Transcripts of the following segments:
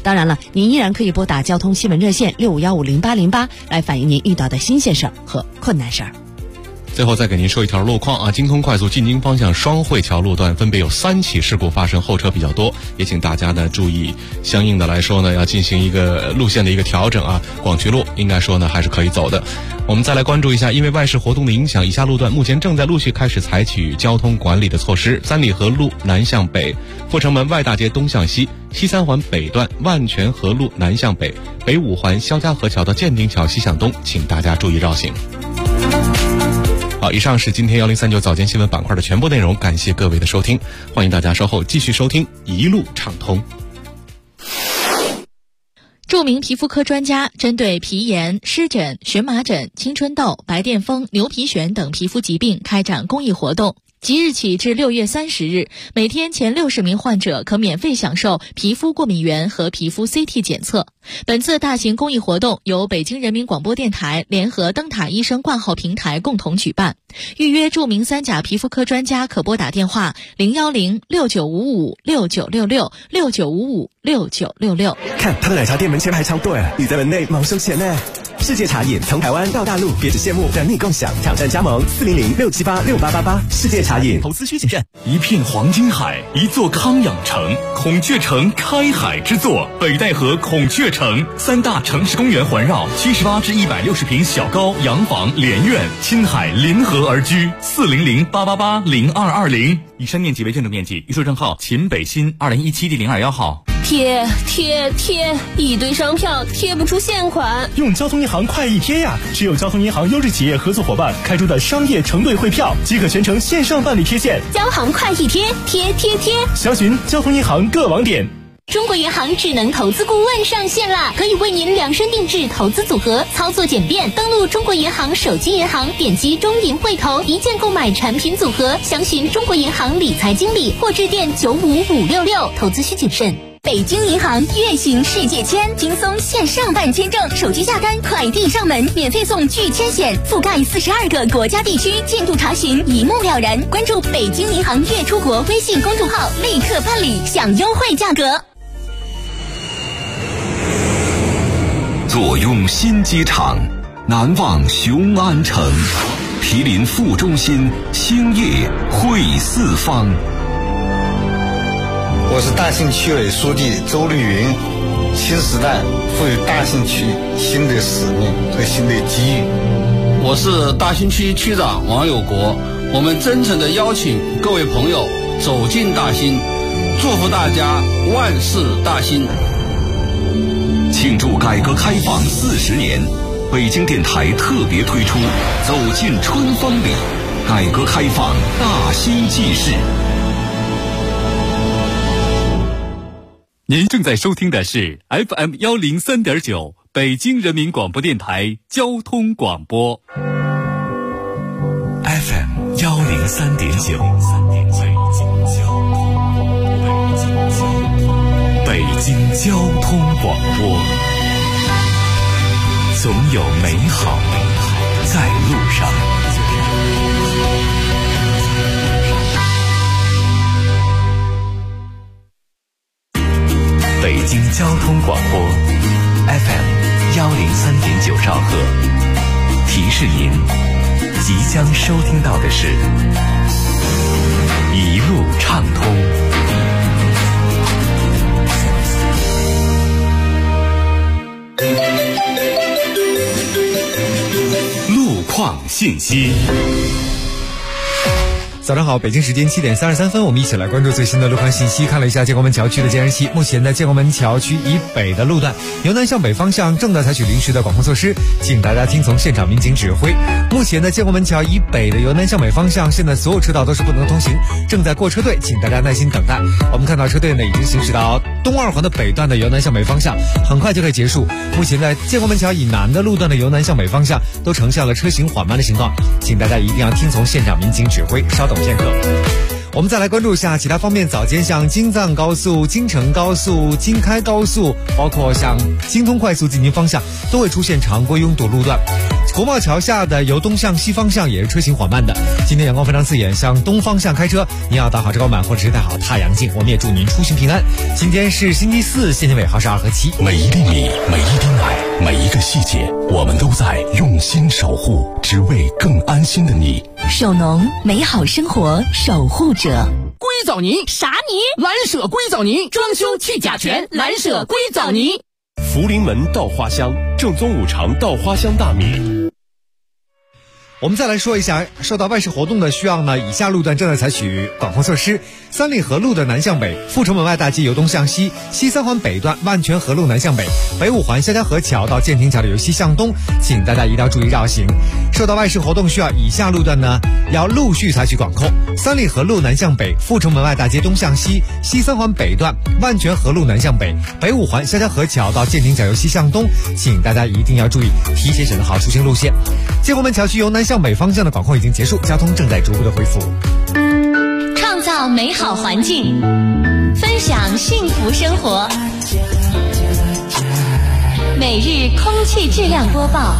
当然了，您依然可以拨打交通新闻热线65150808来反映您遇到的新鲜事儿和困难事儿。 最后再给您说一条路况啊，京通快速进京方向双汇桥路段分别有3起事故发生，后车比较多，也请大家呢注意，相应的来说呢要进行一个路线的一个调整啊。广渠路应该说呢还是可以走的。我们再来关注一下，因为外事活动的影响，以下路段目前正在陆续开始采取交通管理的措施：三里河路南向北、阜成门外大街东向西、西三环北段万泉河路南向北、北五环肖家河桥到建定桥西向东，请大家注意绕行。好，以上是今天1039早间新闻板块的全部内容，感谢各位的收听，欢迎大家稍后继续收听一路畅通。 著名皮肤科专家针对皮炎、湿疹、荨麻疹、青春痘、白癜风、牛皮癣等皮肤疾病开展公益活动，即日起至6月30日，每天前60名患者可免费享受皮肤过敏原和皮肤 CT 检测。本次大型公益活动由北京人民广播电台联合灯塔医生挂号平台共同举办。预约著名3甲皮肤科专家可拨打电话010-6955-6966 看他的奶茶店门前排长队，你在门内忙收钱呢。世界茶饮从台湾到大陆，别只羡慕，等你共享，挑战加盟400-678-6888。世界茶饮，投资需谨慎。 一片黄金海，一座康养城，孔雀城开海之作，北戴河孔雀城，3大城市公园环绕，78至160平小高洋房连院，亲海临河而居。400-888-0220。以上面积为建筑面积，预售证号秦北新2017第021号。 贴，一堆商票贴不出现款。 用交通银行快易贴呀，只有交通银行优质企业合作伙伴开出的商业成对汇票，即可全程线上办理贴现。 交行快易贴，贴。 详询交通银行各网点。 中国银行智能投资顾问上线啦，可以为您量身定制投资组合，操作简便。登录中国银行手机银行，点击中银汇投，一键购买产品组合。详询中国银行理财经理或致电95566。投资需谨慎。北京银行月行世界签，轻松线上办签证，手机下单，快递上门，免费送拒签险，覆盖42个国家地区，进度查询一目了然。关注北京银行月出国微信公众号，立刻办理，享优惠价格。 坐拥新机场，难忘雄安城，毗邻副中心，兴业汇四方。 我是大兴区委书记周绿云。新时代赋予大兴区新的使命和新的机遇。 我是大兴区区长王有国。我们真诚地邀请各位朋友走进大兴，祝福大家万事大兴。 庆祝改革开放40年，北京电台特别推出走进春风里，改革开放大兴纪事。 您正在收听的是 FM 103.9北京人民广播电台交通广播。 FM 103.9，北京交通广播，总有美好在路上。北京交通广播 FM 103.9兆赫，提示您即将收听到的是一路畅通。路况信息。 早上好，北京时间7点33分，我们一起来关注最新的路况信息。看了一下建国门桥区的监视器，目前在建国门桥区以北的路段，由南向北方向正在采取临时的管控措施，请大家听从现场民警指挥。目前在建国门桥以北的由南向北方向，现在所有车道都是不能通行，正在过车队，请大家耐心等待。我们看到车队呢已经行驶到东二环的北段的由南向北方向，很快就可以结束。目前在建国门桥以南的路段的由南向北方向都呈现了车行缓慢的情况，请大家一定要听从现场民警指挥，稍等片刻。 我们再来关注一下其他方面，早间像京藏高速、京承高速、京开高速，包括像京通快速进京方向都会出现常规拥堵路段。国贸桥下的由东向西方向也是车行缓慢的。今天阳光非常刺眼，向东方向开车，您要打好遮光板或者是戴好太阳镜。我们也祝您出行平安。今天是星期四，现金尾号是2和7。 每一粒米，每一滴奶，每一个细节，我们都在用心守护，只为更安心的你。 手农，美好生活守护者。 硅藻泥啥泥？ 蓝舍硅藻泥，装修去甲醛，蓝舍硅藻泥。 福临门稻花香，正宗五常稻花香大米。 我们再来说一下，受到外事活动的需要呢，以下路段正在采取管控措施：三里河路的南向北，阜成门外大街由东向西，西三环北段万泉河路南向北，北五环肖家河桥到建亭桥的由西向东，请大家一定要注意绕行。受到外事活动需要，以下路段呢要陆续采取管控：三里河路南向北，阜成门外大街东向西，西三环北段万泉河路南向北，北五环肖家河桥到建亭桥由西向东，请大家一定要注意，提前选择好出行路线。建国门桥区由南向北方向的管控已经结束，交通正在逐步的恢复。 创造美好环境，分享幸福生活。每日空气质量播报。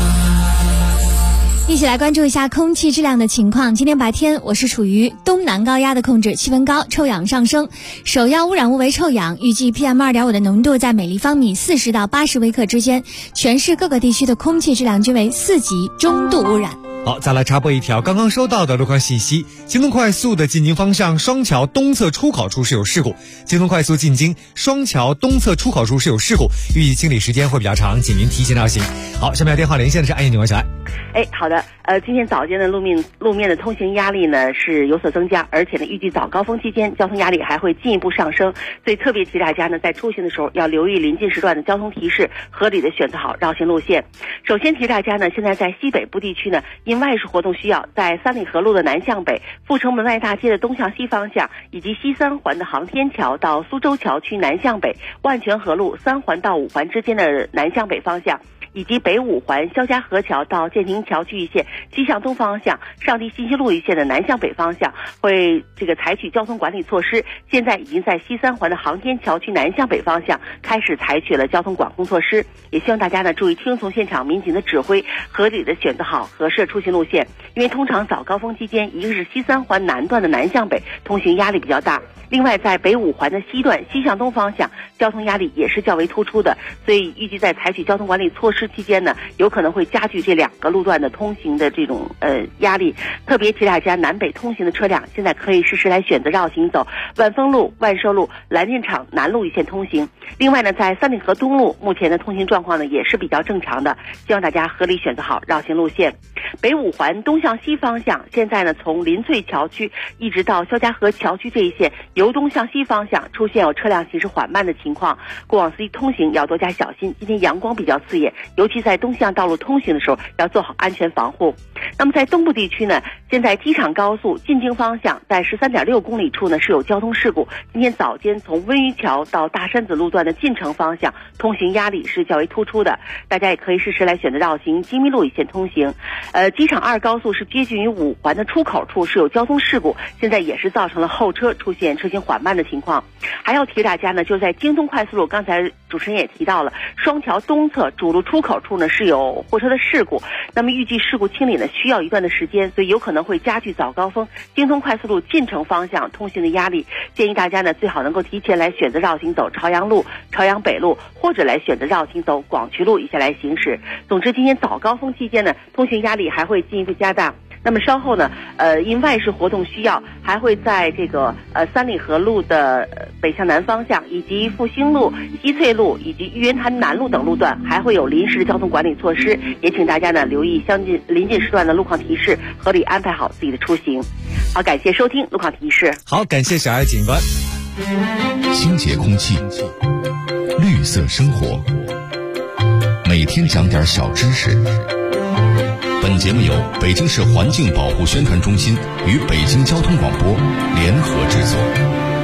一起来关注一下空气质量的情况。今天白天我市处于东南高压的控制，气温高，臭氧上升，首要污染物为臭氧，预计 PM2.5 的浓度在每立方米40到80微克之间，全市各个地区的空气质量均为4级中度污染。 好，再来插播一条刚刚收到的路况信息：京通快速的进京方向双桥东侧出口处是有事故，京通快速进京双桥东侧出口处是有事故，预计清理时间会比较长，请您提前绕行。好，下面电话连线的是安燕女王小爱。 好的，今天早间的路面的通行压力呢是有所增加，而且呢预计早高峰期间交通压力还会进一步上升，所以特别提大家呢在出行的时候要留意临近时段的交通提示，合理的选择好绕行路线。首先提大家呢，现在在西北部地区呢，因外事活动需要，在三里河路的南向北、阜成门外大街的东向西方向，以及西三环的航天桥到苏州桥区南向北、万泉河路3环到5环之间的南向北方向，以及北五环肖家河桥到建亭桥区域线西向东方向、上地信息路一线的南向北方向，会采取交通管理措施。现在已经在西三环的航天桥区南向北方向开始采取了交通管控措施，也希望大家呢注意听从现场民警的指挥，合理的选择好合适出行路线。因为通常早高峰期间，一个是西三环南段的南向北通行压力比较大，另外在北五环的西段西向东方向交通压力也是较为突出的，所以预计在采取交通管理措施期间呢，有可能会加剧这2个路段的通行的这种压力。特别提大家南北通行的车辆现在可以适时来选择绕行走万丰路、万寿路、蓝电厂南路一线通行。另外呢，在三里河东路目前的通行状况呢也是比较正常的，希望大家合理选择好绕行路线。北五环东向西方向，现在呢从林翠桥区一直到肖家河桥区这一线，由东向西方向出现有车辆行驶缓慢的情况，过往司机通行要多加小心。今天阳光比较刺眼，尤其在东向道路通行的时候要做好安全防护。那么在东部地区呢，现在机场高速进京方向在13.6公里处呢是有交通事故，今天早间从温榆桥到大山子路段的进城方向通行压力是较为突出的，大家也可以适时来选择绕行金密路一线通行。机场2高速是接近于5环的出口处是有交通事故，现在也是造成了后车出现车行缓慢的情况。还要提大家呢，就是在京通快速路，刚才主持人也提到了，双桥东侧主路出口处呢是有货车的事故，那么预计事故清理呢需要一段的时间，所以有可能会加剧早高峰京通快速路进城方向通行的压力。建议大家呢最好能够提前来选择绕行走朝阳路、朝阳北路，或者来选择绕行走广渠路一线来行驶。总之今天早高峰期间呢，通行压力还会进一步加大。那么稍后呢，因外事活动需要，还会在三里河路的北向南方向，以及复兴路、西翠路以及玉渊潭南路等路段，还会有临时的交通管理措施，也请大家呢留意临近时段的路况提示，合理安排好自己的出行。好，感谢收听路况提示。 好，感谢小爱警官。 清洁空气，绿色生活，每天讲点小知识。本节目由北京市环境保护宣传中心与北京交通广播联合制作。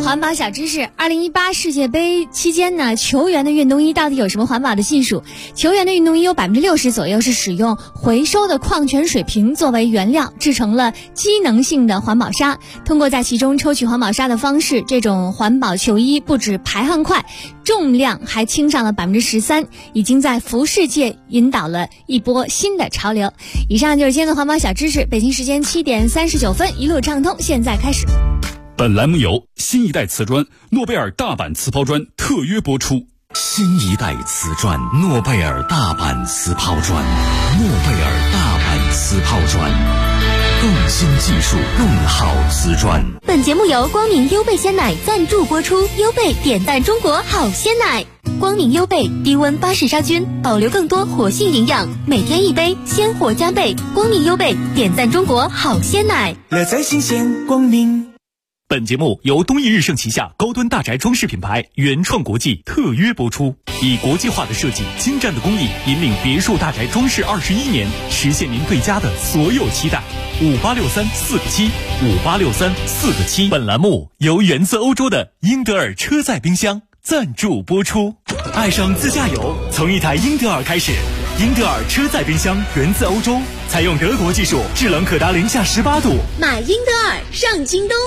环保小知识：2018世界杯期间呢，球员的运动衣到底有什么环保的系数？球员的运动衣有60%左右是使用回收的矿泉水瓶作为原料，制成了机能性的环保纱。通过在其中抽取环保纱的方式，这种环保球衣不止排汗快，重量还轻上了13%，已经在服饰界引导了一波新的潮流。以上就是今天的环保小知识。北京时间7点39分，一路畅通，现在开始。 本栏目由新一代瓷砖诺贝尔大阪瓷抛砖特约播出。 新一代瓷砖诺贝尔大阪瓷抛砖，诺贝尔大阪瓷抛砖，更新技术，更好瓷砖。 本节目由光明优贝鲜奶赞助播出，优贝点赞中国好鲜奶。光明优贝低温巴氏杀菌，保留更多活性营养，每天一杯，鲜活加倍。光明优贝点赞中国好鲜奶， 乐在新鲜，光明。 本节目由东益日盛旗下高端大宅装饰品牌原创国际特约播出，以国际化的设计、精湛的工艺，引领别墅大宅装饰21年，实现您对家的所有期待。5863-4个7，5863-4个7。本栏目由源自欧洲的英德尔车载冰箱赞助播出。爱上自驾游，从一台英德尔开始。英德尔车载冰箱源自欧洲，采用德国技术，制冷可达-18度。 买英德尔上京东。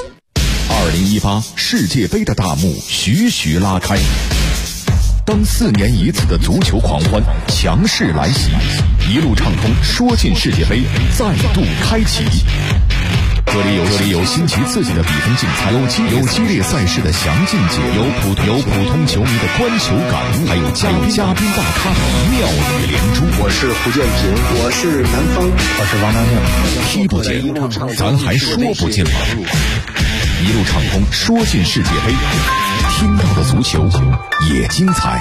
2018世界杯的大幕徐徐拉开，当4年一次的足球狂欢强势来袭，一路畅通说进世界杯再度开启。这里有新奇刺激的比分竞猜，有激烈赛事的详尽解，有普通球迷的观球感悟，还有嘉宾大咖妙语连珠。 我是胡建平，我是南方，我是王大庆。 踢不进，咱还说不进吗？一路畅通说进世界杯，听到的足球也精彩。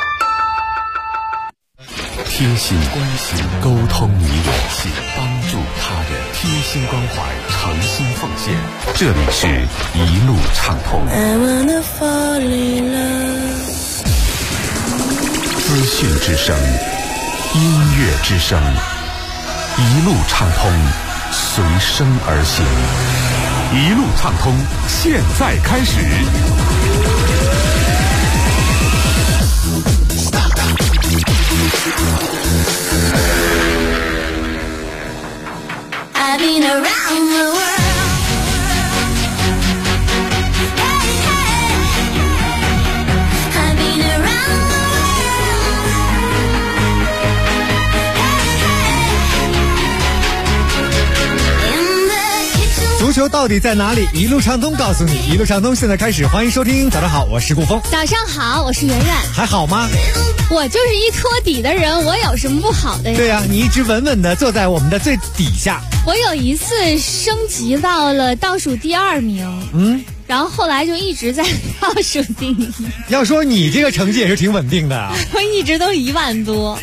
贴心关心，沟通你我，帮助他人，贴心关怀，诚心奉献。这里是一路畅通。资讯之声，音乐之声，一路畅通，随声而行。一路畅通，现在开始。 I've been around the world. I've been around the world. 足球到底在哪里？一路畅通告诉你，一路畅通现在开始，欢迎收听。早上好，我是顾峰。 早上好，我是圆圆。 还好吗？ 我就是一托底的人，我有什么不好的呀？ 对呀，你一直稳稳的坐在我们的最底下。 我有一次升级到了倒数第2名，然后后来就一直在倒数第1。 要说你这个成绩也是挺稳定的啊， 我一直都1万多。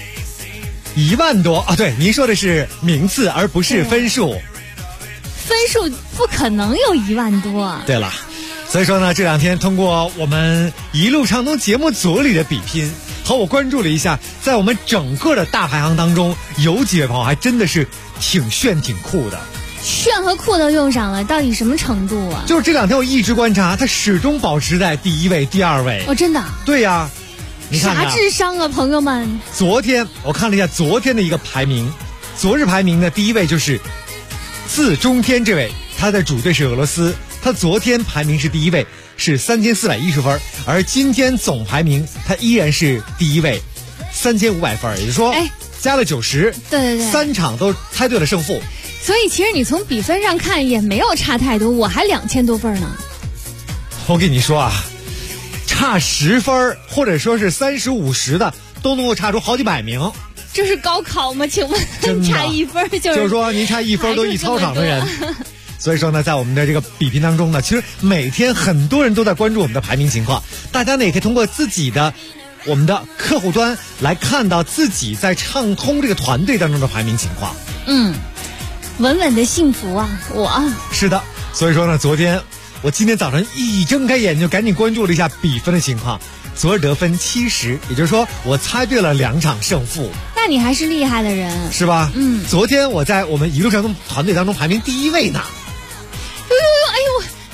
1万多啊？对，您说的是名次，而不是分数。 分数不可能有1万多啊。 对了，所以说呢，这2天通过我们一路畅通节目组里的比拼，和我关注了一下，在我们整个的大排行当中，有几位朋友还真的是挺炫挺酷的。 炫和酷都用上了，到底什么程度啊？ 就是这2天我一直观察，他始终保持在第1位、第2位。 哦，真的？ 对呀，你看啥智商啊，朋友们！ 昨天我看了一下昨天的一个排名，昨日排名的第1位就是字中天这位，他的主队是俄罗斯，他昨天排名是第1位，是3410分，而今天总排名他依然是第1位，3500分，也就是说，加了90， 对 ，3场都猜对了胜负。 所以其实你从比分上看也没有差太多，我还2000多分呢。 我跟你说啊，差10分或者说是30、50的都能够差出好几百名。 这是高考吗？请问差1分就是说您差1分都一操场的人。所以说呢，在我们的这个比拼当中呢，其实每天很多人都在关注我们的排名情况，大家呢也可以通过自己的我们的客户端来看到自己在畅通这个团队当中的排名情况。 稳稳的幸福啊！我是的，所以说呢，昨天我今天早上一睁开眼就赶紧关注了一下比分的情况，昨日得分70，也就是说我猜对了2场胜负。 那你还是厉害的人， 是吧？昨天我在我们一路畅通团队当中排名第1位呢。 哎呦，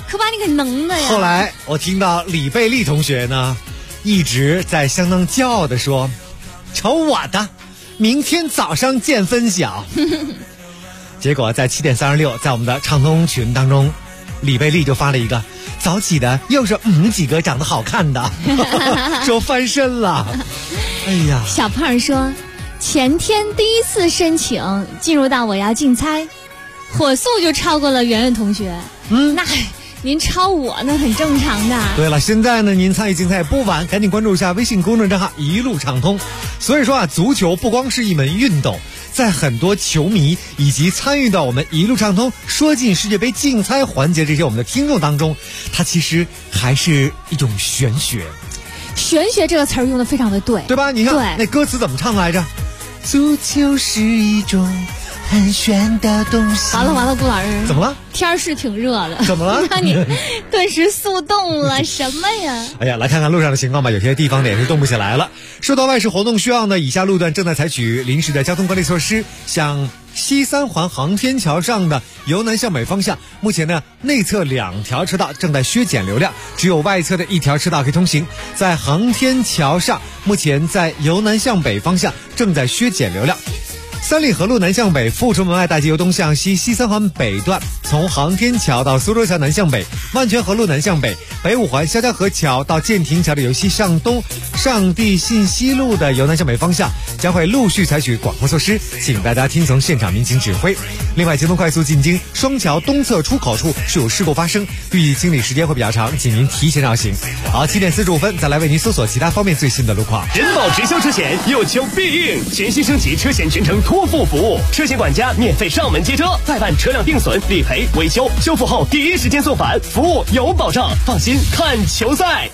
可把你给能的呀。 后来我听到李贝利同学呢，一直在相当骄傲地说：“瞅我的，明天早上见分晓。”结果在7点36，在我们的畅通群当中，李贝利就发了一个早起的又是几个长得好看的，说翻身了。哎呀， 小胖说前天第一次申请进入到我要竞猜，火速就超过了圆圆同学。那您超我那很正常的。 对了，现在呢您参与竞猜不晚，赶紧关注一下微信公众账号一路畅通。所以说啊，足球不光是一门运动，在很多球迷以及参与到我们一路畅通说进世界杯竞猜环节这些我们的听众当中，它其实还是一种玄学。 玄学这个词儿用的非常的对， 对吧？你看那歌词怎么唱来着？足球是一种很玄的东西。 完了，顾老师， 怎么了？ 天是挺热的， 怎么了？ 让你顿时速冻了，什么呀？ 哎呀，来看看路上的情况吧，有些地方点是动不起来了。受到外事活动需要呢，以下路段正在采取临时的交通管理措施。像西三环航天桥上的由南向北方向，目前呢内侧2条车道正在削减流量，只有外侧的1条车道可以通行。在航天桥上，目前在由南向北方向正在削减流量。三里河路南向北，阜成门外大街由东向西，西三环北段从航天桥到苏州桥南向北，万泉河路南向北，北五环肖家河桥到建亭桥的由西向东，上地信息路的由南向北方向将会陆续采取管控措施，请大家听从现场民警指挥。另外，京东快速进京双桥东侧出口处是有事故发生，预计清理时间会比较长，请您提前绕行。好，7点45分，再来为您搜索其他方面最新的路况。 人保直销车险，有求必应，全新升级车险全程托付服务，车险管家免费上门接车，再办车辆定损、理赔、维修、修复后第一时间送返，服务有保障，放心看球赛。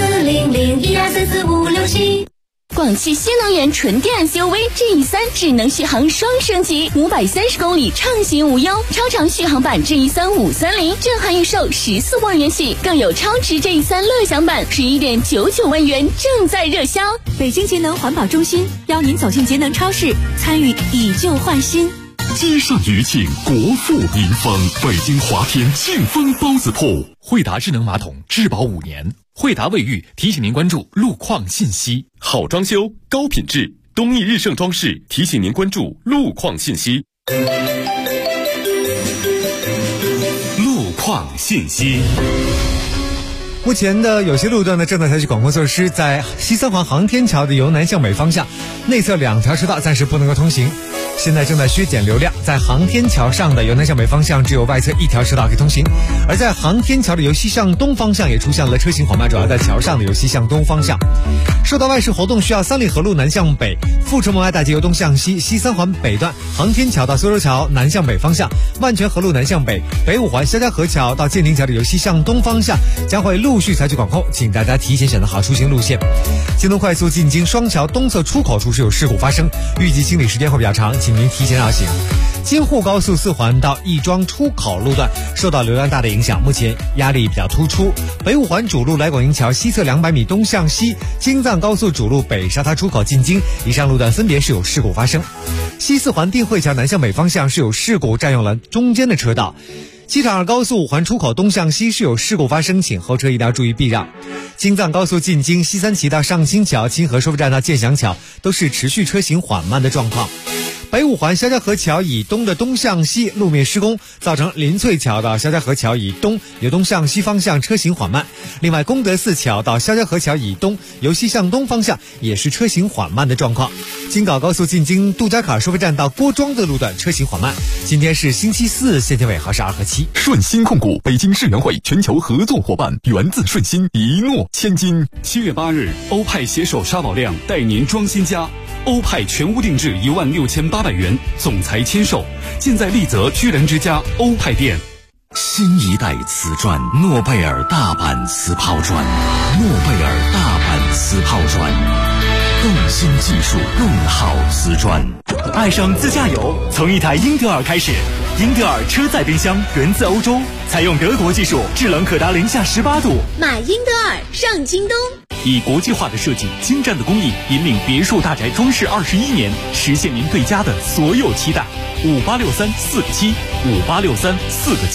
40012344567。广汽新能源纯电 SUV GE3 智能续航双升级，530公里畅行无忧，超长续航版 GE3 530震撼预售14万元起，更有超值 GE3 乐享版11.99万元正在热销。 北京节能环保中心邀您走进节能超市，参与以旧换新。 街上余庆，国富民丰，北京华天庆丰包子铺。 惠达智能马桶质保5年。惠达卫浴提醒您关注路况信息。 好装修，高品质，东义日盛装饰提醒您关注路况信息。 路况信息。 目前的有些路段呢正在采取管控措施，在西三环航天桥的由南向北方向，内侧2条车道暂时不能够通行，现在正在削减流量。在航天桥上的由南向北方向只有外侧1条车道可以通行，而在航天桥的由西向东方向也出现了车行缓慢，主要在桥上的由西向东方向。受到外事活动需要，三里河路南向北，阜成门外大街由东向西，西三环北段航天桥到苏州桥南向北方向，万泉河路南向北，北五环肖家河桥到建亭桥的由西向东方向将会陆续采取管控，请大家提前选择好出行路线。京东快速进京双桥东侧出口处是有事故发生，预计清理时间会比较长，请您提前绕行。京沪高速4环到亦庄出口路段受到流量大的影响，目前压力比较突出。北五环主路来广营桥西侧200米东向西，京藏高速主路北沙滩出口进京，以上路段分别是有事故发生。西4环定慧桥南向北方向是有事故占用了中间的车道。机场2高速5环出口东向西是有事故发生，请后车一定要注意避让。京藏高速进京西三旗到上清桥、清河收费站到建祥桥都是持续车行缓慢的状况。北五环肖家河桥以东的东向西路面施工，造成林翠桥到肖家河桥以东由东向西方向车行缓慢。另外，功德寺桥到肖家河桥以东由西向东方向也是车行缓慢的状况。京港高速进京杜家坎收费站到郭庄的路段车行缓慢。今天是星期四，限天尾号是2和7。 顺鑫控股北京世园会全球合作伙伴，源自顺鑫，一诺千金。 7月8日，欧派携手沙宝亮带您装新家。欧派全屋定制16800元，总裁签售，尽在丽泽居然之家欧派店。 新一代瓷砖，诺贝尔大阪瓷泡砖，诺贝尔大阪瓷泡砖，更新技术，更好瓷砖。 爱上自驾游，从一台英特尔开始。英特尔车载冰箱源自欧洲，采用德国技术，制冷可达零下18度。 买英特尔上京东。 以国际化的设计、精湛的工艺，引领别墅大宅装饰21年，实现您对家的所有期待。586347，586347。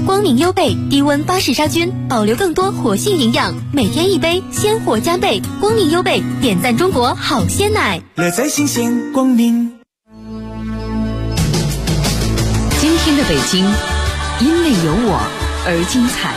光明优贝低温巴氏杀菌，保留更多活性营养，每天一杯，鲜活加倍。光明优贝点赞中国好鲜奶， 乐在新鲜光明。 今天的北京，因为有我而精彩。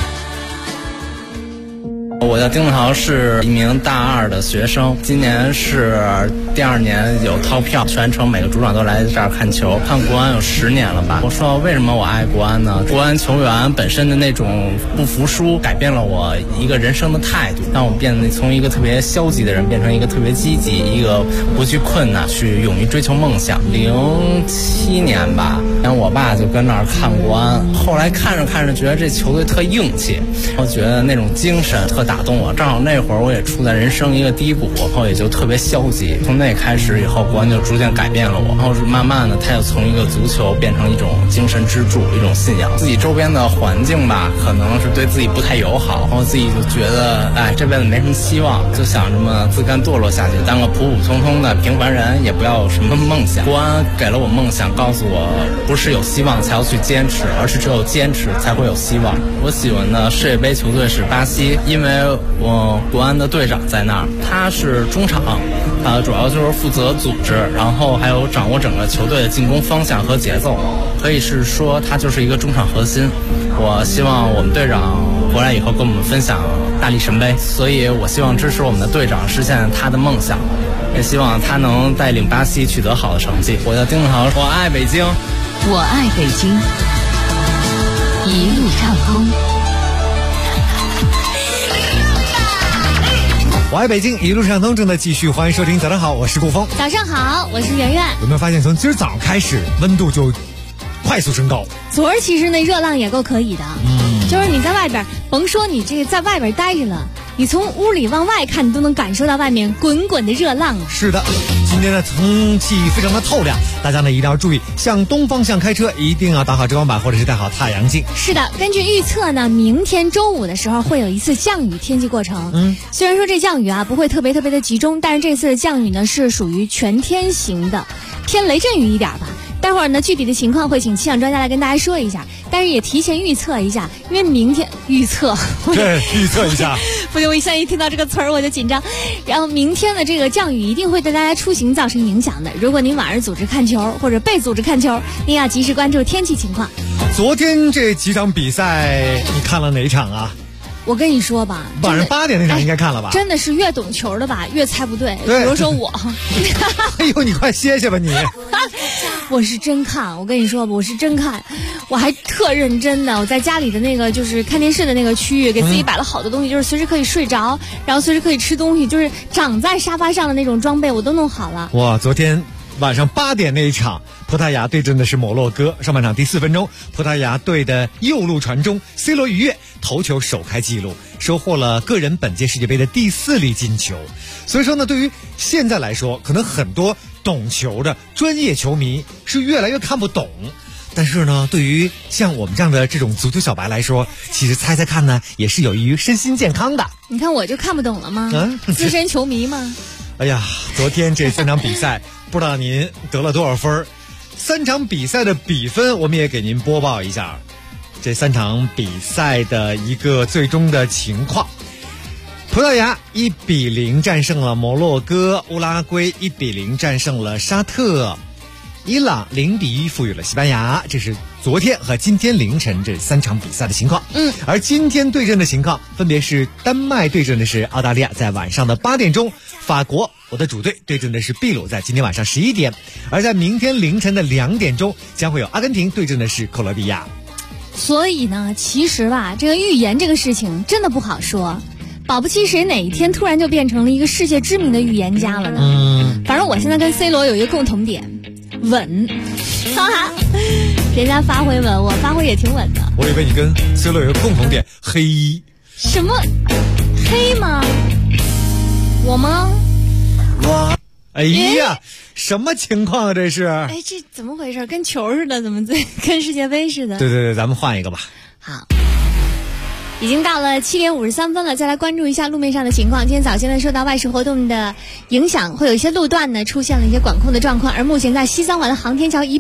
我叫丁子豪，是一名大2的学生，今年是第2年有套票，全程每个主场都来这儿看球，看国安有10年了吧。我说为什么我爱国安呢？国安球员本身的那种不服输，改变了我一个人生的态度，让我变得从一个特别消极的人变成一个特别积极，一个不惧困难，去勇于追求梦想。07年吧，然后我爸就跟那儿看国安，后来看着看着觉得这球队特硬气，我觉得那种精神特打动我。正好那会儿我也处在人生一个低谷，然后也就特别消极。从那开始以后，国安就逐渐改变了我，然后慢慢的他就从一个足球变成一种精神支柱，一种信仰。自己周边的环境吧，可能是对自己不太友好，然后自己就觉得这辈子没什么希望，就想这么自甘堕落下去，当个普普通通的平凡人，也不要有什么梦想。国安给了我梦想，告诉我不是有希望才要去坚持，而是只有坚持才会有希望。我喜欢的世界杯球队是巴西，因为我国安的队长在那儿，他是中场，主要就是负责组织，然后还有掌握整个球队的进攻方向和节奏，可以是说他就是一个中场核心。我希望我们队长回来以后跟我们分享大力神杯，所以我希望支持我们的队长实现他的梦想，也希望他能带领巴西取得好的成绩。我叫丁子豪，我爱北京， 我爱北京，一路畅通。 我爱北京，一路畅通正在继续，欢迎收听。早上好，我是顾峰。 早上好，我是圆圆。 有没有发现从今儿早上开始温度就快速升高？ 昨儿其实那热浪也够可以的，就是你在外边，甭说你这个在外边待着了，你从屋里往外看，你都能感受到外面滚滚的热浪。 是的，今天的空气非常的透亮，大家呢一定要注意，向东方向开车一定要打好遮光板或者是戴好太阳镜。 是的，根据预测呢，明天周五的时候会有一次降雨天气过程。虽然说这降雨不会特别的集中，但是这次的降雨呢是属于全天型的，偏雷阵雨一点吧。待会儿呢，具体的情况会请气象专家来跟大家说一下，但是也提前预测一下，因为明天预测一下，不行，我一听到这个词儿我就紧张。然后明天的这个降雨一定会对大家出行造成影响的。如果您晚上组织看球或者被组织看球，您要及时关注天气情况。 昨天这几场比赛你看了哪一场啊？ 我跟你说吧， 晚上8点那场应该看了吧？ 真的是越懂球的吧，越猜不对。比如说我， 哎呦，你快歇歇吧你。 我是真看，我跟你说吧，我是真看，我还特认真的。我在家里的那个就是看电视的那个区域，给自己摆了好多东西，就是随时可以睡着，然后随时可以吃东西，就是长在沙发上的那种装备我都弄好了。 哇，昨天晚上8点那一场，葡萄牙对阵的是摩洛哥。上半场第4分钟，葡萄牙队的右路传中 ，C 罗逾越头球首开纪录，收获了个人本届世界杯的第4粒进球。所以说呢，对于现在来说，可能很多懂球的专业球迷是越来越看不懂。但是呢，对于像我们这样的这种足球小白来说，其实猜猜看呢，也是有益于身心健康的。 你看我就看不懂了吗？资深球迷吗？ 哎呀，昨天这3场比赛，不知道您得了多少分？3场比赛的比分，我们也给您播报一下。这3场比赛的一个最终的情况：葡萄牙1-0战胜了摩洛哥，乌拉圭1-0战胜了沙特，伊朗0-1负于了西班牙。这是昨天和今天凌晨这3场比赛的情况。而今天对阵的情况分别是丹麦对阵的是澳大利亚，在晚上的8点钟；法国我的主队对阵的是秘鲁，在今天晚上11点；而在明天凌晨的2点钟，将会有阿根廷对阵的是克罗地亚。 所以呢，其实吧，这个预言这个事情真的不好说，保不齐谁哪一天突然就变成了一个世界知名的预言家了呢。反正我现在跟 C 罗有一个共同点，稳，哈哈，人家发挥稳，我发挥也挺稳的。 我以为你跟 C 罗有一个共同点，黑。 什么黑吗？我吗？ 我。哎呀，什么情况啊这是？ 哎，这怎么回事？跟球似的，怎么跟世界杯似的？ 对，咱们换一个吧。 好。已经到了7点53分了，再来关注一下路面上的情况。今天早先呢，受到外事活动的影响，会有一些路段呢出现了一些管控的状况，而目前在西三环的航天桥以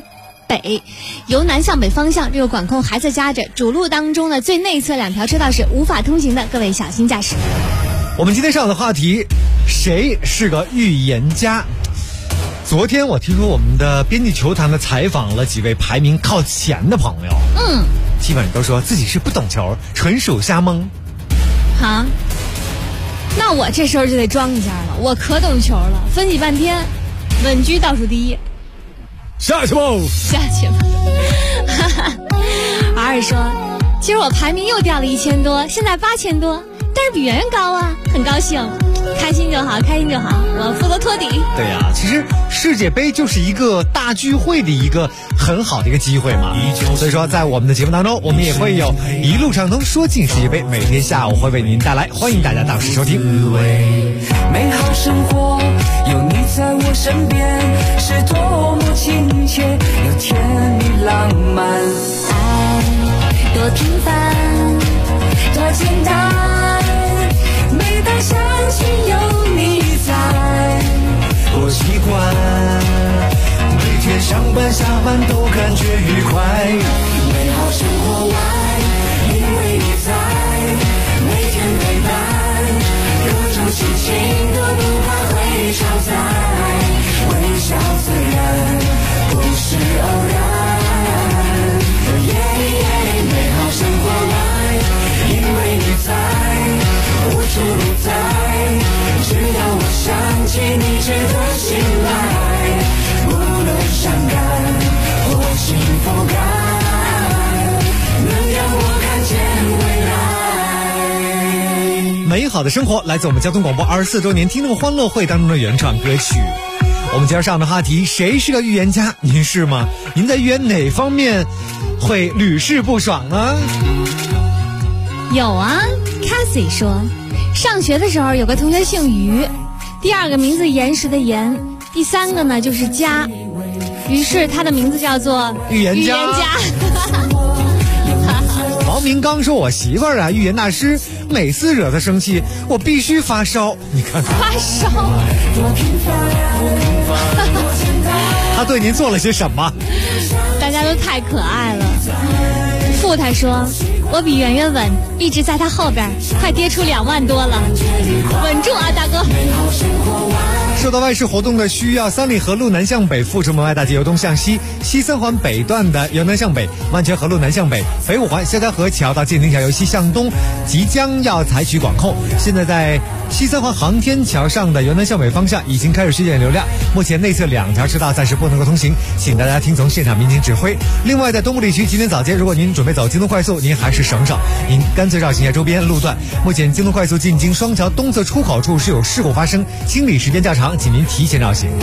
北，由南向北方向，这个管控还在加着，主路当中的最内侧2条车道是无法通行的，各位小心驾驶。 我们今天上的话题，谁是个预言家？昨天我听说我们的编辑球坛的采访了几位排名靠前的朋友，基本上都说自己是不懂球，纯属瞎蒙。 好，那我这时候就得装一下了，我可懂球了，分析半天，稳居倒数第一。 下去吧， 下去吧。R说，其实我排名又掉了1000多，现在8000多，但是比圆圆高啊，很高兴，开心就好，开心就好，我负责托底。 对呀，其实世界杯就是一个大聚会的一个很好的一个机会嘛，所以说在我们的节目当中，我们也会有一路畅通说尽世界杯，每天下午会为您带来，欢迎大家到时收听。 美好生活有你在我身边，是多么亲切又甜蜜浪漫。 爱多平凡多简单，每当想起有你在， 我习惯每天上班下班都感觉愉快。美好生活来，因为你在，每天陪伴，各种心情都不怕会超载，微笑自然不是偶然。美好生活来，因为你在，无处不在，只要我想起你值得信赖，无论伤感或幸福感，能让我看见未来。 美好的生活来自我们交通广播24周年听众欢乐会当中的原创歌曲。我们今儿上的话题，谁是个预言家？您是吗？您在预言哪方面会屡试不爽呢？ 有啊 Cassie 说，上学的时候有个同学姓于，第2个名字岩石的岩，第3个呢就是家，于是他的名字叫做预言家。王明刚说，我媳妇儿啊，预言大师，每次惹她生气，我必须发烧。你看看， 发烧。 他对您做了些什么？ 大家都太可爱了。富太说，我比圆圆稳，一直在他后边，快跌出2万多了，稳住啊，大哥。 受到外事活动的需要，三里河路南向北，阜成门外大街由东向西，西三环北段的由南向北，万泉河路南向北，北5环萧家河桥到建宁桥由西向东，即将要采取管控。现在在西三环航天桥上的由南向北方向已经开始削减流量，目前内侧2条车道暂时不能够通行，请大家听从现场民警指挥。另外，在东部地区，今天早间如果您准备走京东快速，您还是省省，您干脆绕行一下周边路段。目前京东快速进京双桥东侧出口处是有事故发生，清理时间较长，请您提前绕行。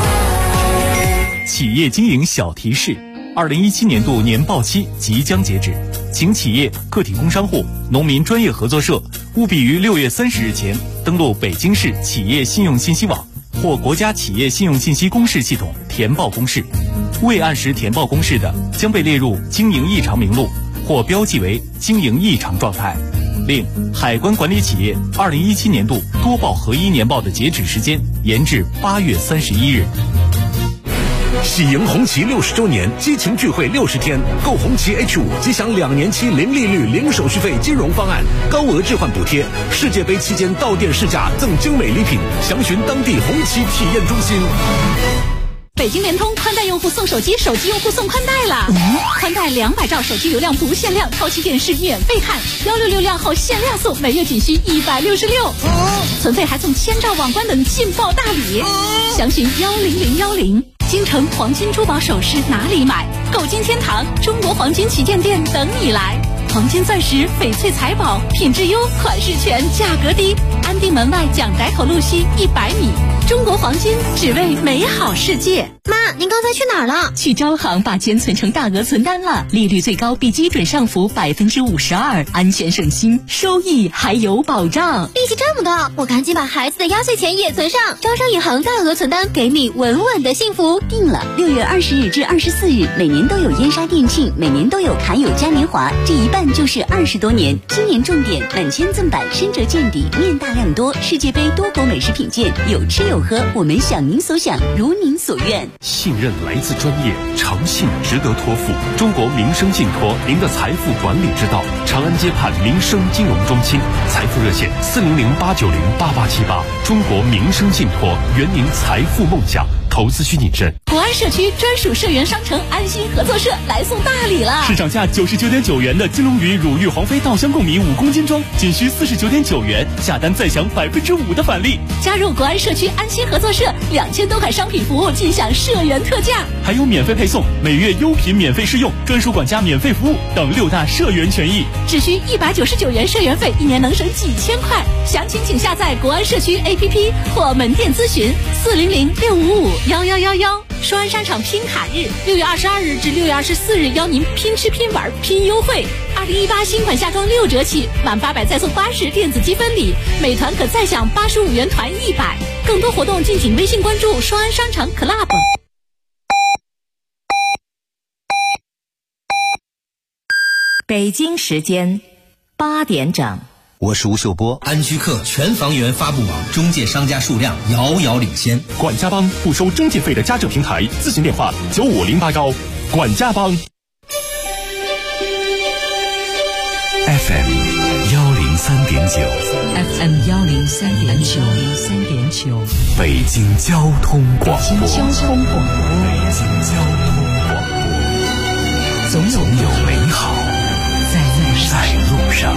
企业经营小提示：2017年度年报期即将截止，请企业、个体工商户、农民专业合作社务必于6月30日前登录北京市企业信用信息网或国家企业信用信息公示系统填报公示，未按时填报公示的，将被列入经营异常名录或标记为经营异常状态。另，海关管理企业2017年度多报合一年报的截止时间延至8月31日。 喜迎红旗60周年激情聚会60天，购红旗 H5 即享2年期零利率、零手续费金融方案，高额置换补贴。世界杯期间到店试驾赠精美礼品，详询当地红旗体验中心。 北京联通宽带用户送手机，手机用户送宽带啦！宽带200兆手机流量不限量，超级电视免费看，166量后限量送，每月仅需166，存费还送1000兆网关等劲爆大礼，详询10010。京城黄金珠宝首饰哪里买？购金天堂中国黄金旗舰店等你来。黄金钻石、翡翠财宝，品质优，款式全，价格低。安定门外蒋宅口路西100米。中国黄金，只为美好世界。 妈，您刚才去哪儿了？ 去招行把钱存成大额存单了，利率最高比基准上浮52%，安全省心，收益还有保障。 利息这么高，我赶紧把孩子的压岁钱也存上。招商银行大额存单，给你稳稳的幸福。 定了，6月20日至24日，每年都有燕莎店庆，每年都有侃友嘉年华，这一办就是20多年。今年重点满千赠版，深折见底，面大量多，世界杯多国美食品鉴，有吃有喝，我们想您所想，如您所愿。 信任来自专业，诚信值得托付。中国民生信托，您的财富管理之道。长安街畔民生金融中心，财富热线400-890-8878。中国民生信托，圆您财富梦想。投资需谨慎。 国安社区专属社员商城安心合作社来送大礼了！ 市场价99.9元的金龙鱼乳育黄飞稻香贡米5公斤装，仅需49.9元，下单再享5%的返利。 加入国安社区安心合作社，2000多款商品服务尽享社员特价， 还有免费配送、每月优品免费试用、专属管家免费服务等6大社员权益。 只需199元社员费，1年能省几千块。详情请下载国安社区 APP 或门店咨询400-655-1111。双安商场拼卡日，6月22日至6月24日，邀您拼吃拼玩拼优惠。2018新款夏装6折起，满800再送80电子积分礼，美团可再享85元团100。更多活动敬请微信关注双安商场 Club。 北京时间8点整。 我是吴秀波。安居客全房源发布网中介商家数量遥遥领先。 管家帮不收中介费的家政平台，咨询电话95081。管家帮。 FM 103.9 FM 103.9 北京交通广播。 北京交通广播。 总有美好在路上。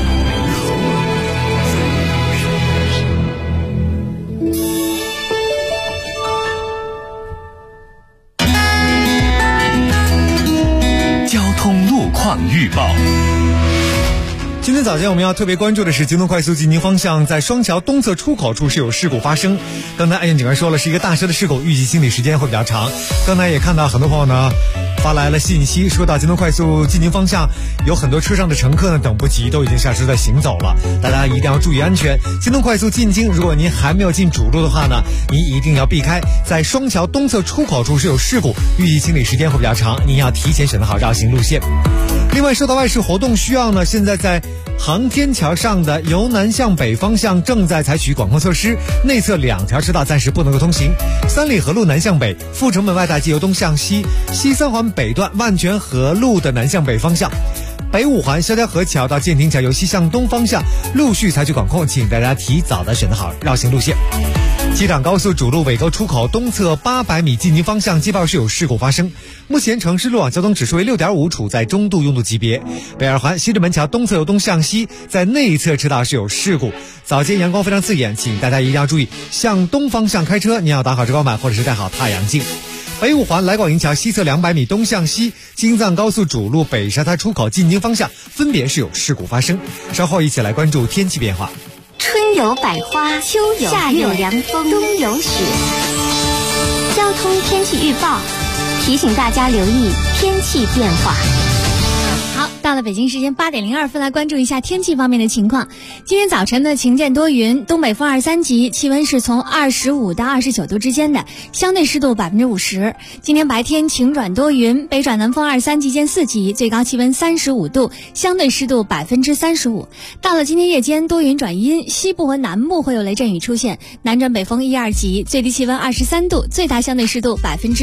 交通路况预报。 今天早间我们要特别关注的是京东快速济宁方向在双桥东侧出口处是有事故发生。刚才安检警官说了，是一个大车的事故，预计清理时间会比较长。刚才也看到很多朋友呢发来了信息，说到京东快速济宁方向有很多车上的乘客呢等不及，都已经下车在行走了，大家一定要注意安全。京东快速进京，如果您还没有进主路的话呢，您一定要避开，在双桥东侧出口处是有事故，预计清理时间会比较长，您要提前选择好绕行路线。另外受到外事活动需要呢，现在在航天桥上的由南向北方向正在采取管控措施，内侧2条车道暂时不能够通行。三里河路南向北、阜成门外大街由东向西、西三环北段万泉河路的南向北方向、北五环萧条河桥到建亭桥由西向东方向陆续采取管控，请大家提早的选择好绕行路线。机场高速主路尾沟出口东侧800米济宁方向接报是有事故发生，目前城市路网交通指数为6.5，处在中度拥堵级别。北二环西直门桥东侧由东向西，在内侧车道是有事故。早间阳光非常刺眼，请大家一定要注意向东方向开车，您要打好遮光板或者是戴好太阳镜。北五环来广营桥西侧200米东向西，京藏高速主路北沙滩出口进京方向分别是有事故发生。稍后一起来关注天气变化。 春有百花，秋有夏有凉风，冬有雪。交通天气预报提醒大家留意天气变化。 好，到了北京时间8点02分，来关注一下天气方面的情况。今天早晨呢，晴见多云，东北风2、3级，气温是从25到29度之间的，相对湿度50%。今天白天晴转多云，北转南风2、3级见4级，最高气温35度，相对湿度35%。到了今天夜间多云转阴，西部和南部会有雷阵雨出现，南转北风1、2级，最低气温23度，最大相对湿度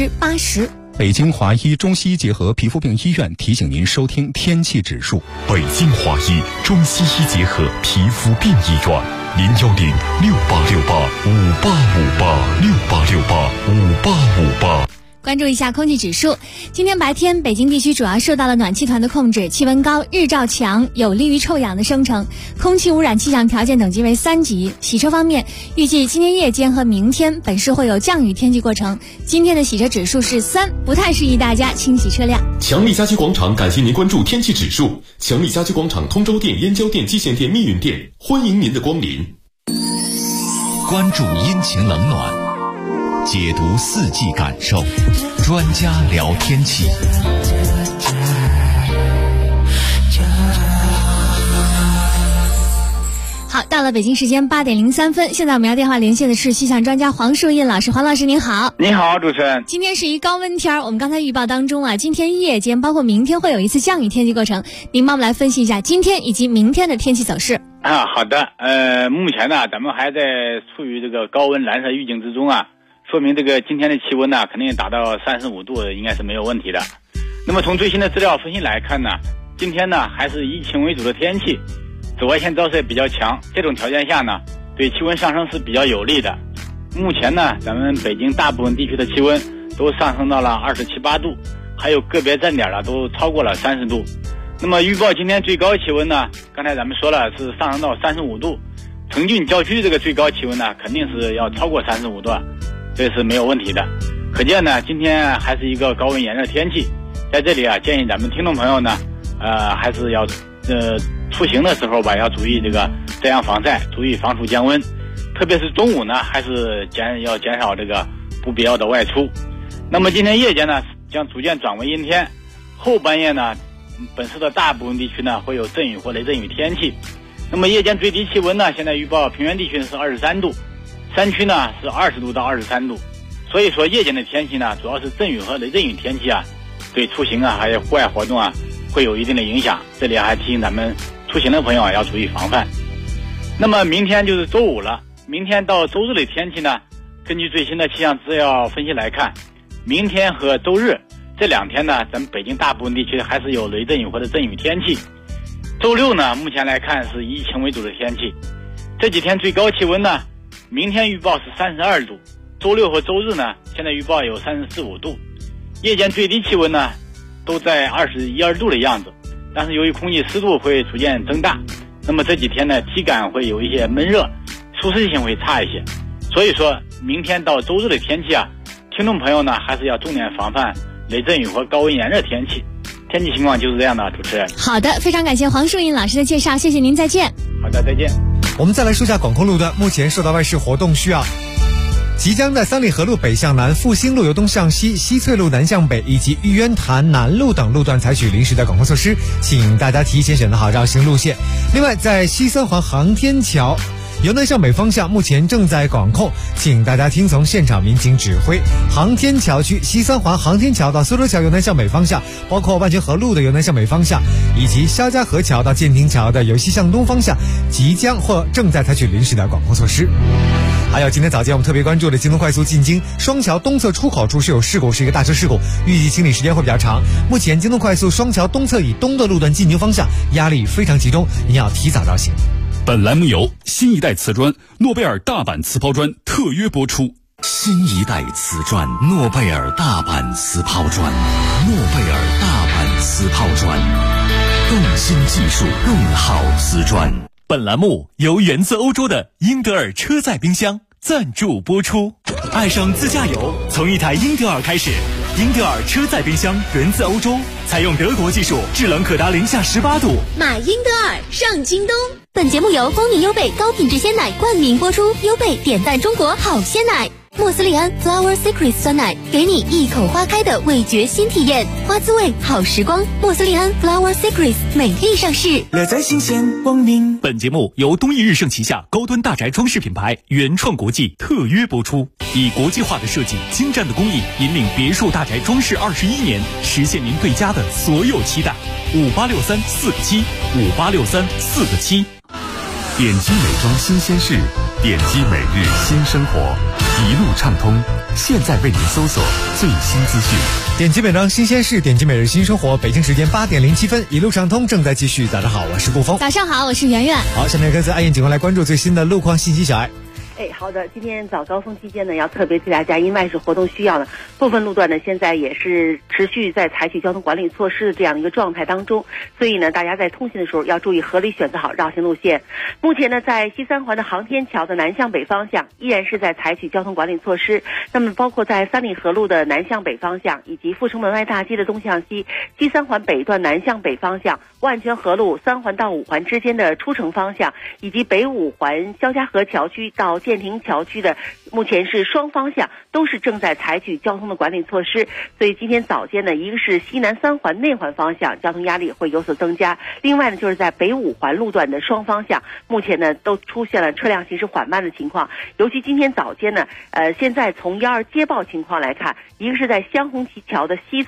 80%。 北京华医中西医结合皮肤病医院提醒您收听天气指数。 北京华医中西医结合皮肤病医院，010-6868-5858，6868-5858。 关注一下空气指数，今天白天北京地区主要受到了暖气团的控制，气温高，日照强，有利于臭氧的生成，空气污染气象条件等级为3级。洗车方面，预计今天夜间和明天本市会有降雨天气过程，今天的洗车指数是3，不太适宜大家清洗车辆。 强力家居广场感谢您关注天气指数。强力家居广场通州店、燕郊店、蓟县店、密云店，欢迎您的光临。 关注阴晴冷暖，解读4季感受，专家聊天气。 好，到了北京时间8点03分，现在我们要电话连线的是气象专家黄树印老师。黄老师您好。 你好，主持人。 今天是一高温天，我们刚才预报当中啊，今天夜间包括明天会有一次降雨天气过程，您帮我们来分析一下今天以及明天的天气走势。 好的，目前呢，咱们还在处于这个高温蓝色预警之中啊。 说明这个今天的气温呢，肯定达到35度，应该是没有问题的。那么从最新的资料分析来看呢，今天呢还是以晴为主的天气，紫外线照射比较强，这种条件下呢，对气温上升是比较有利的。目前呢，咱们北京大部分地区的气温都上升到了27、8度，还有个别站点呢都超过了30度。那么预报今天最高气温呢，刚才咱们说了是上升到35度，城郡郊区这个最高气温呢，肯定是要超过35度，这是没有问题的。可见呢，今天还是一个高温炎热天气。在这里啊，建议咱们听众朋友呢，还是要出行的时候吧，要注意这个遮阳防晒，注意防暑降温。特别是中午呢，还是要减少这个不必要的外出。那么今天夜间呢，将逐渐转为阴天，后半夜呢，本市的大部分地区呢会有阵雨或雷阵雨天气。那么夜间最低气温呢，现在预报平原地区是23度，山区呢是20度到23度。所以说夜间的天气呢，主要是阵雨和雷阵雨天气啊，对出行啊还有户外活动啊会有一定的影响。这里还提醒咱们出行的朋友啊要注意防范。那么明天就是周五了，明天到周日的天气呢，根据最新的气象资料分析来看，明天和周日这2天呢，咱们北京大部分地区还是有雷阵雨或者阵雨天气。周六呢，目前来看是以晴为主的天气。这几天最高气温呢，明天预报是32度，周六和周日呢，现在预报有34、5度。夜间最低气温呢，都在21、2度的样子，但是由于空气湿度会逐渐增大，那么这几天呢，体感会有一些闷热，舒适性会差一些。所以说明天到周日的天气啊，听众朋友呢还是要重点防范雷阵雨和高温炎热天气。天气情况就是这样的，主持人。 好的，非常感谢黄树印老师的介绍，谢谢您，再见。 好的，再见。 我们再来说下广空路段，目前受到外事活动需要，即将在三里河路北向南、复兴路由东向西、西翠路南向北以及玉渊潭南路等路段采取临时的管控措施，请大家提前选择好绕行路线。另外，在西三环航天桥由南向北方向目前正在管控，请大家听从现场民警指挥。航天桥区西三环航天桥到苏州桥由南向北方向，包括万泉河路的由南向北方向，以及肖家河桥到建亭桥的由西向东方向，即将或正在采取临时的管控措施。还有今天早间我们特别关注的京东快速进京双桥东侧出口处是有事故，是一个大车事故，预计清理时间会比较长。目前京东快速双桥东侧以东的路段进京方向压力非常集中，您要提早绕行。 本栏目由新一代瓷砖诺贝尔大阪瓷抛砖特约播出。 新一代瓷砖诺贝尔大阪瓷抛砖，诺贝尔大阪瓷抛砖，更新技术，更好瓷砖。 本栏目由源自欧洲的英德尔车载冰箱赞助播出。爱上自驾游，从一台英德尔开始。英德尔车载冰箱源自欧洲，采用德国技术，制冷可达-18度。 买英德尔上京东。本节目由丰宁优贝高品质鲜奶冠名播出，优贝点赞中国好鲜奶。莫斯利安 Flower Secret 酸奶，给你一口花开的味觉新体验，花滋味好时光。莫斯利安 Flower Secret 美丽上市， 乐在新鲜光明。本节目由东益日盛旗下高端大宅装饰品牌原创国际特约播出，以国际化的设计、精湛的工艺，引领别墅大宅装饰21年，实现您对家的所有期待。586347，586347。 点击美妆新鲜事，点击每日新生活，一路畅通，现在为您搜索最新资讯。 点击美妆新鲜事，点击每日新生活。北京时间8点07分，一路畅通正在继续。早上好，我是顾峰。 早上好，我是圆圆。 好，下面跟随爱燕警官来关注最新的路况信息。小爱。 好的，今天早高峰期间呢，要特别提大家，因外事活动需要呢，部分路段呢现在也是持续在采取交通管理措施的这样的一个状态当中，所以呢，大家在通行的时候要注意合理选择好绕行路线。目前呢，在西三环的航天桥的南向北方向依然是在采取交通管理措施，那么包括在三里河路的南向北方向，以及阜成门外大街的东向西，西三环北段南向北方向，万泉河路3环到5环之间的出城方向，以及北5环肖家河桥区到建亭桥区的，目前是双方向都是正在采取交通的管理措施。所以今天早间呢，一个是西南3环内环方向交通压力会有所增加，另外呢就是在北5环路段的双方向，目前呢都出现了车辆行驶缓慢的情况。尤其今天早间呢，现在从112接报情况来看，一个是在湘红旗桥的西侧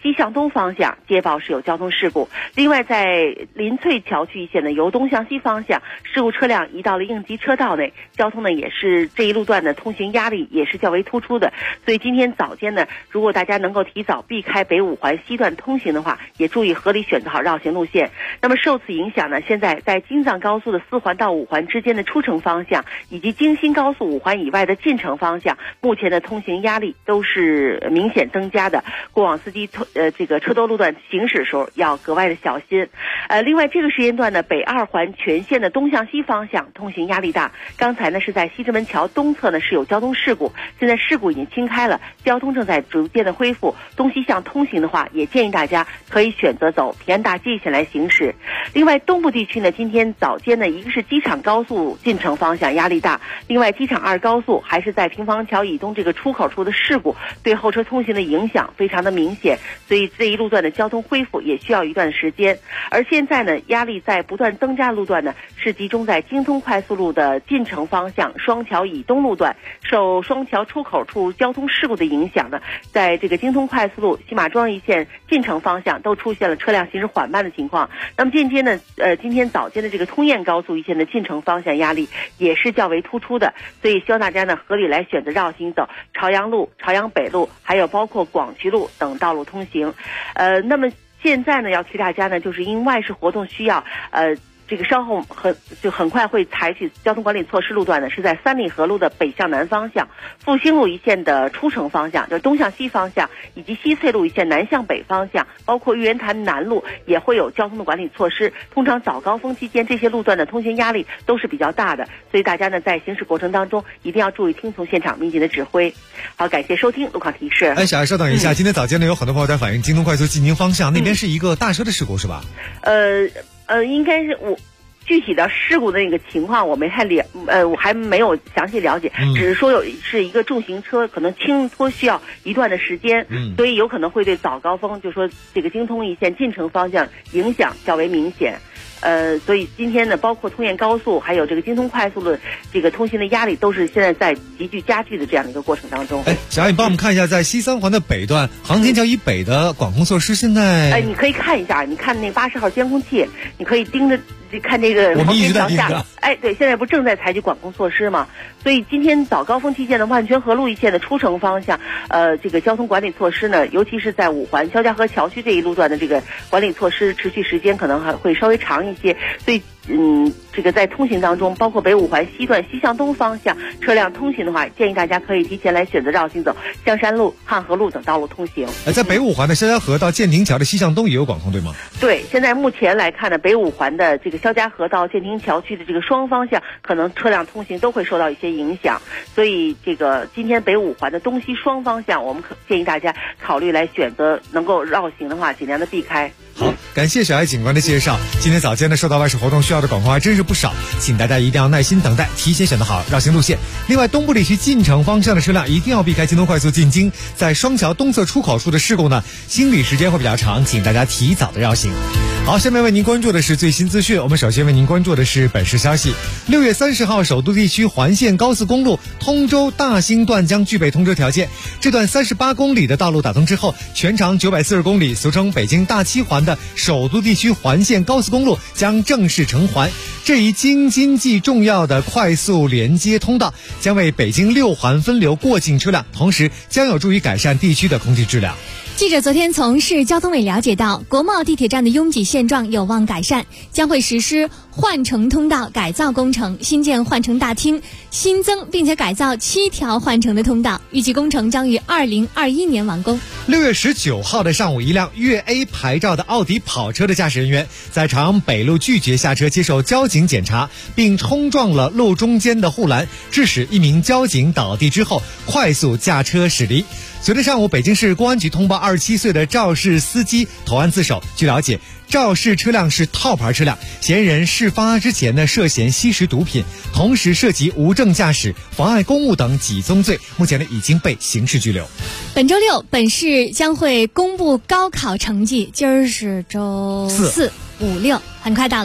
西向东方向接报是有交通事故。另外，在临翠桥区一线呢，由东向西方向事故车辆移到了应急车道内，交通呢也是这一路段的通行压力也是较为突出的。所以今天早间呢，如果大家能够提早避开北五环西段通行的话，也注意合理选择好绕行路线。那么受此影响呢，现在在京藏高速的4环到5环之间的出城方向，以及京新高速5环以外的进城方向，目前的通行压力都是明显增加的。过往司机这个车多路段行驶的时候要格外的小心。另外这个时间段呢，北2环全线的东向西方向通行压力大。刚才呢是在西直门桥东侧呢是有交通事故，现在事故已经清开了，交通正在逐渐的恢复。东西向通行的话，也建议大家可以选择走平安大街线来行驶。另外东部地区呢，今天早间呢，一个是机场高速进城方向压力大，另外机场2高速还是在平房桥以东这个出口处的事故，对后车通行的影响非常的明显，所以这一路段的交通恢复也需要一段时间。而现在呢，压力在不断增加的路段呢，是集中在京通快速路的进城方向双桥以东路段，受双桥出口处交通事故的影响呢，在这个京通快速路西马庄一线进城方向都出现了车辆行驶缓慢的情况。那么间接呢，今天早间的这个通燕高速一线的进城方向压力也是较为突出的，所以希望大家呢合理来选择绕行走朝阳路、朝阳北路，还有包括广渠路等道路通行。那么现在呢，要提大家呢，就是因外事活动需要，这个稍后很快会采取交通管理措施路段呢，是在三里河路的北向南方向、复兴路一线的出城方向，就是东向西方向，以及西翠路一线南向北方向，包括玉渊潭南路也会有交通的管理措施。通常早高峰期间，这些路段的通行压力都是比较大的，所以大家呢在行驶过程当中一定要注意听从现场民警的指挥。好，感谢收听路况提示。 小艾，稍等一下，今天早间呢有很多朋友在反映京东快速进京方向那边是一个大车的事故，是吧？ 应该是我具体的事故的那个情况我没太我还没有详细了解，只是说是一个重型车可能清脱需要一段的时间，所以有可能会对早高峰就说这个京通一线进城方向影响较为明显。所以今天呢，包括通燕高速还有这个京通快速的这个通行的压力都是现在在急剧加剧的这样的一个过程当中。 小艾，你帮我们看一下在西3环的北段航天桥以北的管控措施现在你可以看一下，你看那80号监控器，你可以盯着看这个航天桥下，对，现在不正在采取管控措施吗？所以今天早高峰期间的万泉河路一线的出城方向，这个交通管理措施呢，尤其是在5环肖家河桥区这一路段的这个管理措施持续时间可能还会稍微长一些，所以这个在通行当中，包括北5环西段西向东方向车辆通行的话，建议大家可以提前来选择绕行走香山路、汉河路等道路通行。 在北5环的肖家河到建亭桥的西向东也有管控，对吗？ 对，现在目前来看呢，北5环的这个肖家河到建亭桥区的这个双方向，可能车辆通行都会受到一些影响，所以这个今天北5环的东西双方向，我们建议大家考虑来选择能够绕行的话，尽量的避开。 好，感谢小艾警官的介绍。今天早间呢，受到外事活动需要的管控还真是不少，请大家一定要耐心等待，提前选择好绕行路线。另外，东部地区进城方向的车辆一定要避开京东快速进京，在双桥东侧出口处的事故呢，清理时间会比较长，请大家提早的绕行。好，下面为您关注的是最新资讯。我们首先为您关注的是本市消息：6月30号，首都地区环线高速公路通州大兴段将具备通车条件。这段38公里的道路打通之后，全长940公里，俗称北京大7环的首都地区环线高速公路将正式成环。这一京津冀重要的快速连接通道，将为北京6环分流过境车辆，同时将有助于改善地区的空气质量。 记者昨天从市交通委了解到，国贸地铁站的拥挤现状有望改善，将会实施换乘通道改造工程，新建换乘大厅，新增并且改造7条换乘的通道，预计工程将于2021年完工。 6月19号的上午，一辆粤 A 牌照的奥迪跑车的驾驶人员在朝阳北路拒绝下车接受交警检查，并冲撞了路中间的护栏，致使一名交警倒地之后快速驾车驶离。昨天上午，北京市公安局通报27岁的肇事司机投案自首。据了解，肇事车辆是套牌车辆，嫌疑人事发之前呢涉嫌吸食毒品，同时涉及无证驾驶、妨碍公务等几宗罪，目前呢已经被刑事拘留。 本周六，本市将会公布高考成绩，今儿是周4、5、6，很快到了。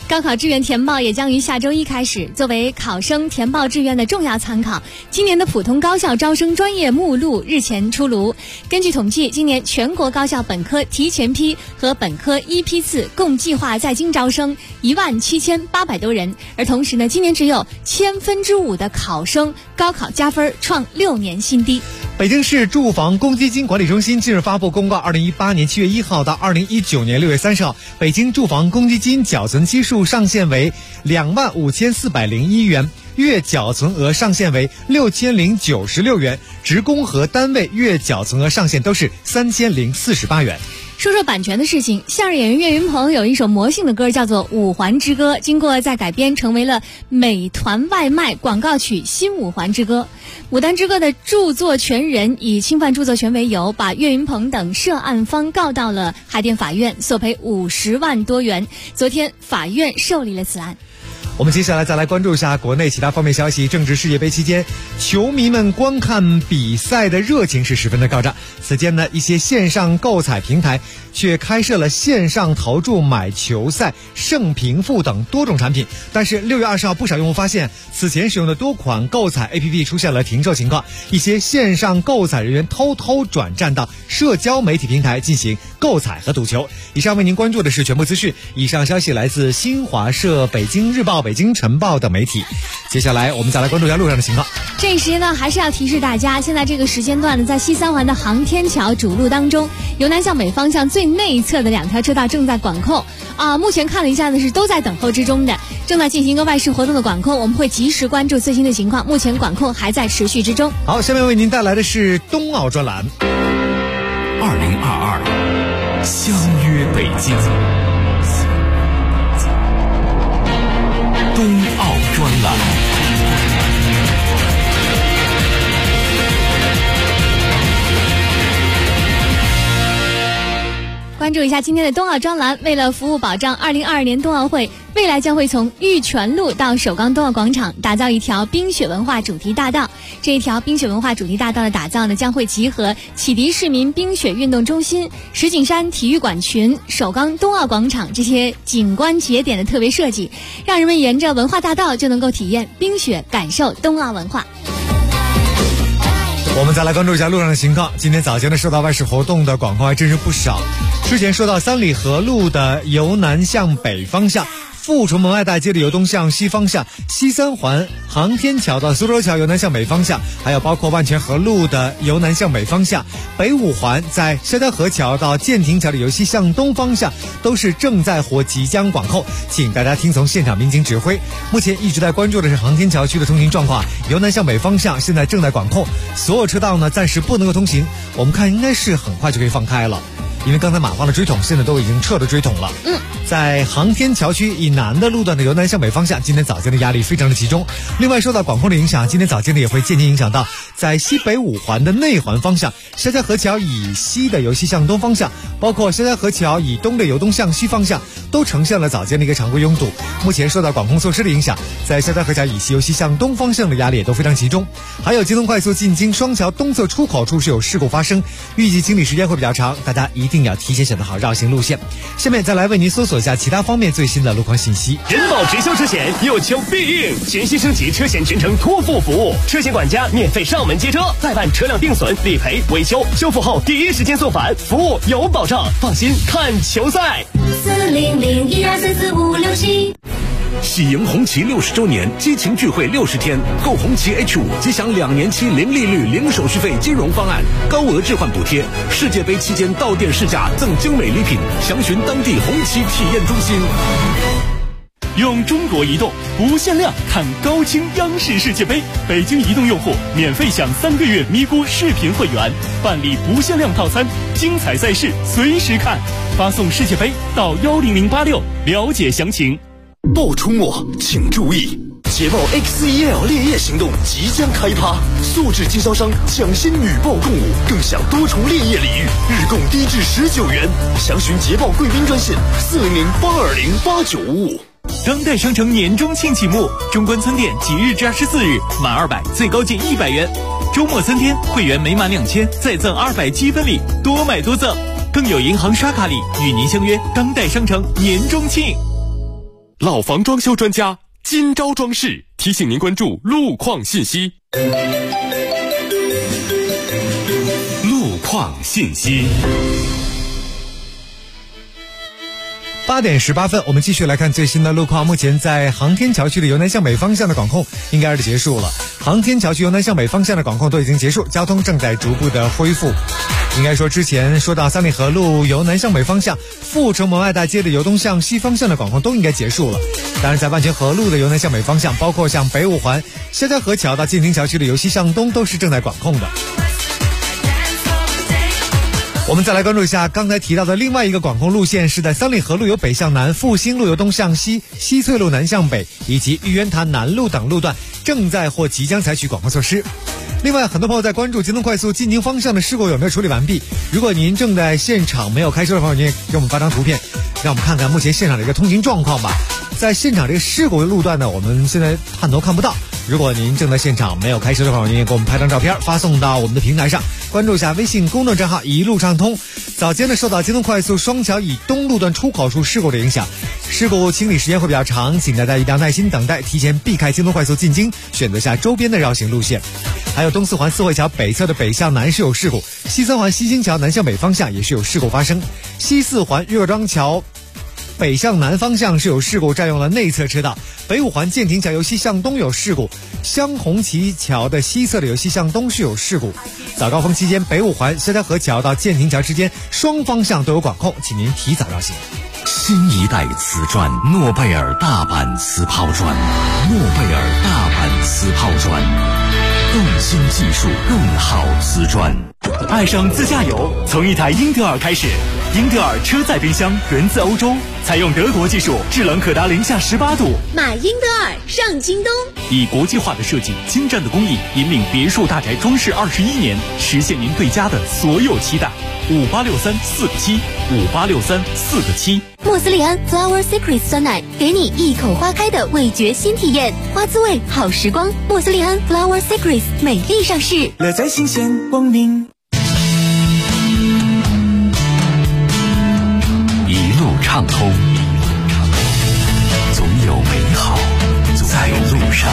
高考志愿填报也将于下周一开始。作为考生填报志愿的重要参考，今年的普通高校招生专业目录日前出炉。根据统计，今年全国高校本科提前批和本科一批次共计划在京招生17800多人，而同时呢，今年只有5%的考生高考加分创6年新低。 北京市住房公积金管理中心近日发布公告，2018年7月1号到2019年6月30号，北京住房公积金缴存期数上限为25401元，月缴存额上限为6096元，职工和单位月缴存额上限都是3048元。 说说版权的事情，相声演员岳云鹏有一首魔性的歌叫做《五环之歌》，经过再改编成为了美团外卖广告曲《新五环之歌》。《牡丹之歌》的著作权人以侵犯著作权为由，把岳云鹏等涉案方告到了海淀法院，索赔50万多元。昨天法院受理了此案。 我们接下来再来关注一下国内其他方面消息。正值世界杯期间，球迷们观看比赛的热情是十分的高涨。此间呢，一些线上购彩平台却开设了线上投注买球赛、胜平负等多种产品。但是6月20号，不少用户发现，此前使用的多款购彩 APP 出现了停售情况，一些线上购彩人员偷偷转战到社交媒体平台进行购彩和赌球。以上为您关注的是全部资讯，以上消息来自新华社、北京日报、北京晨报等媒体。接下来我们再来关注一下路上的情况。 这一时间呢，还是要提示大家，现在这个时间段呢，在西三环的航天桥主路当中，由南向北方向最内侧的2条车道正在管控目前看了一下呢，是都在等候之中的，正在进行一个外事活动的管控，我们会及时关注最新的情况，目前管控还在持续之中。 好，下面为您带来的是冬奥专栏。 2022相约北京冬奥专栏。 关注一下今天的冬奥专栏。为了服务保障2022年冬奥会，未来将会从玉泉路到首钢冬奥广场打造一条冰雪文化主题大道。这一条冰雪文化主题大道的打造呢，将会集合启迪市民冰雪运动中心、石景山体育馆群、首钢冬奥广场这些景观节点的特别设计，让人们沿着文化大道就能够体验冰雪，感受冬奥文化。 我们再来关注一下路上的情况。今天早间的受到外事活动的广告还真是不少。之前说到三里河路的由南向北方向，阜成门外大街的由东向西方向，西三环航天桥到苏州桥由南向北方向，还有包括万泉河路的由南向北方向，北五环在肖家河桥到建亭桥的由西向东方向都是正在或即将管控，请大家听从现场民警指挥。目前一直在关注的是航天桥区的通行状况，由南向北方向现在正在管控，所有车道呢暂时不能够通行，我们看应该是很快就可以放开了。因为刚才马放的追桶现在都已经撤了追桶了。在航天桥区以南的路段的由南向北方向，今天早间的压力非常的集中。另外受到管控的影响，今天早间的也会渐渐影响到在西北五环的内环方向，肖家河桥以西的由西向东方向，包括肖家河桥以东的由东向西方向，都呈现了早间的一个常规拥堵。目前受到管控措施的影响，在肖家河桥以西由西向东方向的压力也都非常集中。还有京东快速进京双桥东侧出口处是有事故发生，预计清理时间会比较长，大家一定要提前选择好绕行路线。下面再来为您搜索一下其他方面最新的路况信息。 人保直销车险有求必应，全新升级车险全程托付服务，车险管家免费上门接车，再办车辆定损、理赔、维修，修复后第一时间送返，服务有保障，放心看球赛。 400124456喜迎红旗60周年激情聚会60天，购红旗 H5 即享2年期零利率、零手续费金融方案，高额置换补贴，世界杯期间到店试驾赠精美礼品，详询当地红旗体验中心。 用中国移动不限量看高清央视世界杯，北京移动用户免费享3个月咪咕视频会员，办理不限量套餐，精彩赛事随时看，发送世界杯到10086了解详情。 报出没请注意，捷豹 XEL 烈焰行动即将开趴，素质经销商抢先女报共舞，更享多重烈焰礼遇，日供低至19元，详询捷豹贵宾专线400-820-8955。 当代商城年终庆启幕，中关村店即日至24日满200最高减100元，周末3天会员每满2000再赠200积分礼，多买多赠，更有银行刷卡礼与您相约当代商城年终庆。 老房装修专家金招装饰提醒您关注路况信息。 路况信息。 8点18分，我们继续来看最新的路况。目前在航天桥区的由南向北方向的管控应该是结束了，航天桥区由南向北方向的管控都已经结束，交通正在逐步的恢复。应该说之前说到三里河路由南向北方向阜成门外大街的由东向西方向的管控都应该结束了。当然在万泉河路的由南向北方向，包括像北五环肖家河桥到建亭桥区的由西向东都是正在管控的。我们再来关注一下刚才提到的另外一个管控路线，是在三里河路由北向南，复兴路由东向西，西翠路南向北以及玉渊潭南路等路段正在或即将采取管控措施。另外，很多朋友在关注京东快速进京方向的事故有没有处理完毕。如果您正在现场没有开车的朋友，您也给我们发张图片，让我们看看目前现场的一个通行状况吧。在现场这个事故的路段呢，我们现在探头看不到。如果您正在现场没有开车的朋友，您也给我们拍张照片发送到我们的平台上，关注一下微信公众账号一路畅通。早间呢，受到京东快速双桥以东路段出口处事故的影响，事故清理时间会比较长，请大家一定要耐心等待，提前避开京东快速进京，选择下周边的绕行路线。还有东四环四惠桥北侧的北向南是有事故，西三环西兴桥南向北方向也是有事故发生，西四环岳庄桥北向南方向是有事故，占用了内侧车道。北五环建亭桥由西向东有事故，湘红旗桥的西侧的由西向东是有事故。早高峰期间，北五环肖家河桥到建亭桥之间双方向都有管控，请您提早绕行。 新一代瓷砖，诺贝尔大阪瓷抛砖，诺贝尔大阪瓷抛砖，更新技术，更好瓷砖。 爱上自驾游，从一台英特尔开始。英特尔车载冰箱源自欧洲，采用德国技术，制冷可达零下18度。 买英特尔上京东。 以国际化的设计、精湛的工艺，引领别墅大宅装饰21年，实现您对家的所有期待。5863-4个7，5863-4个7。 莫斯利安 Flower Secret 酸奶，给你一口花开的味觉新体验，花滋味好时光。莫斯利安 Flower Secret 美丽上市， 乐在新鲜光明。 一路畅通，总有美好在路上。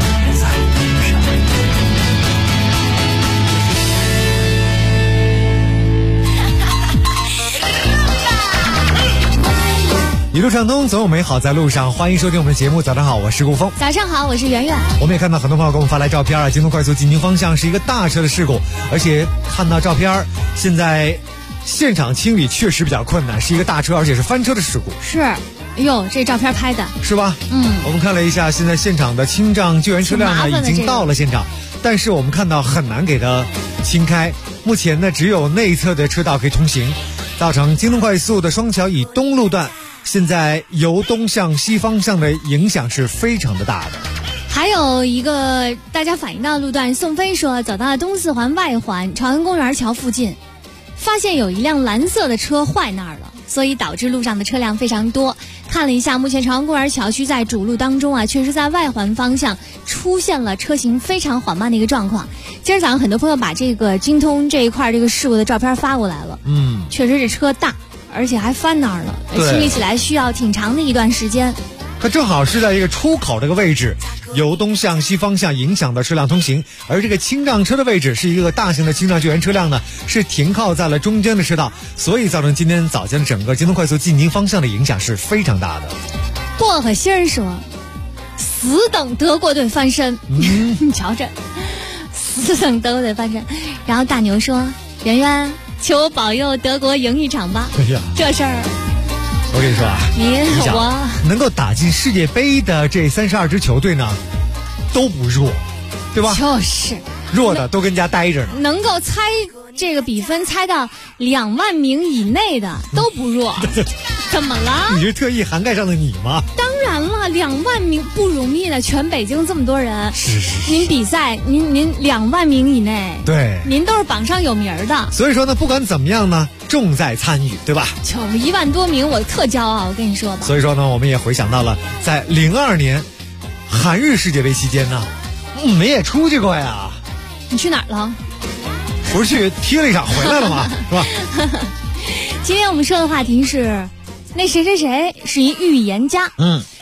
一路畅通，总有美好在路上。欢迎收听我们的节目，早上好，我是顾峰。 早上好，我是圆圆。 我们也看到很多朋友给我们发来照片啊，京东快速进京方向是一个大车的事故，而且看到照片，现在现场清理确实比较困难，是一个大车，而且是翻车的事故。 是，哎呦，这照片拍的是吧？我们看了一下，现在现场的清障救援车辆呢已经到了现场，但是我们看到很难给它清开。目前呢，只有内侧的车道可以通行，造成京东快速的双桥以东路段现在由东向西方向的影响是非常的大的。 还有一个大家反映到的路段，宋飞说走到了东四环外环朝阳公园桥附近，发现有一辆蓝色的车坏那儿了，所以导致路上的车辆非常多。看了一下，目前朝阳公园桥区在主路当中啊，确实在外环方向出现了车行非常缓慢的一个状况。今儿早上很多朋友把这个京通这一块这个事故的照片发过来了，确实这车大，而且还翻那儿了，清理起来需要挺长的一段时间。 它正好是在一个出口这个位置，由东向西方向影响的车辆通行，而这个清障车的位置是一个大型的清障救援车辆呢，是停靠在了中间的车道，所以造成今天早间的整个京东快速进京方向的影响是非常大的。 薄荷心儿说死等德国队翻身，你瞧这死等德国队翻身。然后大牛说圆圆求我保佑德国赢一场吧。 哎呀， 这事儿我跟你说啊， 我能够打进世界杯的这32支球队呢，都不弱，对吧？ 就是弱的都跟家待着呢。 能够猜这个比分猜到2万名以内的都不弱，怎么了？ 你是特意涵盖上的你吗？ 当然了，2万名不容易的，全北京这么多人， 是您比赛，您2万名以内， 对， 您都是榜上有名的。 所以说呢，不管怎么样呢，重在参与，对吧？ 就1万多名，我特骄傲，我跟你说吧。 所以说呢，我们也回想到了在02年韩日世界杯期间呢，我们也出去过呀。 你去哪儿了？ 不是去踢了一场回来了吗？是吧？ 今天我们说的话题是，那谁谁谁是一预言家。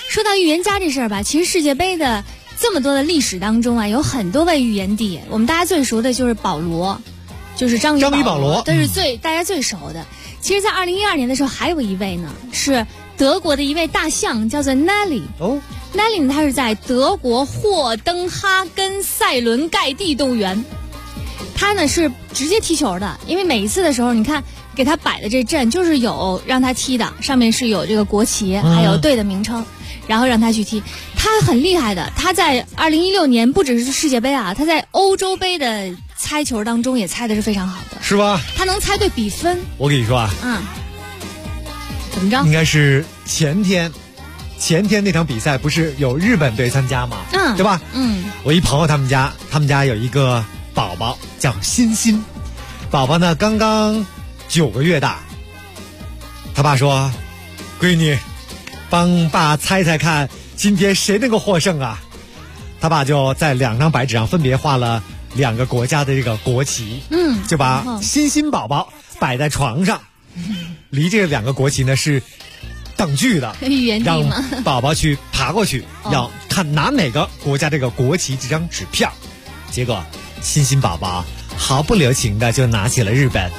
说到预言家这事儿吧，其实世界杯的这么多的历史当中啊，有很多位预言帝。我们大家最熟的就是保罗，就是章鱼保罗，这是大家最熟的。其实，在2012年的时候，还有一位呢，是德国的一位大象，叫做 Nelly。Nelly 呢，他是在德国霍登哈根塞伦盖蒂动物园，他呢是直接踢球的，因为每一次的时候，你看给他摆的这阵就是有让他踢的，上面是有这个国旗，还有队的名称。然后让他去踢，他很厉害的。他在2016年不只是世界杯啊，他在欧洲杯的猜球当中也猜的是非常好的， 是吧？ 他能猜对比分。 我跟你说啊， 怎么着？ 应该是前天那场比赛不是有日本队参加吗？对吧？我一朋友他们家有一个宝宝叫欣欣，宝宝呢刚刚9个月大。他爸说：“闺女，帮爸猜猜看，今天谁能够获胜啊？”他爸就在2张白纸上分别画了2个国家的这个国旗，就把欣欣宝宝摆在床上，离这2个国旗呢是等距的，让宝宝去爬过去，要看拿哪个国家这个国旗这张纸票。结果欣欣宝宝毫不留情的就拿起了日本。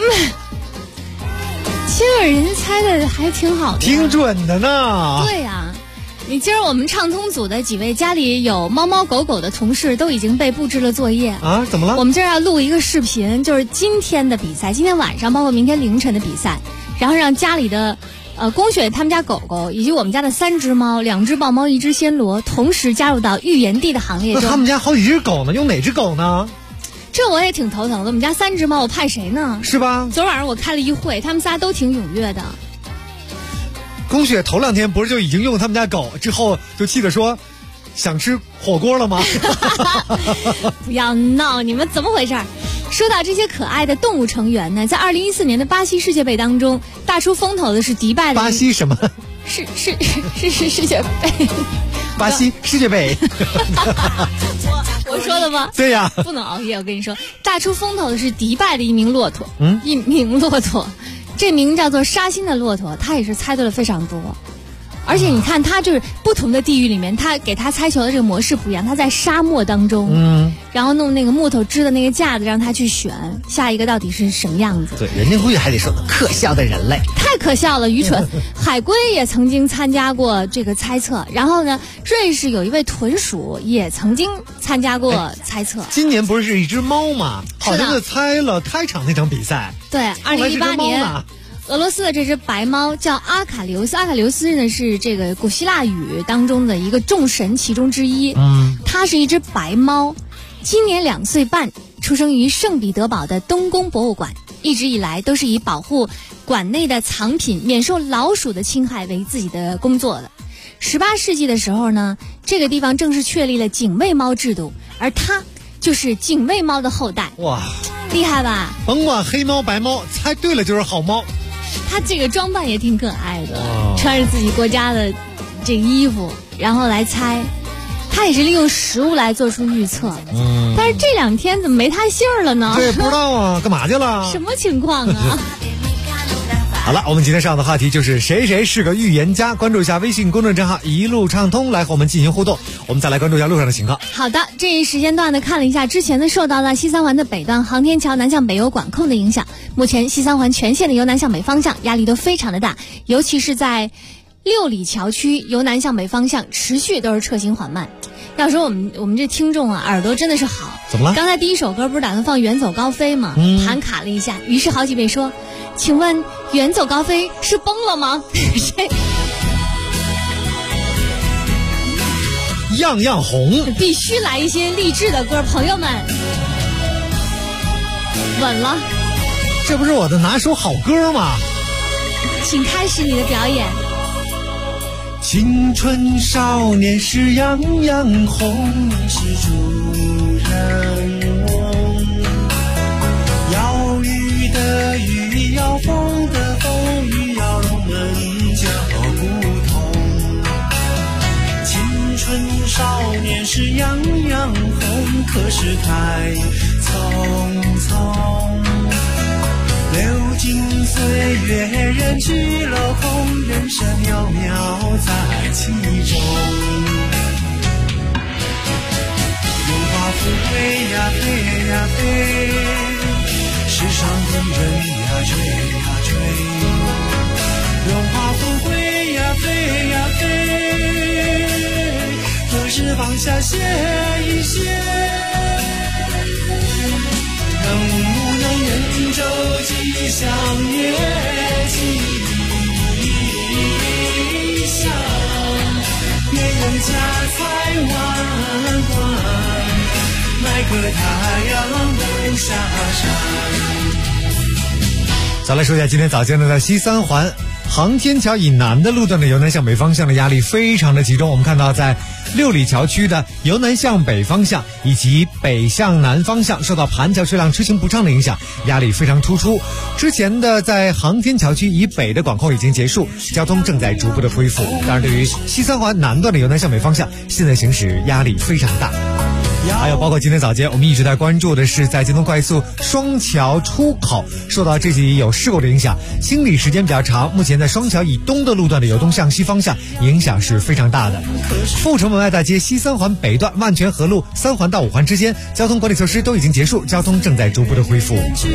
其实人家猜的还挺好的， 挺准的呢。 对呀，你今儿我们畅通组的几位家里有猫猫狗狗的同事都已经被布置了作业啊？怎么了？ 我们今儿要录一个视频，就是今天的比赛，今天晚上包括明天凌晨的比赛，然后让家里的宫雪他们家狗狗以及我们家的3只猫、2只豹猫、1只暹罗同时加入到预言帝的行列中。 那他们家好几只狗呢，用哪只狗呢？ 这我也挺头疼的，我们家3只猫，我派谁呢？ 是吧？ 昨晚上我开了一会，他们仨都挺踊跃的。 宫雪头2天不是就已经用他们家狗，之后就气得说想吃火锅了吗？ 不要闹，你们怎么回事？说到这些可爱的动物成员呢，在2014年的巴西世界杯当中，大出风头的是迪拜的巴西什么？ 是世界杯。 巴西世界杯。 我说的吗？ 对呀， 不能熬夜。我跟你说，大出风头的是迪拜的一名骆驼，一名骆驼，这名叫做沙欣的骆驼，他也是猜对了非常多。而且你看，他就是不同的地域里面，他给他猜球的这个模式不一样。他在沙漠当中，然后弄那个木头支的那个架子，让他去选下一个到底是什么样子。 对，人家估计还得说可笑的人类， 太可笑了，愚蠢。海龟也曾经参加过这个猜测，然后呢，瑞士有一位豚鼠也曾经参加过猜测。 今年不是一只猫吗？好像是猜了开场那场比赛。 对，2018年。俄罗斯的这只白猫叫阿卡琉斯，阿卡琉斯呢是这个古希腊语当中的一个众神其中之一。它是一只白猫，今年2岁半，出生于圣彼得堡的东宫博物馆，一直以来都是以保护馆内的藏品免受老鼠的侵害为自己的工作的。18世纪的时候呢，这个地方正式确立了警卫猫制度，而它就是警卫猫的后代。 哇， 厉害吧？ 甭管黑猫白猫，猜对了就是好猫。 他这个装扮也挺可爱的，穿着自己国家的这个衣服，然后来猜。他也是利用食物来做出预测。但是这2天怎么没他信儿了呢？ 对，不知道啊，干嘛去了？ 什么情况啊？ 好了，我们今天上的话题就是谁是个预言家，关注一下微信公众账号一路畅通来和我们进行互动。我们再来关注一下路上的情况。 好的，这一时间段呢，看了一下之前呢受到了西三环的北段航天桥南向北有管控的影响，目前西三环全线的由南向北方向压力都非常的大，尤其是在六里桥区由南向北方向持续都是车行缓慢。要说我们这听众啊，耳朵真的是好。 怎么了？ 刚才第一首歌不是打算放《远走高飞》吗？盘卡了一下，于是好几位说：“请问《远走高飞》是崩了吗？” 样样红， 必须来一些励志的歌，朋友们，稳了。 这不是我的拿手好歌吗？ 请开始你的表演。 青春少年时样样红，是主人翁。要雨的雨，要风的风，雨要龙门脚不同。青春少年时样样红，可是太匆匆。流金岁月，人去楼空，人人生渺渺在其中。荣华富贵呀飞呀飞，世上的人呀追呀追。荣华富贵呀飞呀飞，何时放下歇一歇？能不能人舟吉祥月吉祥，愿有家财万贯，买个太阳能下山。 再来说一下今天早间呢，在西三环航天桥以南的路段的由南向北方向的压力非常的集中。我们看到在六里桥区的由南向北方向以及北向南方向受到盘桥车辆出行不畅的影响，压力非常突出。之前的在航天桥区以北的管控已经结束，交通正在逐步的恢复。当然，对于西三环南段的由南向北方向，现在行驶压力非常大。还有包括今天早间我们一直在关注的是在京东快速双桥出口受到这起有事故的影响，清理时间比较长，目前在双桥以东的路段的由东向西方向影响是非常大的。阜成门外大街西三环北段万泉河路3环到5环之间交通管理措施都已经结束，交通正在逐步的恢复。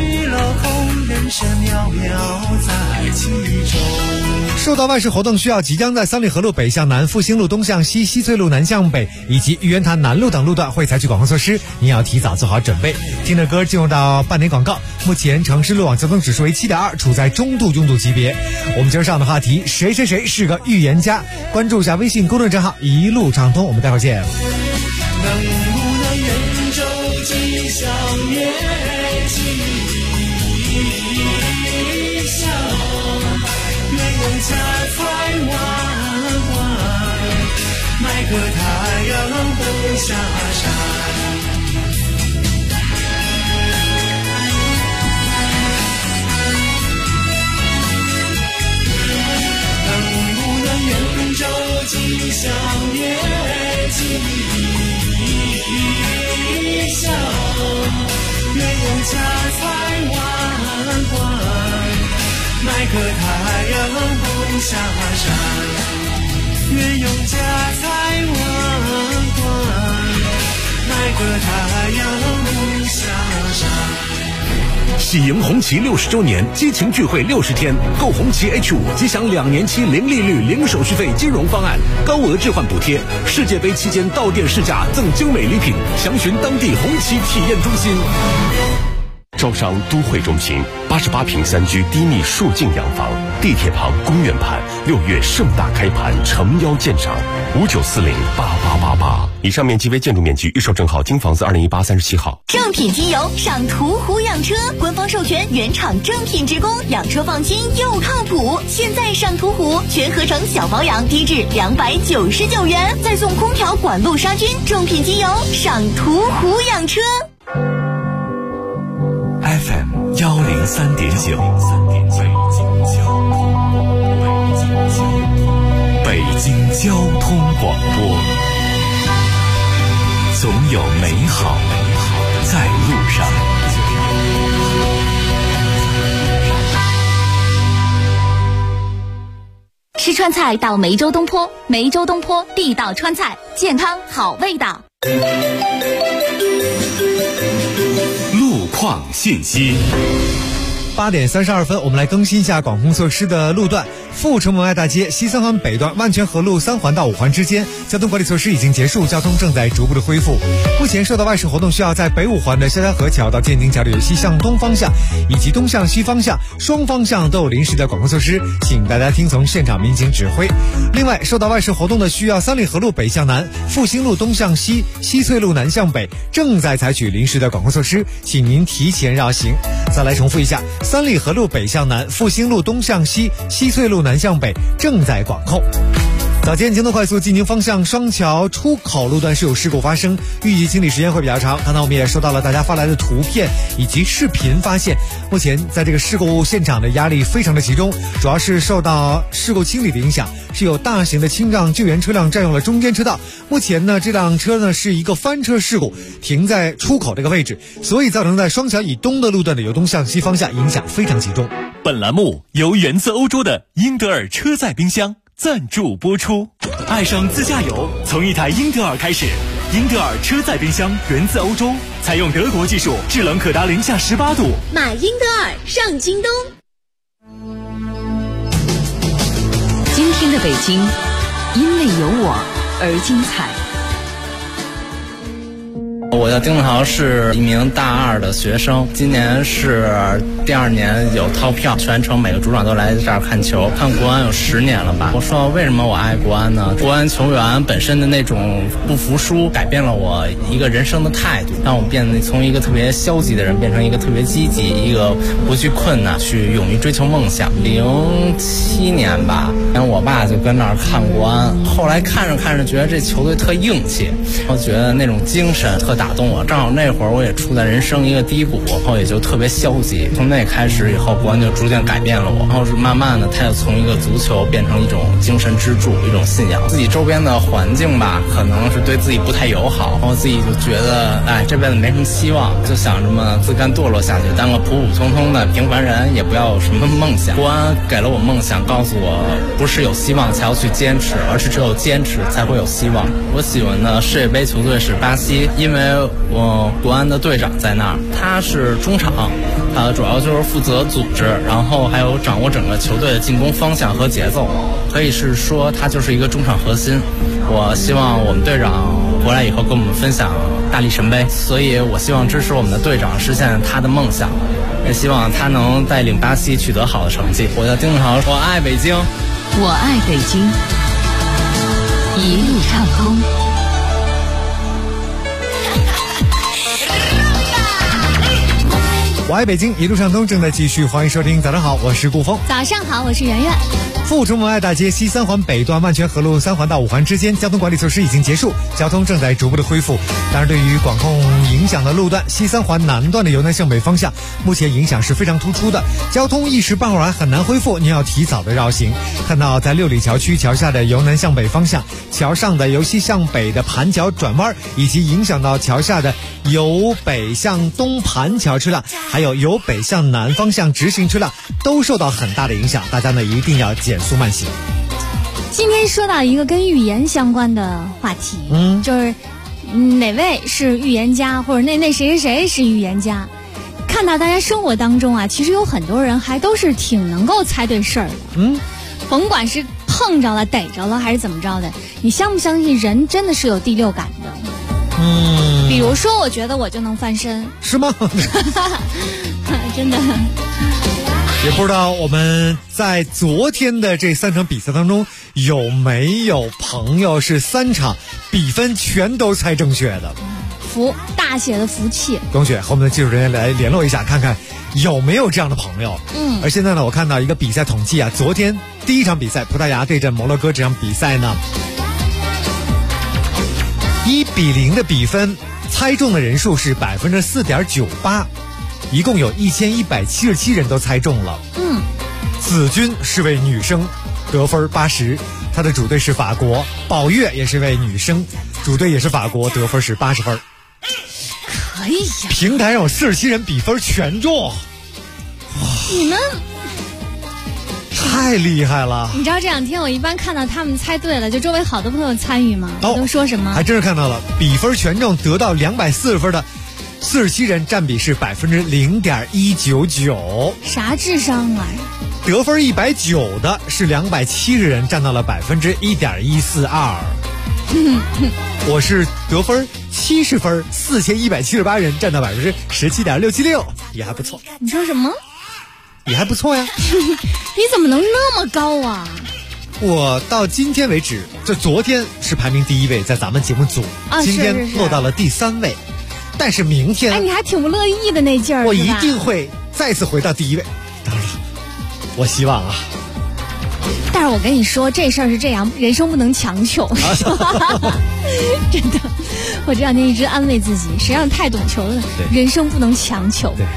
受到外事活动需要，即将在三里河路北向南、复兴路东向西、西翠路南向北以及玉渊潭南路等路段会采取管控措施，您要提早做好准备。听着歌进入到半点广告。目前城市路网交通指数为7.2，处在中度拥堵级别。我们今儿上的话题，谁谁谁是个预言家？关注一下微信公众账号一路畅通，我们待会儿见。 能不能人舟吉祥月吉祥，愿有家财万贯，买个太阳能下山。人舟吉祥月吉祥，愿有家财万贯，买个太阳能下山。愿有家财万贯，买个太阳能下山。 喜迎红旗60周年激情聚会60天，购红旗 H5 即享2年期零利率、零手续费金融方案，高额置换补贴。世界杯期间到店试驾赠精美礼品，详询当地红旗体验中心。 招商都会中心88平3居低密数境洋房，地铁旁公园畔，6月盛大开盘，诚邀鉴赏，59408888。以上面积为建筑面积，预售证号京房子2018 37号。 正品机油上途虎养车，官方授权原厂正品直供，养车放心又靠谱。现在上途虎全合成小保养，低至299元，再送空调管路杀菌。正品机油上途虎养车。 FM 103.9，北京交通广播，总有美好在路上。 吃川菜到梅州东坡，梅州东坡地道川菜，健康好味道。 路况信息。 8点32分，我们来更新一下管控措施的路段。阜成门外大街西三环北段万泉河路3环到5环之间，交通管理措施已经结束，交通正在逐步的恢复。目前受到外事活动需要，在北5环的萧家河桥到建宁桥的西向东方向以及东向西方向双方向都有临时的管控措施，请大家听从现场民警指挥。另外，受到外事活动的需要，三里河路北向南、复兴路东向西、西翠路南向北正在采取临时的管控措施，请您提前绕行。再来重复一下，三里河路北向南、复兴路东向西、西翠路南向北正在管控。早间京东快速济宁方向双桥出口路段是有事故发生，预计清理时间会比较长。刚才我们也收到了大家发来的图片以及视频，发现目前在这个事故现场的压力非常的集中，主要是受到事故清理的影响，是有大型的清障救援车辆占用了中间车道。目前呢，这辆车呢是一个翻车事故，停在出口这个位置，所以造成在双桥以东的路段的由东向西方向影响非常集中。 本栏目由源自欧洲的英德尔车载冰箱赞助播出。爱上自驾游，从一台英德尔开始。英德尔车载冰箱源自欧洲，采用德国技术，制冷可达零下18度。 买英德尔上京东。 今天的北京，因为有我而精彩。 我叫丁子豪，是一名大2的学生，今年是第2年有套票，全程每个主场都来这儿看球，看国安有10年了吧。我说为什么我爱国安呢？国安球员本身的那种不服输，改变了我一个人生的态度，让我变得从一个特别消极的人变成一个特别积极，一个不惧困难，去勇于追求梦想。07年吧，然后我爸就跟那儿看国安，后来看着看着觉得这球队特硬气，我觉得那种精神特打动我。正好那会儿我也处在人生一个低谷，然后也就特别消极。从那开始以后，国安就逐渐改变了我，然后是慢慢的，他就从一个足球变成一种精神支柱，一种信仰。自己周边的环境吧，可能是对自己不太友好，然后自己就觉得，这辈子没什么希望，就想这么自甘堕落下去，当个普普通通的平凡人，也不要有什么梦想。国安给了我梦想，告诉我不是有希望才要去坚持，而是只有坚持才会有希望。我喜欢的世界杯球队是巴西，因为我国安的队长在那儿，他是中场，主要就是负责组织，然后还有掌握整个球队的进攻方向和节奏，可以是说他就是一个中场核心。我希望我们队长回来以后跟我们分享大力神杯，所以我希望支持我们的队长实现他的梦想，也希望他能带领巴西取得好的成绩。我叫丁子豪，我爱北京， 我爱北京，一路畅通。 我爱北京，一路畅通正在继续，欢迎收听。早上好，我是顾峰。 早上好，我是圆圆。 阜成文爱大街西3环北段万泉河路3环到5环之间交通管理措施已经结束，交通正在逐步的恢复。当然，对于管控影响的路段，西3环南段的由南向北方向，目前影响是非常突出的，交通一时半会儿很难恢复，您要提早的绕行。看到在六里桥区桥下的由南向北方向，桥上的由西向北的盘桥转弯，以及影响到桥下的由北向东盘桥车辆，还有由北向南方向直行车辆，都受到很大的影响。大家呢一定要减速慢行。 今天说到一个跟预言相关的话题，就是哪位是预言家，或者那谁谁谁是预言家。看到大家生活当中啊，其实有很多人还都是挺能够猜对事儿的。甭管是碰着了、逮着了还是怎么着的，你相不相信人真的是有第六感的？比如说，我觉得我就能翻身， 是吗？ 真的。 也不知道我们在昨天的这3场比赛当中，有没有朋友是3场比分全都猜正确的？ 大写的福气。 不用去和我们的技术人员来联络一下，看看有没有这样的朋友。而现在呢，我看到一个比赛统计啊，昨天第1场比赛葡萄牙对阵摩洛哥这场比赛呢，1-0的比分，猜中的人数是4.98%，一共有1177人都猜中了。子君是位女生，得分80，她的主队是法国。宝月也是位女生，主队也是法国，得分是80分。 可以呀！ 平台上有47人比分全中， 你们太厉害了！ 你知道这2天我一般看到他们猜对了，就周围好多朋友参与吗？都说什么？ 还真是看到了，比分全中得到240分的47人，占比是0.199%。 啥智商啊？ 得分190的是270人，占到了1.142%。我是得分70分，4178人，占到17.676%，也还不错。 你说什么？ 也还不错呀。 你怎么能那么高啊？ 我到今天为止，就昨天是排名第1位，在咱们节目组，今天落到了第3位。但是明天， 你还挺不乐意的那劲儿， 我一定会再次回到第1位。当然了，我希望啊。 但是我跟你说，这事儿是这样，人生不能强求。真的，我这2天一直安慰自己，谁让太懂球了，人生不能强求。 对。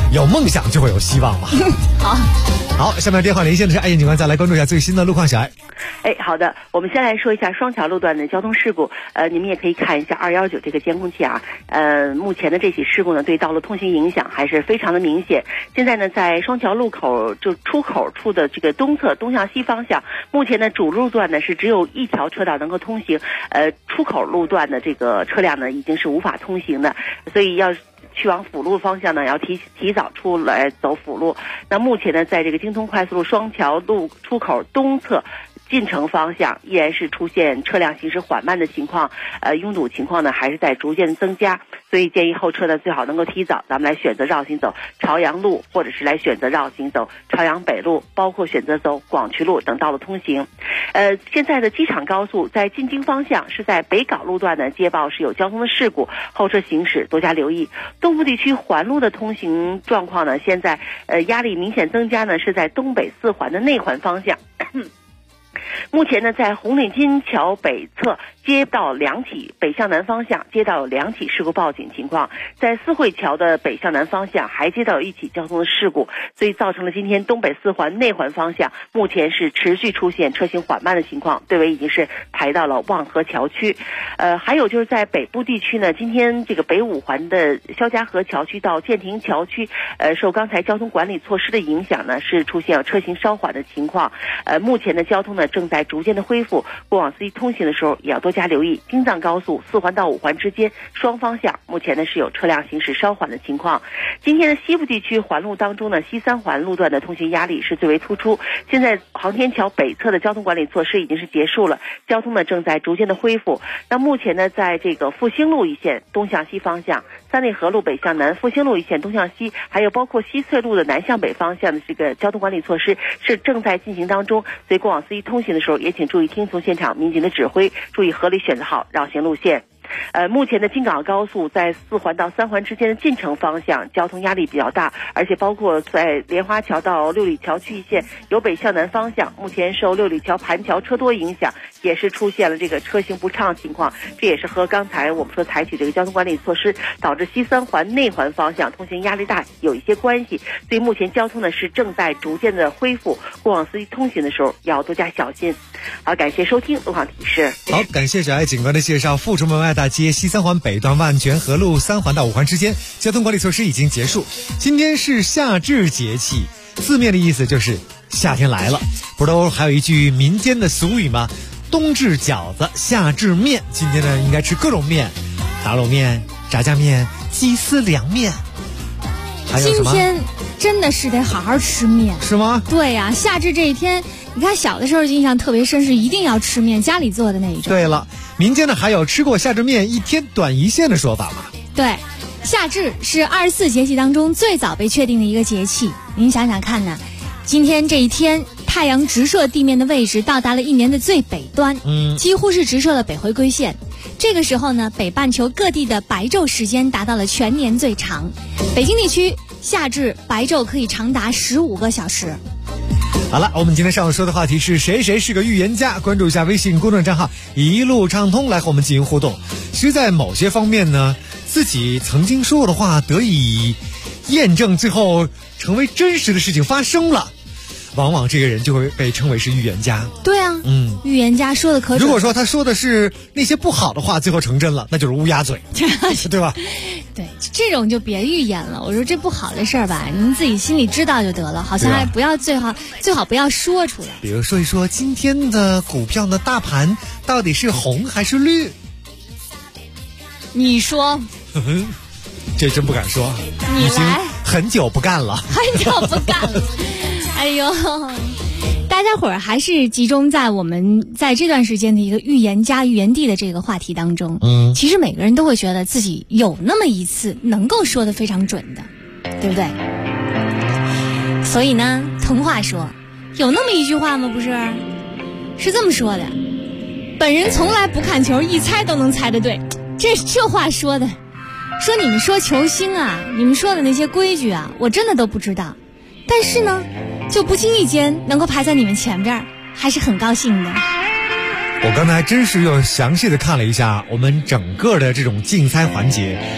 有梦想就会有希望嘛。好，下面电话连线的是爱燕警官，再来关注一下最新的路况。小爱， 好的，我们先来说一下双桥路段的交通事故。你们也可以看一下219这个监控器啊。目前的这起事故呢，对道路通行影响还是非常的明显。现在呢，在双桥路口就出口处的这个东侧东向西方向，目前的主路段呢是只有一条车道能够通行，出口路段的这个车辆呢已经是无法通行的，所以要去往辅路方向呢，要提早出来走辅路。那目前呢，在这个京通快速路双桥路出口东侧进城方向依然是出现车辆行驶缓慢的情况，拥堵情况呢还是在逐渐增加，所以建议后车呢最好能够提早，咱们来选择绕行走朝阳路，或者是来选择绕行走朝阳北路，包括选择走广渠路等道路通行。现在的机场高速在进京方向是在北港路段呢接报是有交通的事故，后车行驶多加留意。东部地区环路的通行状况呢，现在压力明显增加呢，是在东北四环的内环方向。目前呢，在红领巾桥北侧接到2起北向南方向接到有2起事故报警情况，在四惠桥的北向南方向还接到有1起交通的事故，所以造成了今天东北四环内环方向目前是持续出现车行缓慢的情况，队尾已经是排到了望河桥区。还有就是在北部地区呢，今天这个北五环的肖家河桥区到建亭桥区，受刚才交通管理措施的影响呢，是出现了车行稍缓的情况。目前的交通呢正在逐渐的恢复，过往司机通行的时候也要多加留意。京藏高速4环到5环之间双方向目前呢是有车辆行驶稍缓的情况。今天的西部地区环路当中呢，西3环路段的通行压力是最为突出。现在航天桥北侧的交通管理措施已经是结束了，交通呢正在逐渐的恢复。那目前呢，在这个复兴路一线东向西方向，三内河路北向南，复兴路一线东向西，还有包括西翠路的南向北方向的这个交通管理措施是正在进行当中，所以过往司机通行的时候也请注意听从现场民警的指挥，注意合理选择好绕行路线。目前的京港高速在4环到3环之间的进城方向交通压力比较大，而且包括在莲花桥到六里桥区一线由北向南方向，目前受六里桥盘桥车多影响，也是出现了这个车行不畅情况，这也是和刚才我们说采取这个交通管理措施导致西3环内环方向通行压力大有一些关系。所以目前交通呢是正在逐渐的恢复，过往司机通行的时候要多加小心。好，感谢收听路况提示。 好，感谢小爱警官的介绍。阜成门外大街西3环北段万泉河路3环到5环之间交通管理措施已经结束。今天是夏至节气，字面的意思就是夏天来了。不都还有一句民间的俗语吗？冬至饺子，夏至面。今天呢应该吃各种面，打卤面、炸酱面、鸡丝凉面。还有什么？ 今天真的是得好好吃面， 是吗？ 对呀，夏至这一天，你看小的时候印象特别深，是一定要吃面，家里做的那一种。 对了，民间呢还有吃过夏至面一天短一线的说法嘛？ 对，夏至是24节气当中最早被确定的一个节气。您想想看呢，今天这一天，太阳直射地面的位置到达了一年的最北端，几乎是直射了北回归线。这个时候呢，北半球各地的白昼时间达到了全年最长。北京地区夏至白昼可以长达15个小时。 好了，我们今天上午说的话题是谁是个预言家，关注一下微信公众账号一路畅通来和我们进行互动。其实在某些方面呢，自己曾经说过的话得以验证，最后成为真实的事情发生了，往往这个人就会被称为是预言家。 对啊，预言家说的可准。 如果说他说的是那些不好的话，最后成真了，那就是乌鸦嘴，对吧？ 对，这种就别预言了。我说这不好的事儿吧，您自己心里知道就得了，好像还不要最好不要说出来。 比如说一说今天的股票的大盘到底是红还是绿？ 你说？ 这真不敢说， 你已经很久不干了， 很久不干了。哎呦，大家伙儿还是集中在我们在这段时间的一个预言家、预言帝的这个话题当中。其实每个人都会觉得自己有那么一次能够说得非常准的，对不对？所以呢，童话说有那么一句话吗？不是，是这么说的：本人从来不看球，一猜都能猜得对。这话说的，说你们说球星啊，你们说的那些规矩啊，我真的都不知道。但是呢，就不经意间能够排在你们前边，还是很高兴的。 我刚才真是又详细的看了一下我们整个的这种竞猜环节，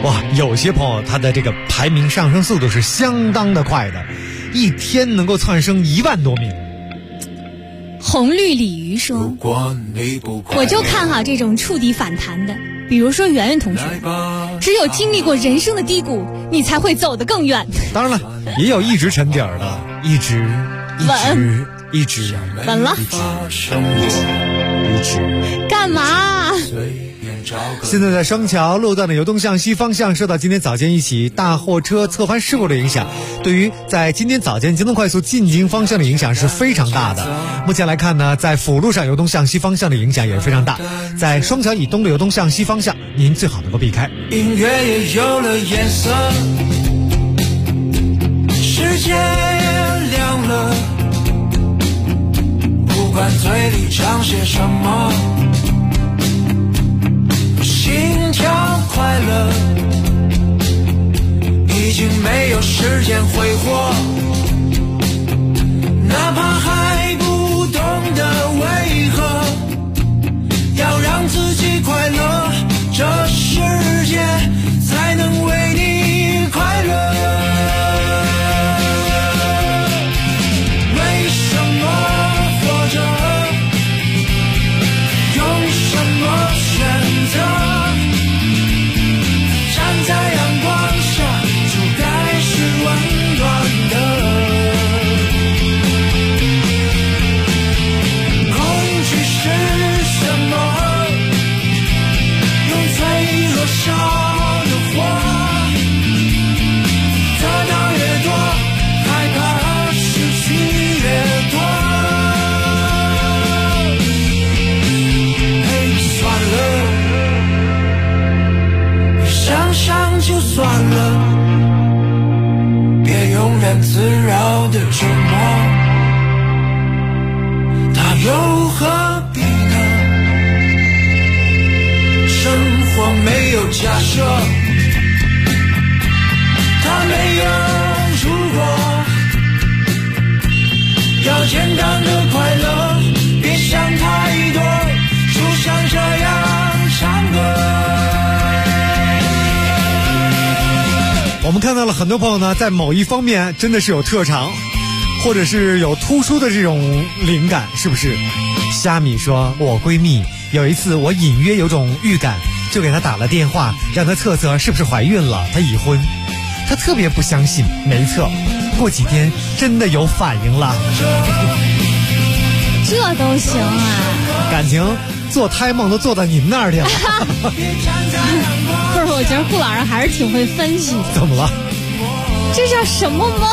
哇，有些朋友他的这个排名上升速度是相当的快的，一天能够窜升1万多名。 红绿鲤鱼说，我就看好这种触底反弹的，比如说圆圆同学，只有经历过人生的低谷，你才会走得更远。 当然了，也有一直沉底儿的，一直稳了，干嘛？ 现在在双桥路段的由东向西方向受到今天早间一起大货车侧翻事故的影响，对于在今天早间京东快速进京方向的影响是非常大的。目前来看呢，在辅路上由东向西方向的影响也是非常大，在双桥以东的由东向西方向您最好能够避开。 音乐也有了颜色，世界也亮了，不管嘴里唱些什么，心跳快乐，已经没有时间挥霍，哪怕还不懂得为何要让自己快乐，这世界才能为你快乐。为什么活着？用什么选择？站在阳光下就该是温暖的。恐惧是什么？用脆弱烧的火，得到越多，害怕失去越多。嘿，算了，想想就算了，别永远自扰的折磨，它又何必呢？生活没有假设，它没有如果，要简单的快乐，别想太多，就像这样唱歌。 我们看到了很多朋友呢，在某一方面真的是有特长，或者是有突出的这种灵感，是不是？虾米说，我闺蜜有一次我隐约有种预感，就给她打了电话，让她测测是不是怀孕了，她已婚。她特别不相信，没测，过几天真的有反应了。 这都行啊？ 感情做胎梦都做到您那儿去了。 不是，我觉得顾老师还是挺会分析的。 怎么了？ 这叫什么梦？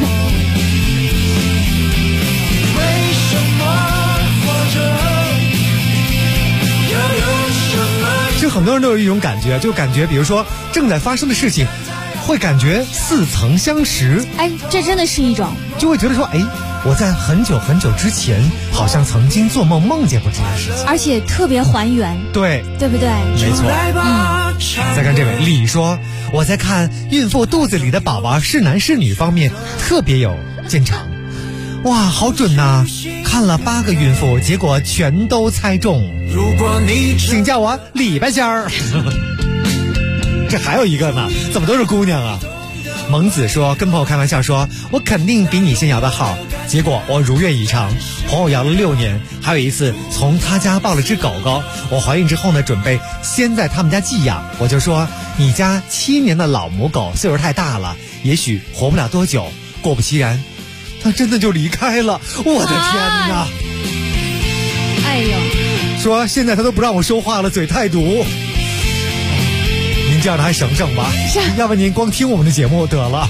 为什么活着？又有什么？ 其实很多人都有一种感觉，就感觉比如说正在发生的事情，会感觉似曾相识。 哎，这真的是一种， 就会觉得说，哎，我在很久很久之前好像曾经做梦梦见过这件事情， 而且特别还原。 对， 对不对？ 没错。再看这位李说，我在看孕妇肚子里的宝宝是男是女方面特别有见长。哇，好准呐！看了8个孕妇，结果全都猜中。 如果你请叫我李白仙儿。这还有一个呢，怎么都是姑娘啊？蒙子说，跟朋友开玩笑说，我肯定比你先摇的号，结果我如愿以偿，朋友摇了6年。还有一次从他家抱了只狗狗，我怀孕之后呢，准备先在他们家寄养，我就说你家7年的老母狗岁数太大了，也许活不了多久。果不其然，它真的就离开了。我的天哪！ 哎呦， 说现在他都不让我说话了，嘴太毒。您这样的还省省吧，要不然您光听我们的节目得了。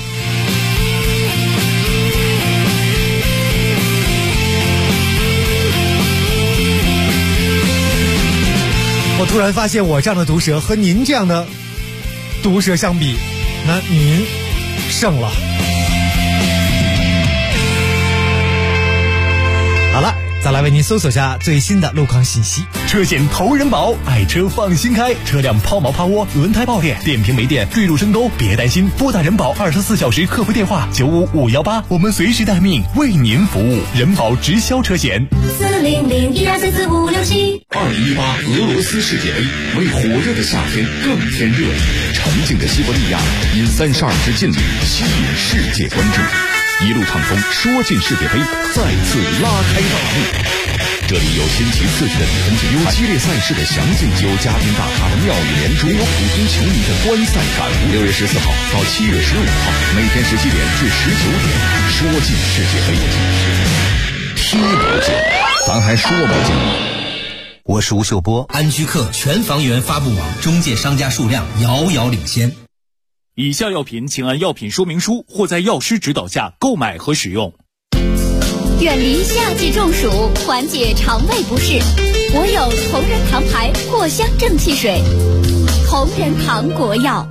我突然发现，我这样的毒舌和您这样的毒舌相比，那您胜了。好了， 再来为您搜索下最新的路况信息。 车险投人保，爱车放心开，车辆抛锚趴窝、轮胎爆裂、电瓶没电、坠入深沟，别担心，拨打人保24小时客服电话95518，我们随时待命，为您服务。人保直销车险 40012344567。 2018俄罗斯世界杯为火热的夏天更添热力，沉静的西伯利亚因32支劲旅吸引世界关注。一路畅通说进世界杯再次拉开大幕。这里有新奇刺激的比分节，有激烈赛事的详尽，有嘉宾大咖的妙语连珠，也有普通球迷的观赛感悟。6月14号到7月15号，每天17点至19点，说进世界杯，踢不进，咱还说不进。 我是吴秀波，安居客全房源发布网中介商家数量遥遥领先。 以下药品请按药品说明书或在药师指导下购买和使用。 远离夏季中暑，缓解肠胃不适，我有同仁堂牌藿香正气水。同仁堂国药。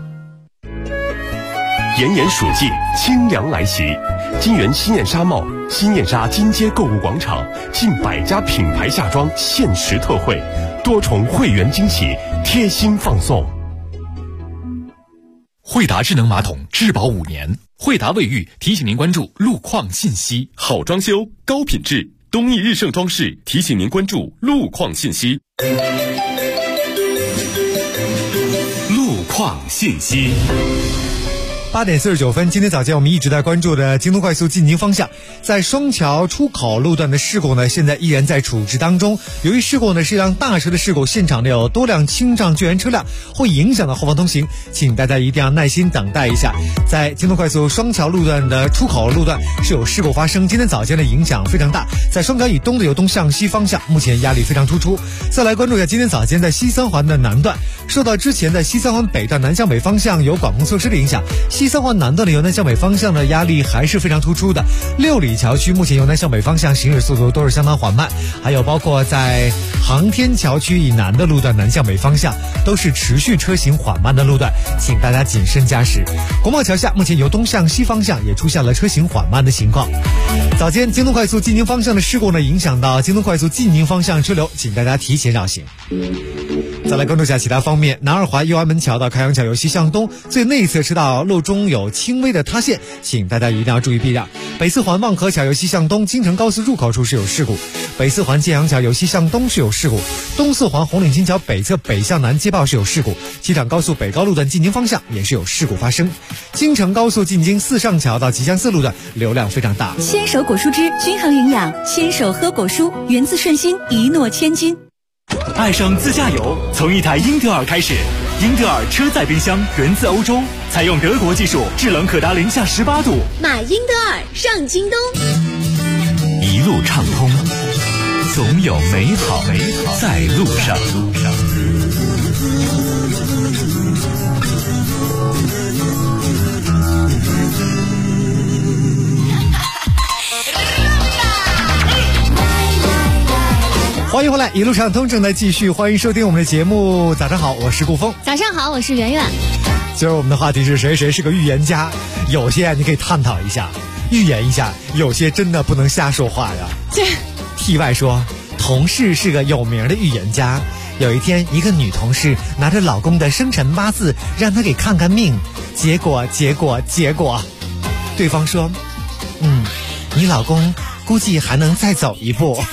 炎炎暑季，清凉来袭。金源新燕纱帽、新燕纱金街购物广场近100家品牌夏装限时特惠，多重会员惊喜，贴心放送。 惠达智能马桶质保5年，惠达卫浴提醒您关注路况信息。 好装修，高品质，东义日盛装饰提醒您关注路况信息。 路况信息。 8点49分，今天早间我们一直在关注的京东快速进宁方向，在双桥出口路段的事故呢，现在依然在处置当中。由于事故呢是一辆大车的事故，现场呢有多辆清障救援车辆，会影响到后方通行，请大家一定要耐心等待一下。在京东快速双桥路段的出口路段是有事故发生，今天早间的影响非常大，在双桥以东的由东向西方向，目前压力非常突出。再来关注一下今天早间在西三环的南段，受到之前在西三环北段南向北方向有管控措施的影响，西三环南段的由南向北方向的压力还是非常突出的。六里桥区目前由南向北方向行驶速度都是相当缓慢，还有包括在航天桥区以南的路段南向北方向都是持续车行缓慢的路段，请大家谨慎驾驶。国贸桥下目前由东向西方向也出现了车行缓慢的情况。早间京东快速进宁方向的事故呢，影响到京东快速进宁方向车流，请大家提前绕行。再来关注一下其他方面，南二环右安门桥到开阳桥由西向东最内侧车道路中有轻微的塌陷，请大家一定要注意避让。北四环望河桥由西向东京承高速入口处是有事故，北四环建阳桥由西向东是有事故，东四环红岭金桥北侧北向南接报是有事故，机场高速北高路段进京方向也是有事故发生。京承高速进京四上桥到吉祥寺路段流量非常大。 牵手果蔬汁均衡营养，牵手喝果蔬，源自顺心，一诺千金。 爱上自驾游，从一台英特尔开始。英特尔车载冰箱源自欧洲，采用德国技术，制冷可达零下18度。 买英特尔上京东。 一路畅通，总有美好在路上。 欢迎回来，一路畅通正在继续，欢迎收听我们的节目。早上好，我是顾峰。 早上好，我是圆圆。 今儿我们的话题是谁是个预言家，有些你可以探讨一下，预言一下，有些真的不能瞎说话呀。题外说，同事是个有名的预言家。有一天，一个女同事拿着老公的生辰八字让他给看看命，结果，对方说，你老公估计还能再走一步。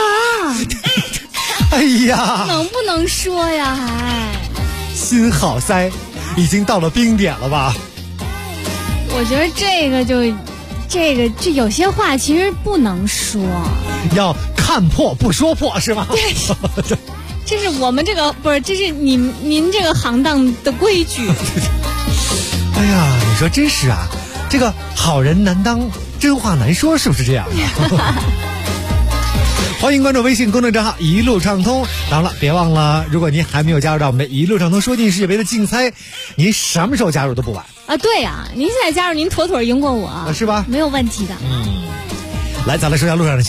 哎呀， 能不能说呀？ 心好塞，已经到了冰点了吧？ 我觉得这有些话其实不能说， 要看破不说破是吗？ 对，这是我们这个不是，这是您这个行当的规矩。 哎呀，你说真是啊，这个好人难当，真话难说，是不是这样啊？欢迎关注微信公众账号一路畅通。当然了，别忘了，如果您还没有加入到我们的一路畅通说进世界杯的竞猜，您什么时候加入都不晚啊！对呀，您现在加入，您妥妥赢过我， 是吧？ 没有问题的。 来，咱来说一下路上的情况。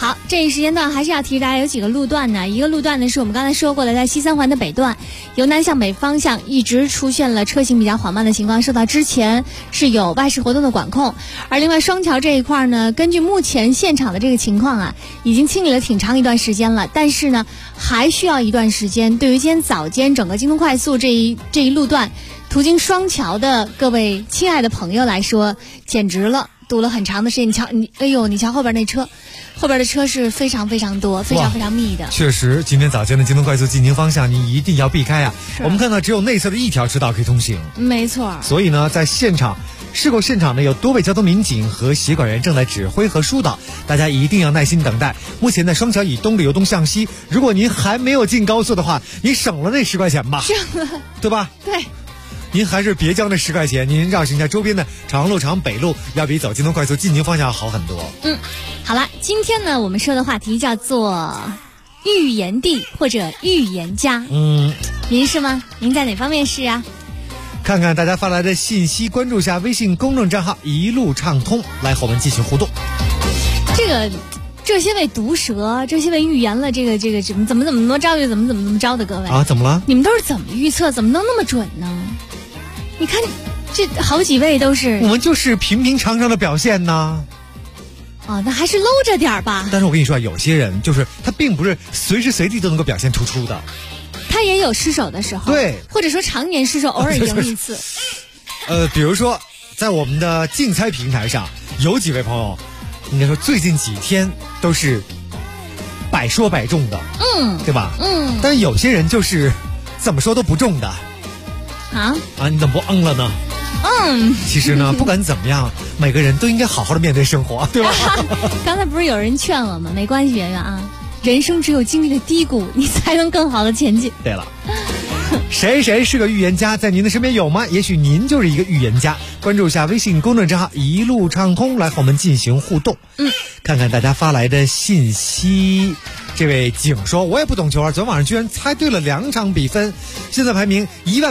好，这一时间段还是要提示大家有几个路段呢。一个路段呢是我们刚才说过的，在西三环的北段，由南向北方向一直出现了车行比较缓慢的情况，受到之前是有外事活动的管控。而另外双桥这一块呢，根据目前现场的这个情况啊，已经清理了挺长一段时间了，但是呢还需要一段时间。对于今天早间整个京东快速这一路段途经双桥的各位亲爱的朋友来说，简直了，堵了很长的时间。你瞧后边那车，后边的车是非常非常多，非常非常密的。 确实，今天早间的京东快速进京方向你一定要避开啊。我们看到只有内侧的一条车道可以通行， 没错。 所以呢，在事故现场呢，有多位交通民警和协管员正在指挥和疏导，大家一定要耐心等待。目前在双桥以东的由东向西，如果您还没有进高速的话，你省了那10块钱吧， 省了， 对吧？ 对。 您还是别交那10块钱，您绕行一下周边的长路、长北路，要比走京东快速进京方向好很多。 好了，今天呢，我们说的话题叫做预言帝或者预言家。您是吗？您在哪方面是啊？ 看看大家发来的信息，关注下微信公众账号一路畅通，来和我们进行互动。 这些位毒舌，这些位预言了这个怎么着就怎么着的各位啊，怎么了？ 你们都是怎么预测，怎么能那么准呢？你看这好几位都是， 我们就是平平常常的表现呢。 那还是搂着点吧。 但是我跟你说，有些人就是他并不是随时随地都能够表现突出的， 他也有失手的时候， 对， 或者说常年失手，偶尔赢一次。 比如说在我们的竞猜平台上，有几位朋友应该说最近几天都是百说百中的，对吧？但有些人就是怎么说都不中的。你怎么不了呢？其实呢，不管怎么样，每个人都应该好好的面对生活，对吧？ 刚才不是有人劝我吗？没关系，圆圆啊，人生只有经历了低谷，你才能更好的前进。 对了。谁是个预言家，在您的身边有吗？也许您就是一个预言家。关注一下微信公众账号一路畅通，来和我们进行互动。看看大家发来的信息。这位景说，我也不懂球啊，昨晚上居然猜对了2场比分，现在排名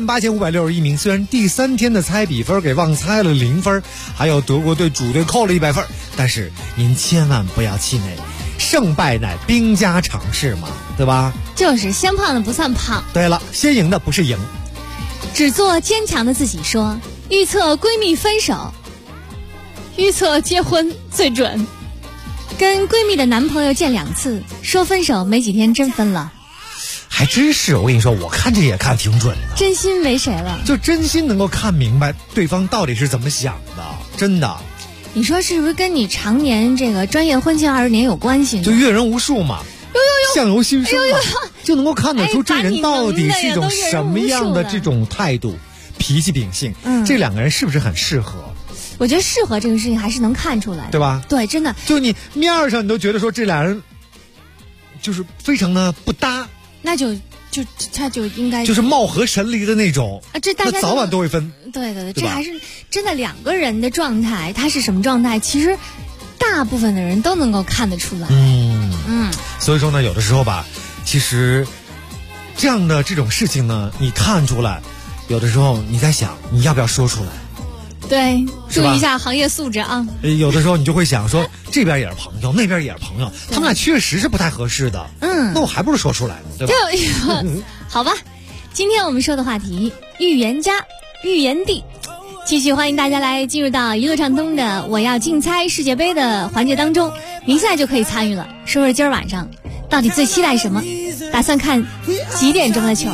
18561名。虽然第3天的猜比分给忘猜了0分，还有德国队主队扣了100分，但是您千万不要气馁，胜败乃兵家常事嘛，对吧？ 就是先胖的不算胖。 对了，先赢的不是赢。 只做坚强的自己说，预测闺蜜分手，预测结婚最准。跟闺蜜的男朋友见2次，说分手没几天真分了。 还真是，我跟你说，我看这也看挺准的， 真心为谁了？ 就真心能够看明白对方到底是怎么想的，真的。 你说是不是跟你常年这个专业婚庆20年有关系呢？ 就阅人无数嘛，相由心生嘛，就能够看得出这人到底是一种什么样的这种态度、脾气秉性。这2个人是不是很适合？ 我觉得适合这个事情还是能看出来的， 对吧？ 对，真的。 就你面上你都觉得说这俩人就是非常的不搭， 那他就应该就是貌合神离的那种啊，这大家那早晚都会分。 对，这还是真的2个人的状态，他是什么状态？其实大部分的人都能够看得出来。 所以说呢，有的时候吧，其实这样的这种事情呢，你看出来，有的时候你在想，你要不要说出来？ 对，注意一下行业素质啊。 有的时候你就会想说，这边也是朋友，那边也是朋友，他们俩确实是不太合适的。那我还不如说出来呢，对吧？ 好吧，今天我们说的话题，预言家、预言帝。继续欢迎大家来进入到一路畅通的我要竞猜世界杯的环节当中，您现在就可以参与了。说说今儿晚上到底最期待什么？打算看几点钟的球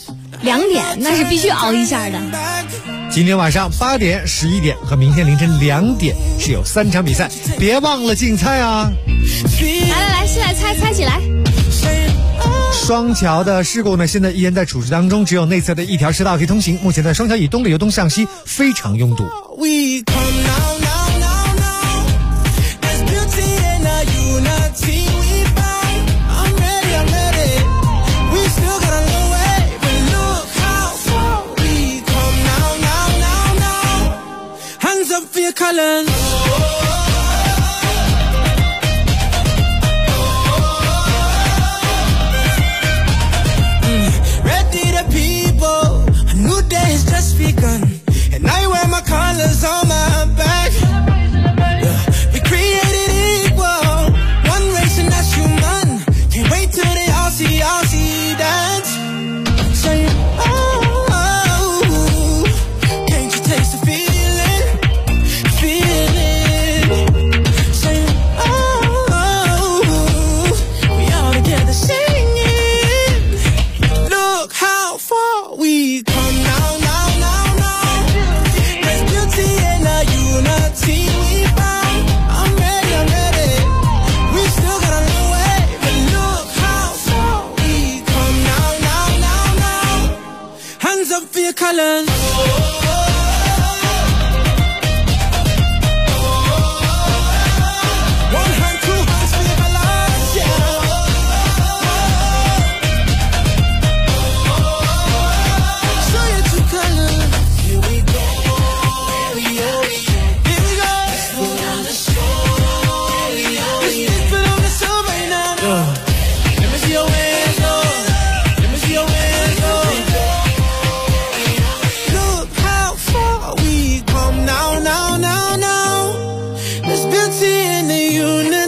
？2点，那是必须熬一下的。 今天晚上8点、11点和明天凌晨2点是有3场比赛，别忘了竞猜啊！ 来，现在猜起来。 双桥的事故呢，现在依然在处置当中，只有内侧的一条车道可以通行。目前在双桥以东的由东向西非常拥堵。 And I wear my colors on my back.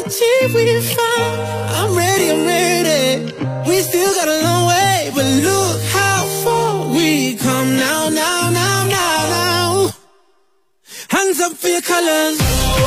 achieve we found. I'm ready. We still got a long way, but look how far we come now. Hands up for your colors.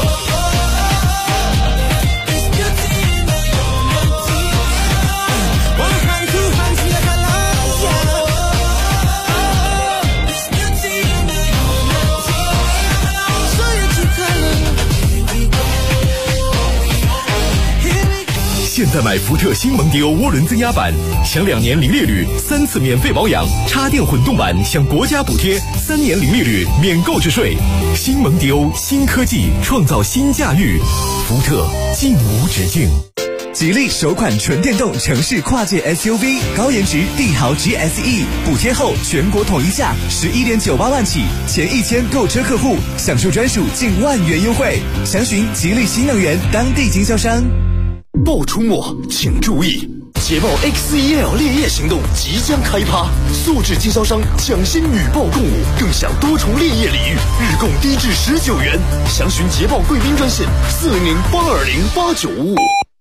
现在买福特新蒙迪欧涡轮增压版，享2年零利率，3次免费保养；插电混动版享国家补贴，3年零利率，免购置税。新蒙迪欧，新科技创造新驾驭，福特尽无止境。 吉利首款纯电动城市跨界 SUV 高颜值帝豪 GSE， 补贴后全国统一价11.98万起，前1000购车客户享受专属近1万元优惠。详询吉利新能源当地经销商。 报出没，请注意！捷豹 X1L 烈焰行动即将开趴，素质经销商抢先女报共舞，更享多重烈焰礼遇，日供低至19元。详询捷豹贵宾专线400-820-8955。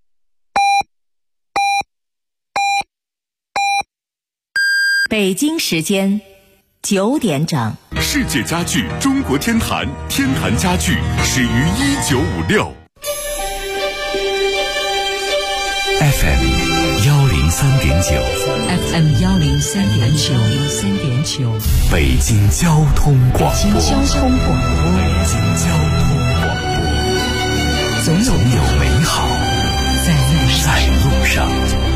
北京时间9点整。 世界家具中国天坛，天坛家具始于1956。 FM 103.9 FM 103.9 北京交通广播。 北京交通广播，总有美好在路上。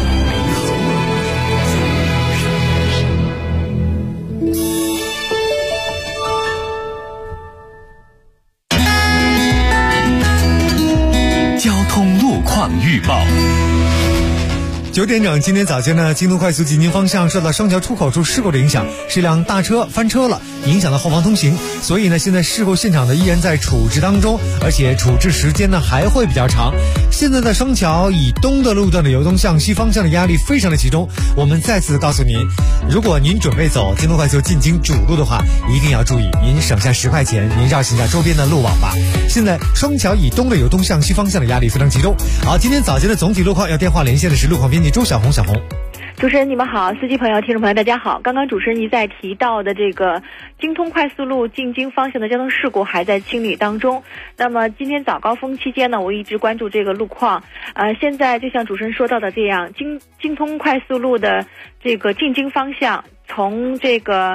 交通路况预报。 9点整，今天早间呢，京东快速进京方向受到双桥出口处事故的影响，是一辆大车翻车了，影响到后方通行，所以呢，现在事故现场呢依然在处置当中，而且处置时间呢还会比较长。现在的双桥以东的路段的由东向西方向的压力非常的集中，我们再次告诉您，如果您准备走京东快速进京主路的话，一定要注意，您省下10块钱，您绕行下周边的路网吧。现在双桥以东的由东向西方向的压力非常集中。好，今天早间的总体路况要电话连线的是路况编辑周小红。 主持人你们好，司机朋友、听众朋友大家好。刚刚主持人一再提到的这个京通快速路进京方向的交通事故还在清理当中。那么今天早高峰期间呢，我一直关注这个路况。现在就像主持人说到的这样，京通快速路的这个进京方向，从这个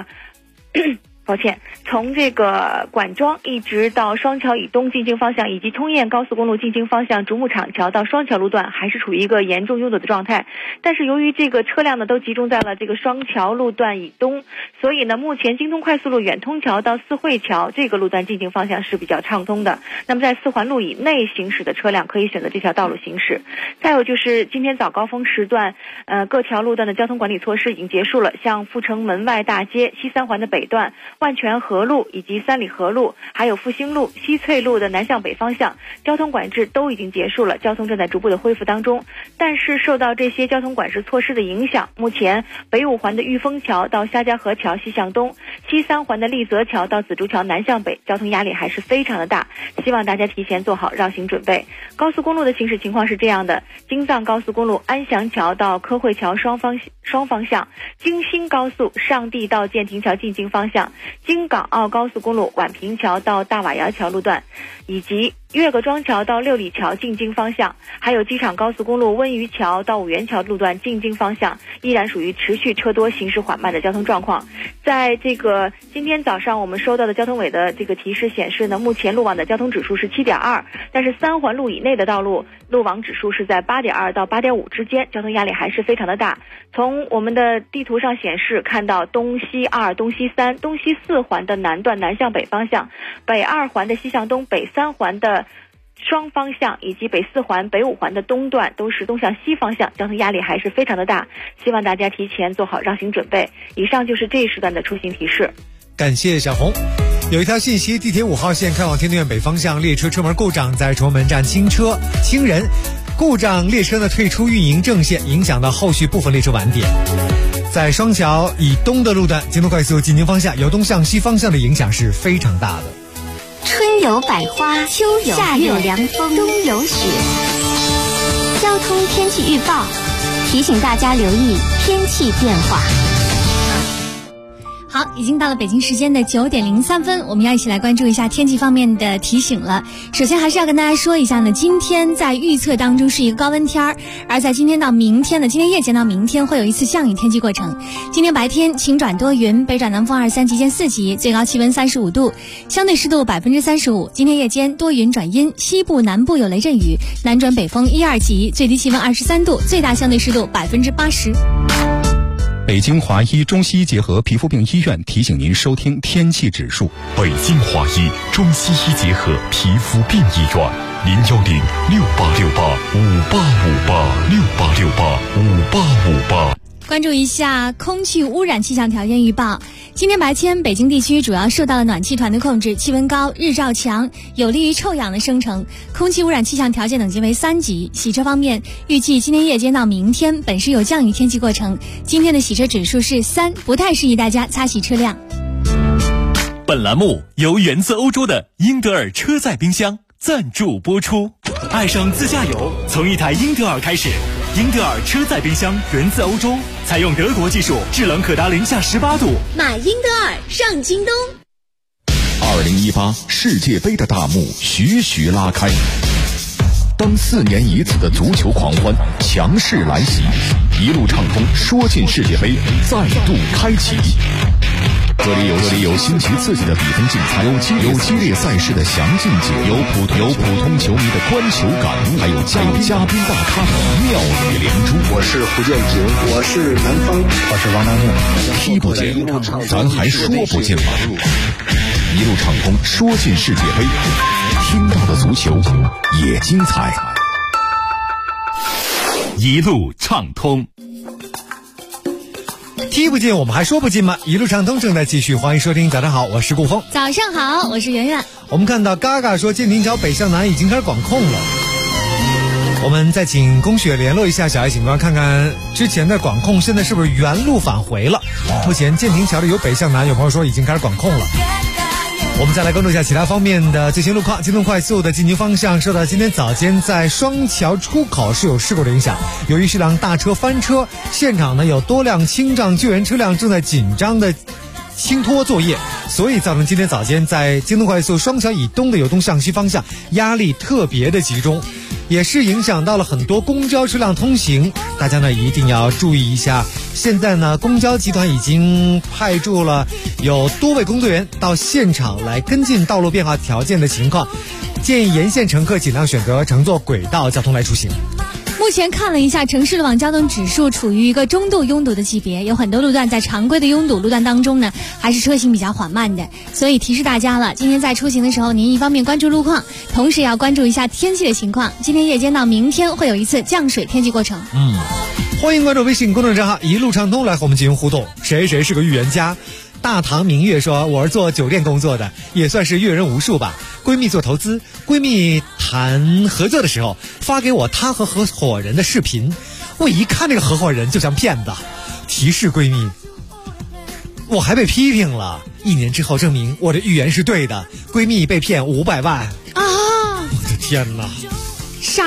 从这个管庄一直到双桥以东进京方向，以及通燕高速公路进京方向竹木厂桥到双桥路段还是处于一个严重拥堵的状态。但是由于这个车辆呢都集中在了这个双桥路段以东，所以呢目前京通快速路远通桥到四惠桥这个路段进京方向是比较畅通的。那么在4环路以内行驶的车辆可以选择这条道路行驶。再有就是今天早高峰时段，各条路段的交通管理措施已经结束了，像阜成门外大街、西3环的北段、万泉河路以及三里河路，还有复兴路、西翠路的南向北方向，交通管制都已经结束了，交通正在逐步的恢复当中。但是受到这些交通管制措施的影响，目前北5环的玉峰桥到夏家河桥西向东，西3环的丽泽桥到紫竹桥南向北，交通压力还是非常的大，希望大家提前做好绕行准备。高速公路的行驶情况是这样的：京藏高速公路安祥桥到科汇桥双方向，京新高速上地到建亭桥进京方向，京港澳高速公路宛平桥到大瓦窑桥路段，以及岳各庄桥到六里桥进京方向，还有机场高速公路温榆桥到五原桥路段进京方向，依然属于持续车多、行驶缓慢的交通状况。在这个今天早上我们收到的交通委的这个提示显示呢，目前路网的交通指数是 7.2， 但是3环路以内的道路路网指数是在 8.2 到 8.5 之间，交通压力还是非常的大。从我们的地图上显示，看到东西2、东西3、东西4环的南段南向北方向，北2环的西向东、北3环的双方向以及北4环、北5环的东段都是东向西方向，交通压力还是非常的大，希望大家提前做好绕行准备。以上就是这一时段的出行提示。 感谢小红。有一条信息，地铁5号线开往天通苑北方向列车车门故障，在崇文门站清人故障，列车呢退出运营正线，影响到后续部分列车晚点。在双桥以东的路段，京通快速进京方向由东向西方向的影响是非常大的。 春有百花，秋有夏有凉风，冬有雪。 交通天气预报，提醒大家留意天气变化。 好，已经到了北京时间的9点03分，我们要一起来关注一下天气方面的提醒了。首先还是要跟大家说一下呢，今天在预测当中是一个高温天儿，而在今天到明天呢，今天夜间到明天会有一次降雨天气过程。今天白天晴转多云，北转南风2-3级见4级，最高气温35度，相对湿度35%。今天夜间多云转阴，西部南部有雷阵雨，南转北风1-2级，最低气温23度，最大相对湿度80%。 北京华医中西医结合皮肤病医院提醒您收听天气指数。 北京华医中西医结合皮肤病医院，0106868585858685858。 关注一下空气污染气象条件预报。今天白天，北京地区主要受到了暖气团的控制，气温高，日照强，有利于臭氧的生成。空气污染气象条件等级为3级。洗车方面，预计今天夜间到明天本市有降雨天气过程。今天的洗车指数是3，不太适宜大家擦洗车辆。 本栏目由源自欧洲的英德尔车载冰箱赞助播出。爱上自驾游，从一台英德尔开始。英德尔车载冰箱源自欧洲，采用德国技术，制冷可达-18度。 买英德尔上京东。 2018世界杯的大幕徐徐拉开，当4年一次的足球狂欢强势来袭，一路畅通说进世界杯再度开启。这里有新奇刺激的比分竞猜，有激烈赛事的详尽解，有普通球迷的观球感悟，还有嘉宾大咖的妙语连珠。 我是胡建平，我是南方，我是王大庆。 踢不进，咱还说不进吗？一路畅通说进世界杯，听到的足球也精彩。 一路畅通。 踢不进我们还说不进吗？一路畅通正在继续，欢迎收听。早上好，我是顾峰。 早上好，我是圆圆。 我们看到嘎嘎说建宁桥北向南已经开始管控了，我们再请龚雪联络一下小爱警官，看看之前的管控现在是不是原路返回了。目前建宁桥的由北向南，有朋友说已经开始管控了。我们再来关注一下其他方面的最新路况。京东快速的进京方向受到今天早间在双桥出口是有事故的影响，由于是辆大车翻车，现场呢有多辆清障救援车辆正在紧张的清脱作业，所以造成今天早间在京东快速双桥以东的由东向西方向压力特别的集中，也是影响到了很多公交车辆通行，大家呢一定要注意一下。现在呢，公交集团已经派驻了有多位工作人员到现场来跟进道路变化条件的情况，建议沿线乘客尽量选择乘坐轨道交通来出行。 目前看了一下城市路网交通指数处于一个中度拥堵的级别，有很多路段在常规的拥堵路段当中呢，还是车行比较缓慢的，所以提示大家了，今天在出行的时候，您一方面关注路况，同时也要关注一下天气的情况。今天夜间到明天会有一次降水天气过程。 欢迎关注微信公众账号一路畅通来和我们进行互动。谁是个预言家？大唐明月说，我是做酒店工作的，也算是阅人无数吧。闺蜜做投资，闺蜜谈合作的时候发给我她和合伙人的视频，我一看那个合伙人就像骗子。提示闺蜜，我还被批评了，1年之后证明我的预言是对的，闺蜜被骗500万啊！我的天哪， 啥？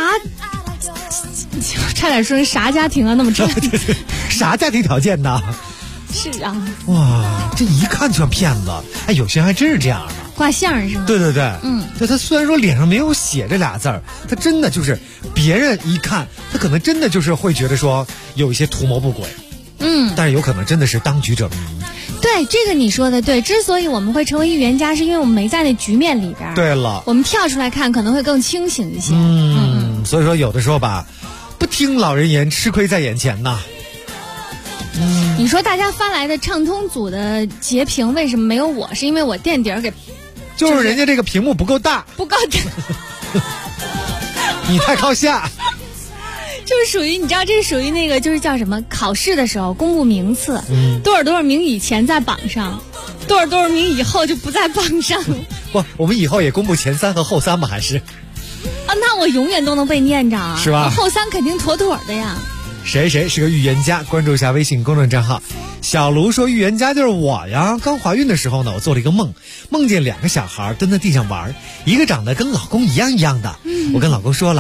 差点说啥家庭啊，那么赚啥家庭条件呢？ 是啊， 哇，这一看就像骗子。哎，有些人还真是这样的， 挂相是吗？ 对，对，他虽然说脸上没有写这俩字儿，他真的就是别人一看，他可能真的就是会觉得说有一些图谋不轨，但是有可能真的是当局者迷。 对，这个你说的对，之所以我们会成为预言家，是因为我们没在那局面里边。 对了， 我们跳出来看可能会更清醒一些。 所以说有的时候吧，不听老人言，吃亏在眼前呐。 你说大家发来的畅通组的截屏为什么没有我？是因为我垫底儿给， 就是人家这个屏幕不够大， 不够大， 你太靠下。 就是属于你知道，这是属于那个就是叫什么？考试的时候公布名次，多少名以前在榜上，多少名以后就不在榜上。 不，我们以后也公布前3和后3吧，还是？ 啊，那我永远都能被念着啊， 是吧？ 后3肯定妥妥的呀。 谁是个预言家？关注一下微信公众账号。小卢说，预言家就是我呀。刚怀孕的时候呢，我做了一个梦，梦见2个小孩蹲在地上玩，一个长得跟老公一样的。我跟老公说了，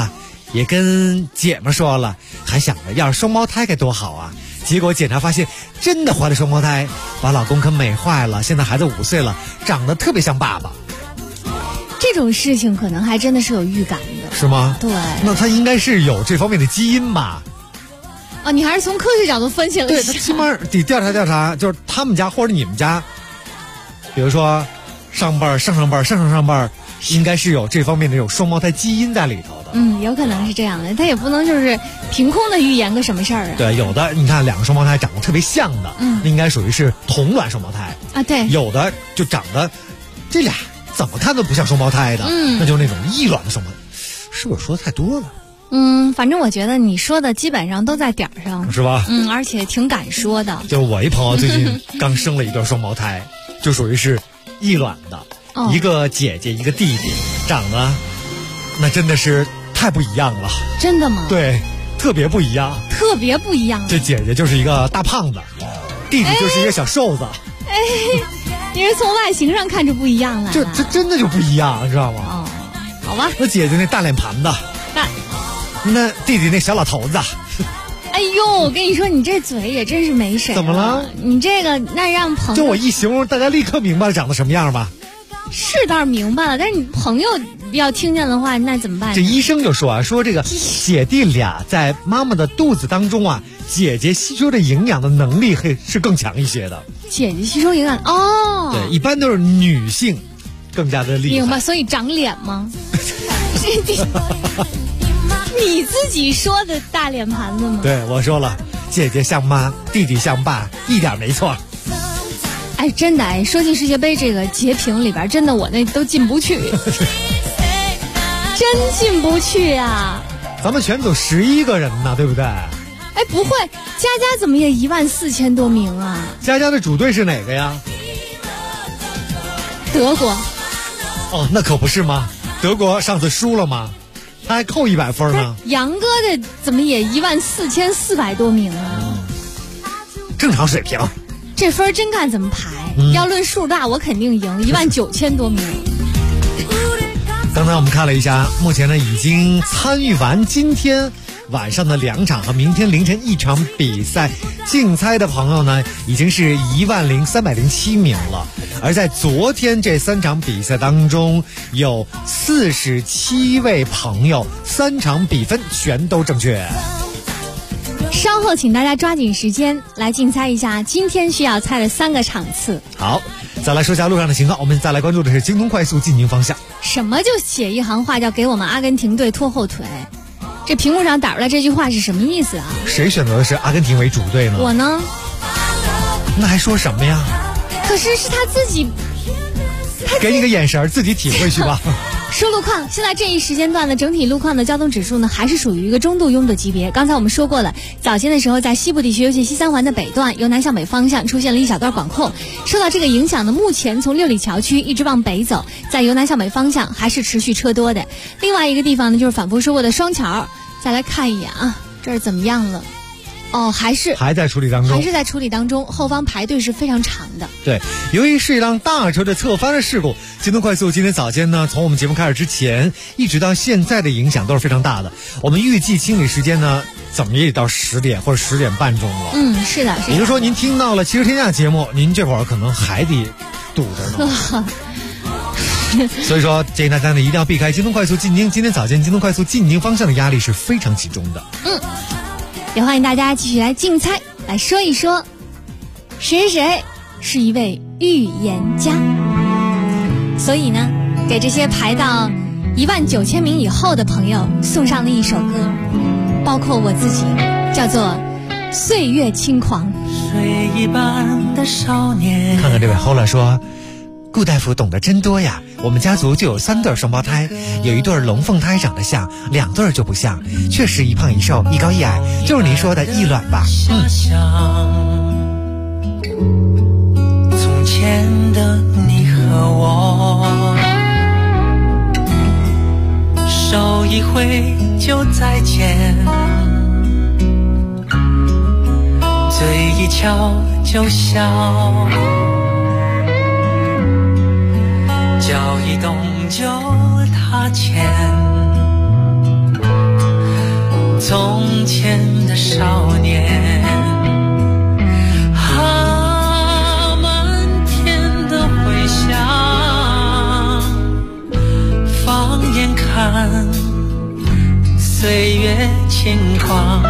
也跟姐们说了，还想着要是双胞胎该多好啊。结果检查发现真的怀了双胞胎，把老公可美坏了。现在孩子5岁了，长得特别像爸爸。 这种事情可能还真的是有预感的， 是吗？ 对， 那他应该是有这方面的基因吧？ 哦，你还是从科学角度分析了一下。 对，他起码得调查，就是他们家或者你们家，比如说上辈儿，应该是有这方面的这种双胞胎基因在里头的。 有可能是这样的，他也不能就是凭空的预言个什么事儿啊。 对，有的你看2个双胞胎长得特别像的，那应该属于是同卵双胞胎啊。对， 有的就长得这俩怎么看都不像双胞胎的，那就是那种异卵的双胞胎。是不是说的太多了？ 反正我觉得你说的基本上都在点儿上， 是吧？ 而且挺敢说的。 就我一朋友最近刚生了一对双胞胎，就属于是异卵的，一个姐姐一个弟弟，长得那真的是太不一样了。 真的吗？ 对，特别不一样。 特别不一样。 这姐姐就是一个大胖子，弟弟就是一个小瘦子。 你是从外形上看着不一样了？ 这真的就不一样，知道吗？ 哦，好吧。 那姐姐那大脸盘子，那弟弟那小老头子。 哎呦，我跟你说，你这嘴也真是没谁。 怎么了？ 你这个那让朋友， 就我一形容，大家立刻明白了长得什么样吧？ 是倒是明白了，但是你朋友要听见的话，那怎么办？ 这医生就说这个姐弟俩在妈妈的肚子当中啊，姐姐吸收的营养的能力是更强一些的。 姐姐吸收营养哦， 对，一般都是女性更加的厉害。 明白，所以长脸吗？你自己说的大脸盘子吗？ 对，我说了，姐姐像妈，弟弟像爸，一点没错。 哎，真的说进世界杯这个截屏里边，真的我那都进不去，真进不去啊！ 咱们全组11个人呢，对不对？ 哎，不会，佳佳怎么也14000多名啊？ 佳佳的主队是哪个呀？ 德国。 哦，那可不是吗？德国上次输了吗？他还扣100分呢。 杨哥的怎么也14400多名啊？ 正常水平。 这分真看怎么排，要论数大我肯定赢，19000多名。 刚才我们看了一下，目前呢已经参与完今天晚上的2场和明天凌晨1场比赛，竞猜的朋友呢已经是10307名了。而在昨天这3场比赛当中，有47位朋友3场比分全都正确。 稍后请大家抓紧时间来竞猜一下今天需要猜的3个场次。 好，再来说下路上的情况，我们再来关注的是京东快速进京方向。 什么就写一行话叫给我们阿根廷队拖后腿？这屏幕上打出来这句话是什么意思啊？ 谁选择的是阿根廷为主队呢？ 我呢？ 那还说什么呀？ 可是是他自己， 给你个眼神，自己体会去吧。 说路况，现在这一时间段的整体路况的交通指数呢，还是属于一个中度拥堵级别。刚才我们说过了，早间的时候在西部地区，尤其西3环的北段，由南向北方向出现了一小段管控。受到这个影响呢，目前从六里桥区一直往北走，在由南向北方向还是持续车多的。另外一个地方呢，就是反复说过的双桥，再来看一眼啊，这是怎么样了？哦，还在处理当中， 还是在处理当中，后方排队是非常长的。 对，由于是一辆大车的侧翻的事故，京东快速今天早间呢，从我们节目开始之前一直到现在的影响都是非常大的。我们预计清理时间呢，怎么也得到10点或者10点半钟了。 是的， 也就是说，您听到了《汽车天下》节目，您这会儿可能还得堵着呢。所以说，建议大家呢一定要避开京东快速进京。今天早间京东快速进京方向的压力是非常集中的。 也欢迎大家继续来竞猜，来说一说谁是一位预言家。所以呢，给这些排到19000名以后的朋友送上了一首歌，包括我自己，叫做《岁月轻狂》。 水一般的少年。 看看这位 Hola 说，顾大夫懂得真多呀，我们家族就有3对双胞胎，有一对龙凤胎长得像，2对就不像，确实一胖一瘦，一高一矮，就是您说的异卵吧。 从前的你和我，手一挥就再见，嘴一翘就笑，脚一动就踏前， 从前的少年，满天的回响，放眼看岁月轻狂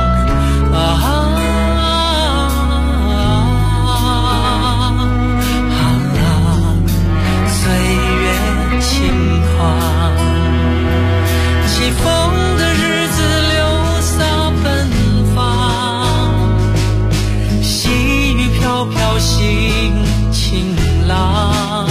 岁月轻狂，起风的日子流洒奔放，细雨飘飘心情朗，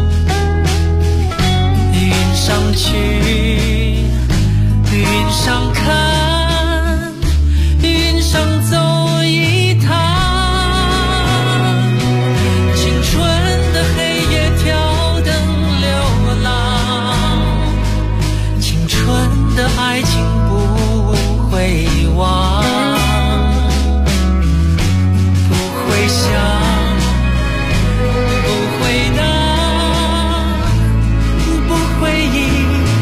云上去云上看，云上走一趟，青春的黑夜挑灯流浪，青春的爱情不会忘，不会想，不会等，不会忆，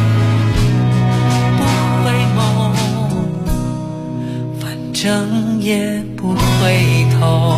不会梦，反正也不回头。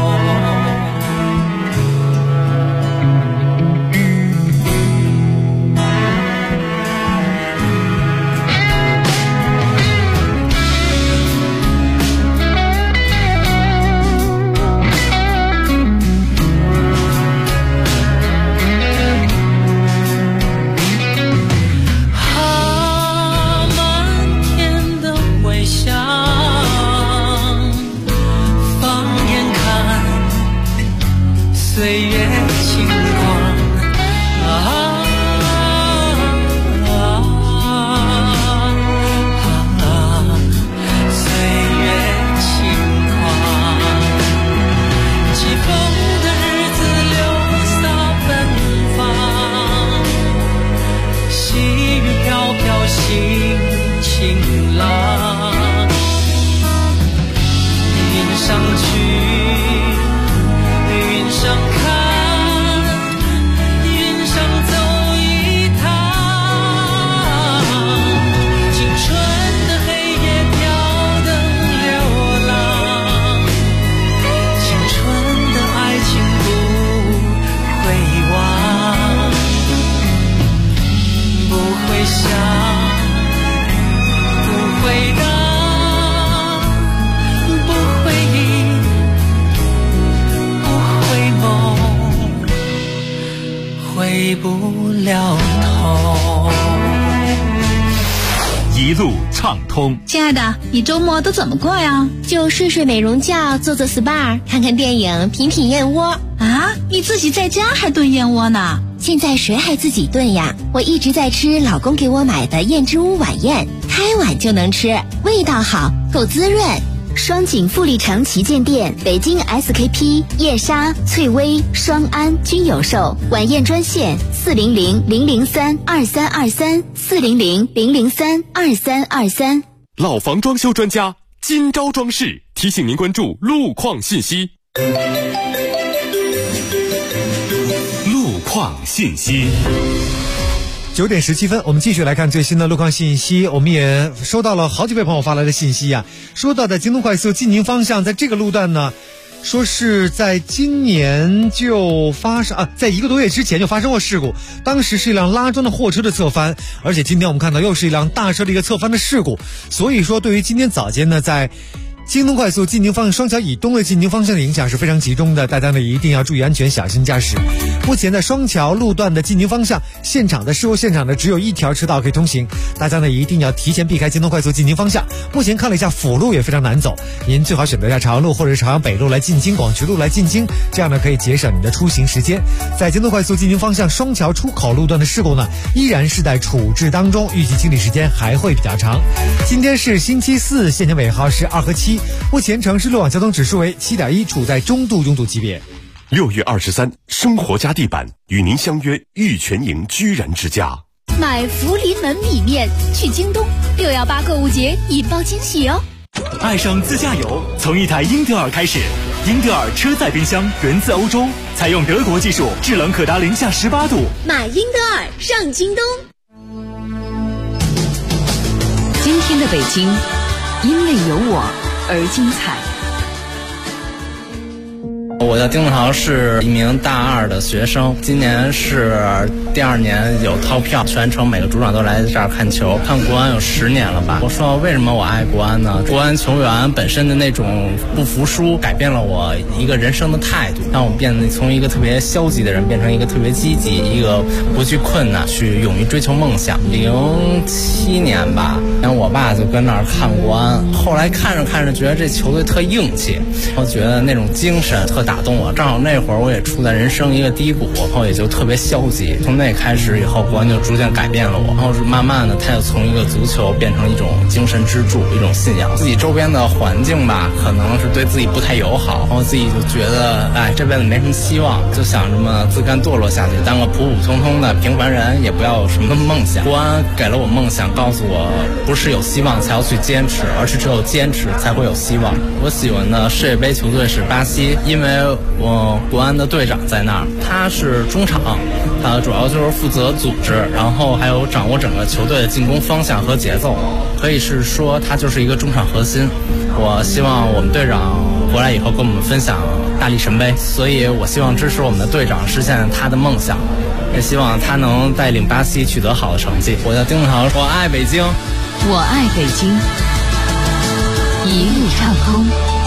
岁月轻狂岁月轻狂，起风的日子流洒奔放，细雨飘飘心情朗，云上去云上看，云上走一趟，青春的黑夜挑灯流浪，青春的爱情不会忘，不会想，不会等，不会忆，回不了头。 一路畅通。 亲爱的，你周末都怎么过呀？ 就睡睡美容觉，做做 SPA， 看看电影，品品燕窝。 啊，你自己在家还炖燕窝呢？ 现在谁还自己炖呀？我一直在吃老公给我买的燕之屋晚宴，开碗就能吃，味道好，够滋润。 双井富力城旗舰店、北京 SKP、叶莎、翠微、双安均有售。晚宴专线400-003-2323 400-003-2323。 老房装修专家今朝装饰提醒您关注路况信息。 路况信息。 9点17分，我们继续来看最新的路况信息。我们也收到了好几位朋友发来的信息啊，说到的京东快速晋宁方向，在这个路段呢，说是在今年就发生在1个多月之前就发生过事故，当时是一辆拉装的货车的侧翻，而且今天我们看到又是一辆大车的一个侧翻的事故。所以说，对于今天早间呢，在京东快速晋宁方向双桥以东的晋宁方向的影响是非常集中的，大家呢一定要注意安全，小心驾驶。目前在双桥路段的晋宁方向，现场的事故现场呢只有一条车道可以通行，大家呢一定要提前避开京东快速晋宁方向。目前看了一下辅路也非常难走，您最好选择一下朝阳路或者是朝阳北路来进京，广渠路来进京，这样呢可以节省你的出行时间。在京东快速晋宁方向双桥出口路段的事故呢依然是在处置当中，预计清理时间还会比较长。今天是星期四，现场尾号是2和7，目前城市路网交通指数为7.1，处在中度拥堵级别。 6月23，生活家地板与您相约玉泉营居然之家。 买福临门米面去京东，618购物节引爆惊喜哦！ 爱上自驾游，从一台英特尔开始。英特尔车载冰箱源自欧洲，采用德国技术，制冷可达零下18度。 买英特尔上京东。 今天的北京因为有我而精彩。 我叫丁子豪，是一名大2的学生，今年是第2年有套票，全程每个主场都来这儿看球，看国安有10年了吧。我说为什么我爱国安呢？国安球员本身的那种不服输，改变了我一个人生的态度，让我变得从一个特别消极的人变成一个特别积极，一个不惧困难，去勇于追求梦想。07年吧，然后我爸就跟那儿看国安，后来看着看着觉得这球队特硬气，我觉得那种精神特打动我。正好那会儿我也处在人生一个低谷，然后也就特别消极。从那开始以后，国安就逐渐改变了我，然后慢慢的他就从一个足球变成一种精神支柱，一种信仰。自己周边的环境吧，可能是对自己不太友好，然后自己就觉得这辈子没什么希望，就想这么自甘堕落下去，当个普普通通的平凡人，也不要有什么梦想。国安给了我梦想，告诉我不是有希望才要去坚持，而是只有坚持才会有希望。我喜欢的世界杯球队是巴西，因为我国安的队长在那儿，他是中场，他主要就是负责组织，然后还有掌握整个球队的进攻方向和节奏，可以是说他就是一个中场核心。我希望我们队长回来以后跟我们分享大力神杯，所以我希望支持我们的队长实现他的梦想，也希望他能带领巴西取得好的成绩。我叫丁子豪，我爱北京， 我爱北京，一路畅通。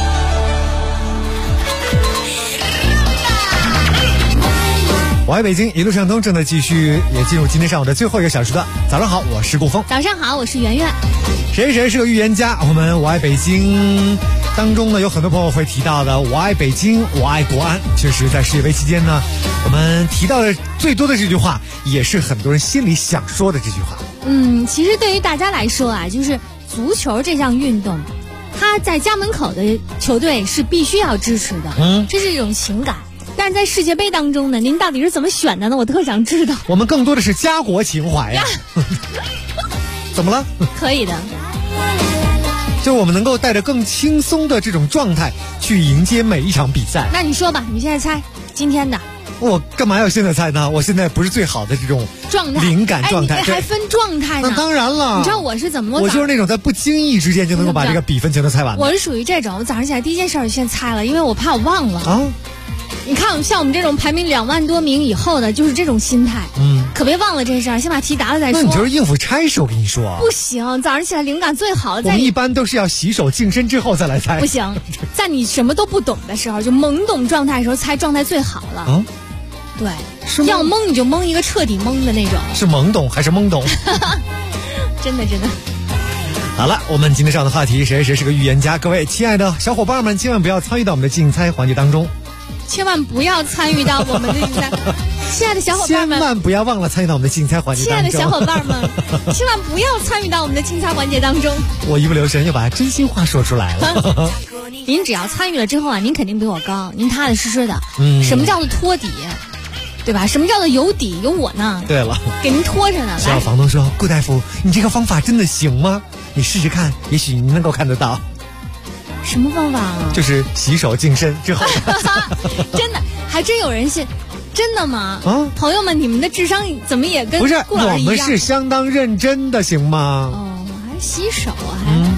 我爱北京，一路畅通正在继续，也进入今天上午的最后一个小时的早上好，我是顾峰。 早上好，我是圆圆。 谁是个预言家？我们我爱北京当中呢，有很多朋友会提到的我爱北京，我爱国安。确实在世界杯期间呢，我们提到的最多的这句话，也是很多人心里想说的这句话。 其实对于大家来说啊，就是足球这项运动，它在家门口的球队是必须要支持的，这是一种情感。但是在世界杯当中呢，您到底是怎么选的呢？我特想知道。 我们更多的是家国情怀呀。怎么了？ 可以的。 就我们能够带着更轻松的这种状态去迎接每一场比赛。 那你说吧，你现在猜今天的。 我干嘛要现在猜呢？我现在不是最好的这种状态， 灵感状态， 还分状态呢。 那当然了， 你知道我是怎么？ 我就是那种在不经意之间就能够把这个比分全都猜完的。 我是属于这种，我早上起来第一件事就先猜了，因为我怕我忘了啊。你看，像我们这种排名2万多名以后的，就是这种心态。可别忘了这事儿，先把题答了再说。 那你就是应付差事，我跟你说。 不行，早上起来灵感最好。 我们一般都是要洗手净身之后再来猜。 不行，在你什么都不懂的时候，就懵懂状态的时候猜状态最好了。啊，对，要懵你就懵一个彻底懵的那种。 是懵懂还是懵懂？ 真的。 好了，我们今天上的话题，谁是个预言家？各位亲爱的小伙伴们，千万不要参与到我们的竞猜环节当中。 千万不要参与到我们的竞猜，亲爱的小伙伴们， 千万不要忘了参与到我们的竞猜环节当中。 亲爱的小伙伴们，千万不要参与到我们的竞猜环节当中。 我一不留神又把真心话说出来了。 您只要参与了之后啊，您肯定比我高，您踏踏实实的。什么叫做托底？对吧？什么叫做有底？有我呢。 对了， 给您拖着呢。 小房东说：“顾大夫，你这个方法真的行吗？你试试看，也许你能够看得到。” 什么方法啊？ 就是洗手净身之后。 真的，还真有人信。真的吗？朋友们，你们的智商怎么也跟不是？ 顾老师一样？ 我们是相当认真的，行吗？ 还洗手啊？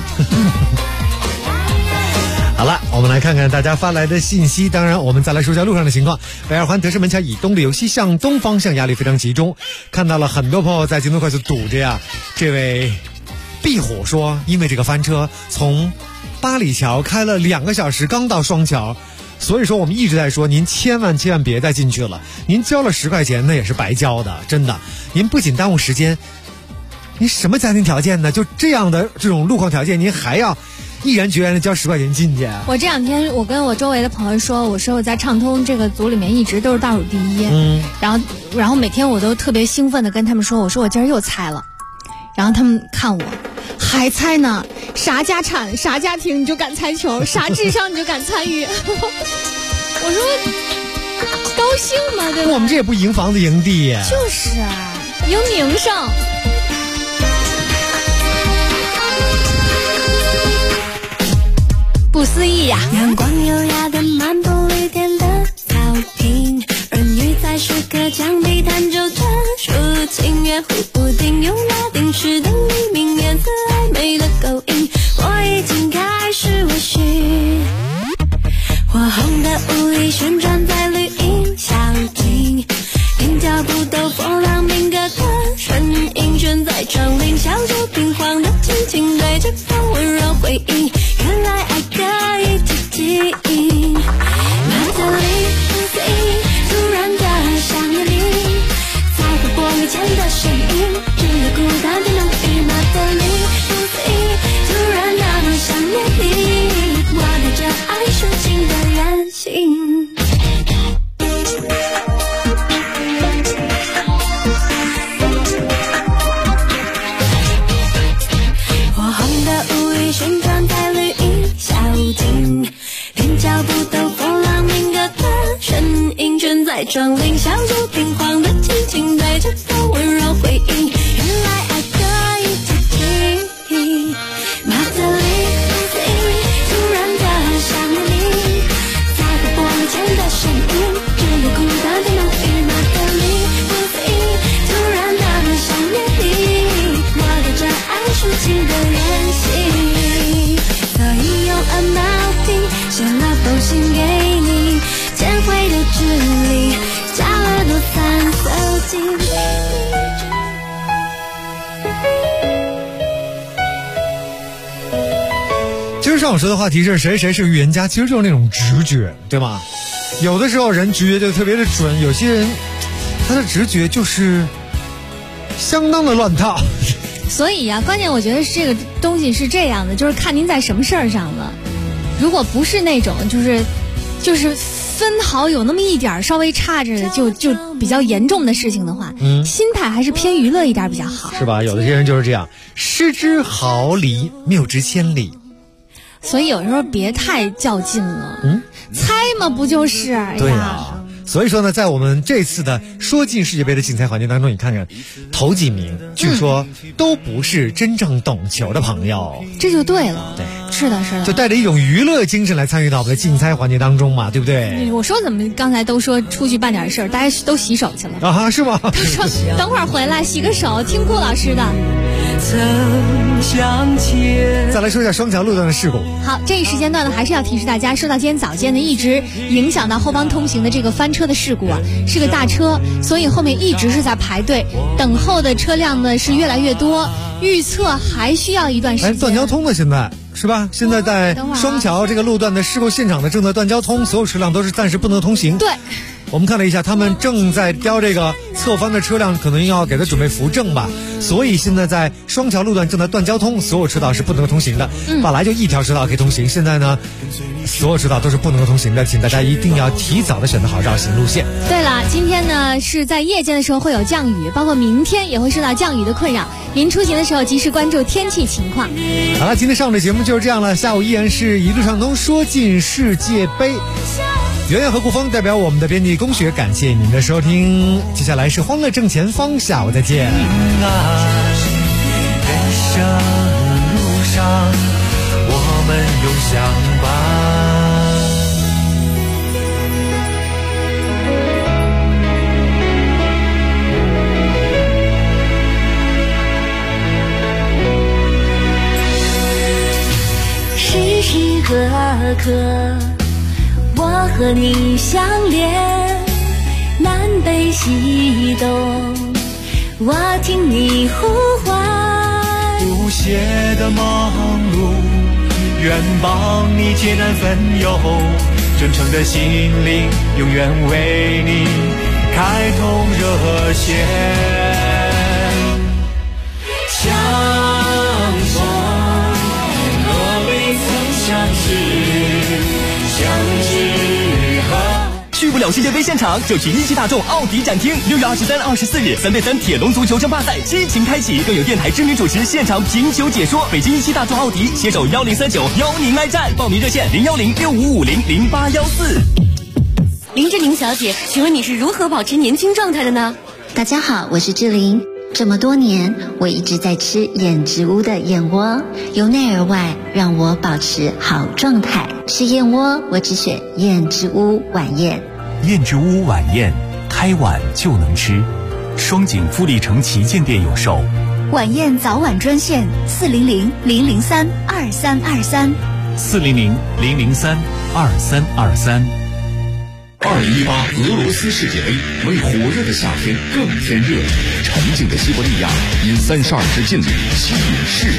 好了，我们来看看大家发来的信息。当然，我们再来说一下路上的情况。北二环德士门桥以东的由西向东方向压力非常集中，看到了很多朋友在京东快速堵着呀。这位壁虎说，因为这个翻车从八里桥开了2个小时，刚到双桥，所以说我们一直在说，您千万别再进去了。您交了10块钱，那也是白交的，真的。您不仅耽误时间，您什么家庭条件呢？就这样的这种路况条件，您还要毅然决然的交10块钱进去。 我这2天我跟我周围的朋友说，我说我在畅通这个组里面一直都是倒数第一，然后每天我都特别兴奋的跟他们说，我说我今儿又猜了，然后他们看我还猜呢，啥家产啥家庭你就敢猜球，啥智商你就敢参与。我说高兴吗？对吧？ 我们这也不赢房子赢地， 就是啊，赢名声。不思议呀！ 阳光优雅的漫步绿点的草坪，儿女在诗歌墙壁弹奏专属情乐，忽不定用拉丁诗的黎明，颜色暧昧的勾引，我已经你旋转在绿荫小径，连脚步都风浪鸣歌的身影，全在窗棂小筑平晃的轻轻对着风温柔回应。原来爱可以自己，马德里不行，突然的想念你，在乎不往前的身影，只有孤单的梦语。马德里不行，突然的想念你，我对这爱抒情的任性，所以用MLP写了封信给你，捡回的距离，加了多3色镜。 今儿上午说的话题是谁是预言家，其实就是那种直觉，对吗？有的时候人直觉就特别的准，有些人他的直觉就是相当的乱套。 所以呀，关键我觉得这个东西是这样的，就是看您在什么事儿上了。如果不是那种就是分毫有那么一点稍微差着的就比较严重的事情的话，心态还是偏娱乐一点比较好， 是吧？有的些人就是这样，失之毫厘，谬之千里。 所以有时候别太较劲了，猜嘛不就是？ 对呀。所以说呢，在我们这次的说进世界杯的竞猜环节当中，你看看头几名，据说都不是真正懂球的朋友， 这就对了。 对， 是的，是的， 就带着一种娱乐精神来参与到我们的竞猜环节当中嘛，对不对？ 我说怎么刚才都说出去办点事儿，大家都洗手去了啊？是吗？ 他说等会儿回来洗个手，听顾老师的。 再来说一下双桥路段的事故。 好，这一时间段呢，还是要提示大家，受到今天早间呢一直影响到后方通行的这个翻车的事故啊，是个大车，所以后面一直是在排队等候的车辆呢是越来越多，预测还需要一段时间。 断交通了，现在是吧？现在在双桥这个路段的事故现场呢，正在断交通，所有车辆都是暂时不能通行。 对。 我们看了一下，他们正在雕这个侧翻的车辆，可能要给他准备扶正吧。所以现在在双桥路段正在断交通，所有车道是不能够通行的。本来就一条车道可以通行，现在呢，所有车道都是不能够通行的，请大家一定要提早的选择好绕行路线。 对了，今天呢是在夜间的时候会有降雨，包括明天也会受到降雨的困扰。您出行的时候及时关注天气情况。 好了，今天上午的节目就是这样了，下午依然是一路畅通说进世界杯。圆圆和顾峰代表我们的编辑龚雪，感谢您的收听。接下来是欢乐正前方，下午再见。 人生路上，我们永相伴。时时刻刻我和你相连，南北西东，我听你呼唤。 不懈的忙碌，愿帮你解燃纷忧，真诚的心灵，永远为你开通热线。相逢何未曾相识， 去不了世界杯现场，就去一汽大众奥迪展厅。6月23、24日3对3铁笼足球争霸赛激情开启，更有电台知名主持现场评球解说。北京一汽大众奥迪携手1039邀您来战，报名热线01065500814。 林志玲小姐，请问你是如何保持年轻状态的呢？ 大家好，我是志玲。这么多年，我一直在吃燕之屋的燕窝，由内而外让我保持好状态。吃燕窝，我只选燕之屋晚宴。 燕之屋晚宴，开晚就能吃。双井富力城旗舰店有售。 晚宴早晚专线400-003-2323。 400-003-2323。 2018俄罗斯世界杯为火热的夏天更添热，沉静的西伯利亚因32支劲旅吸引世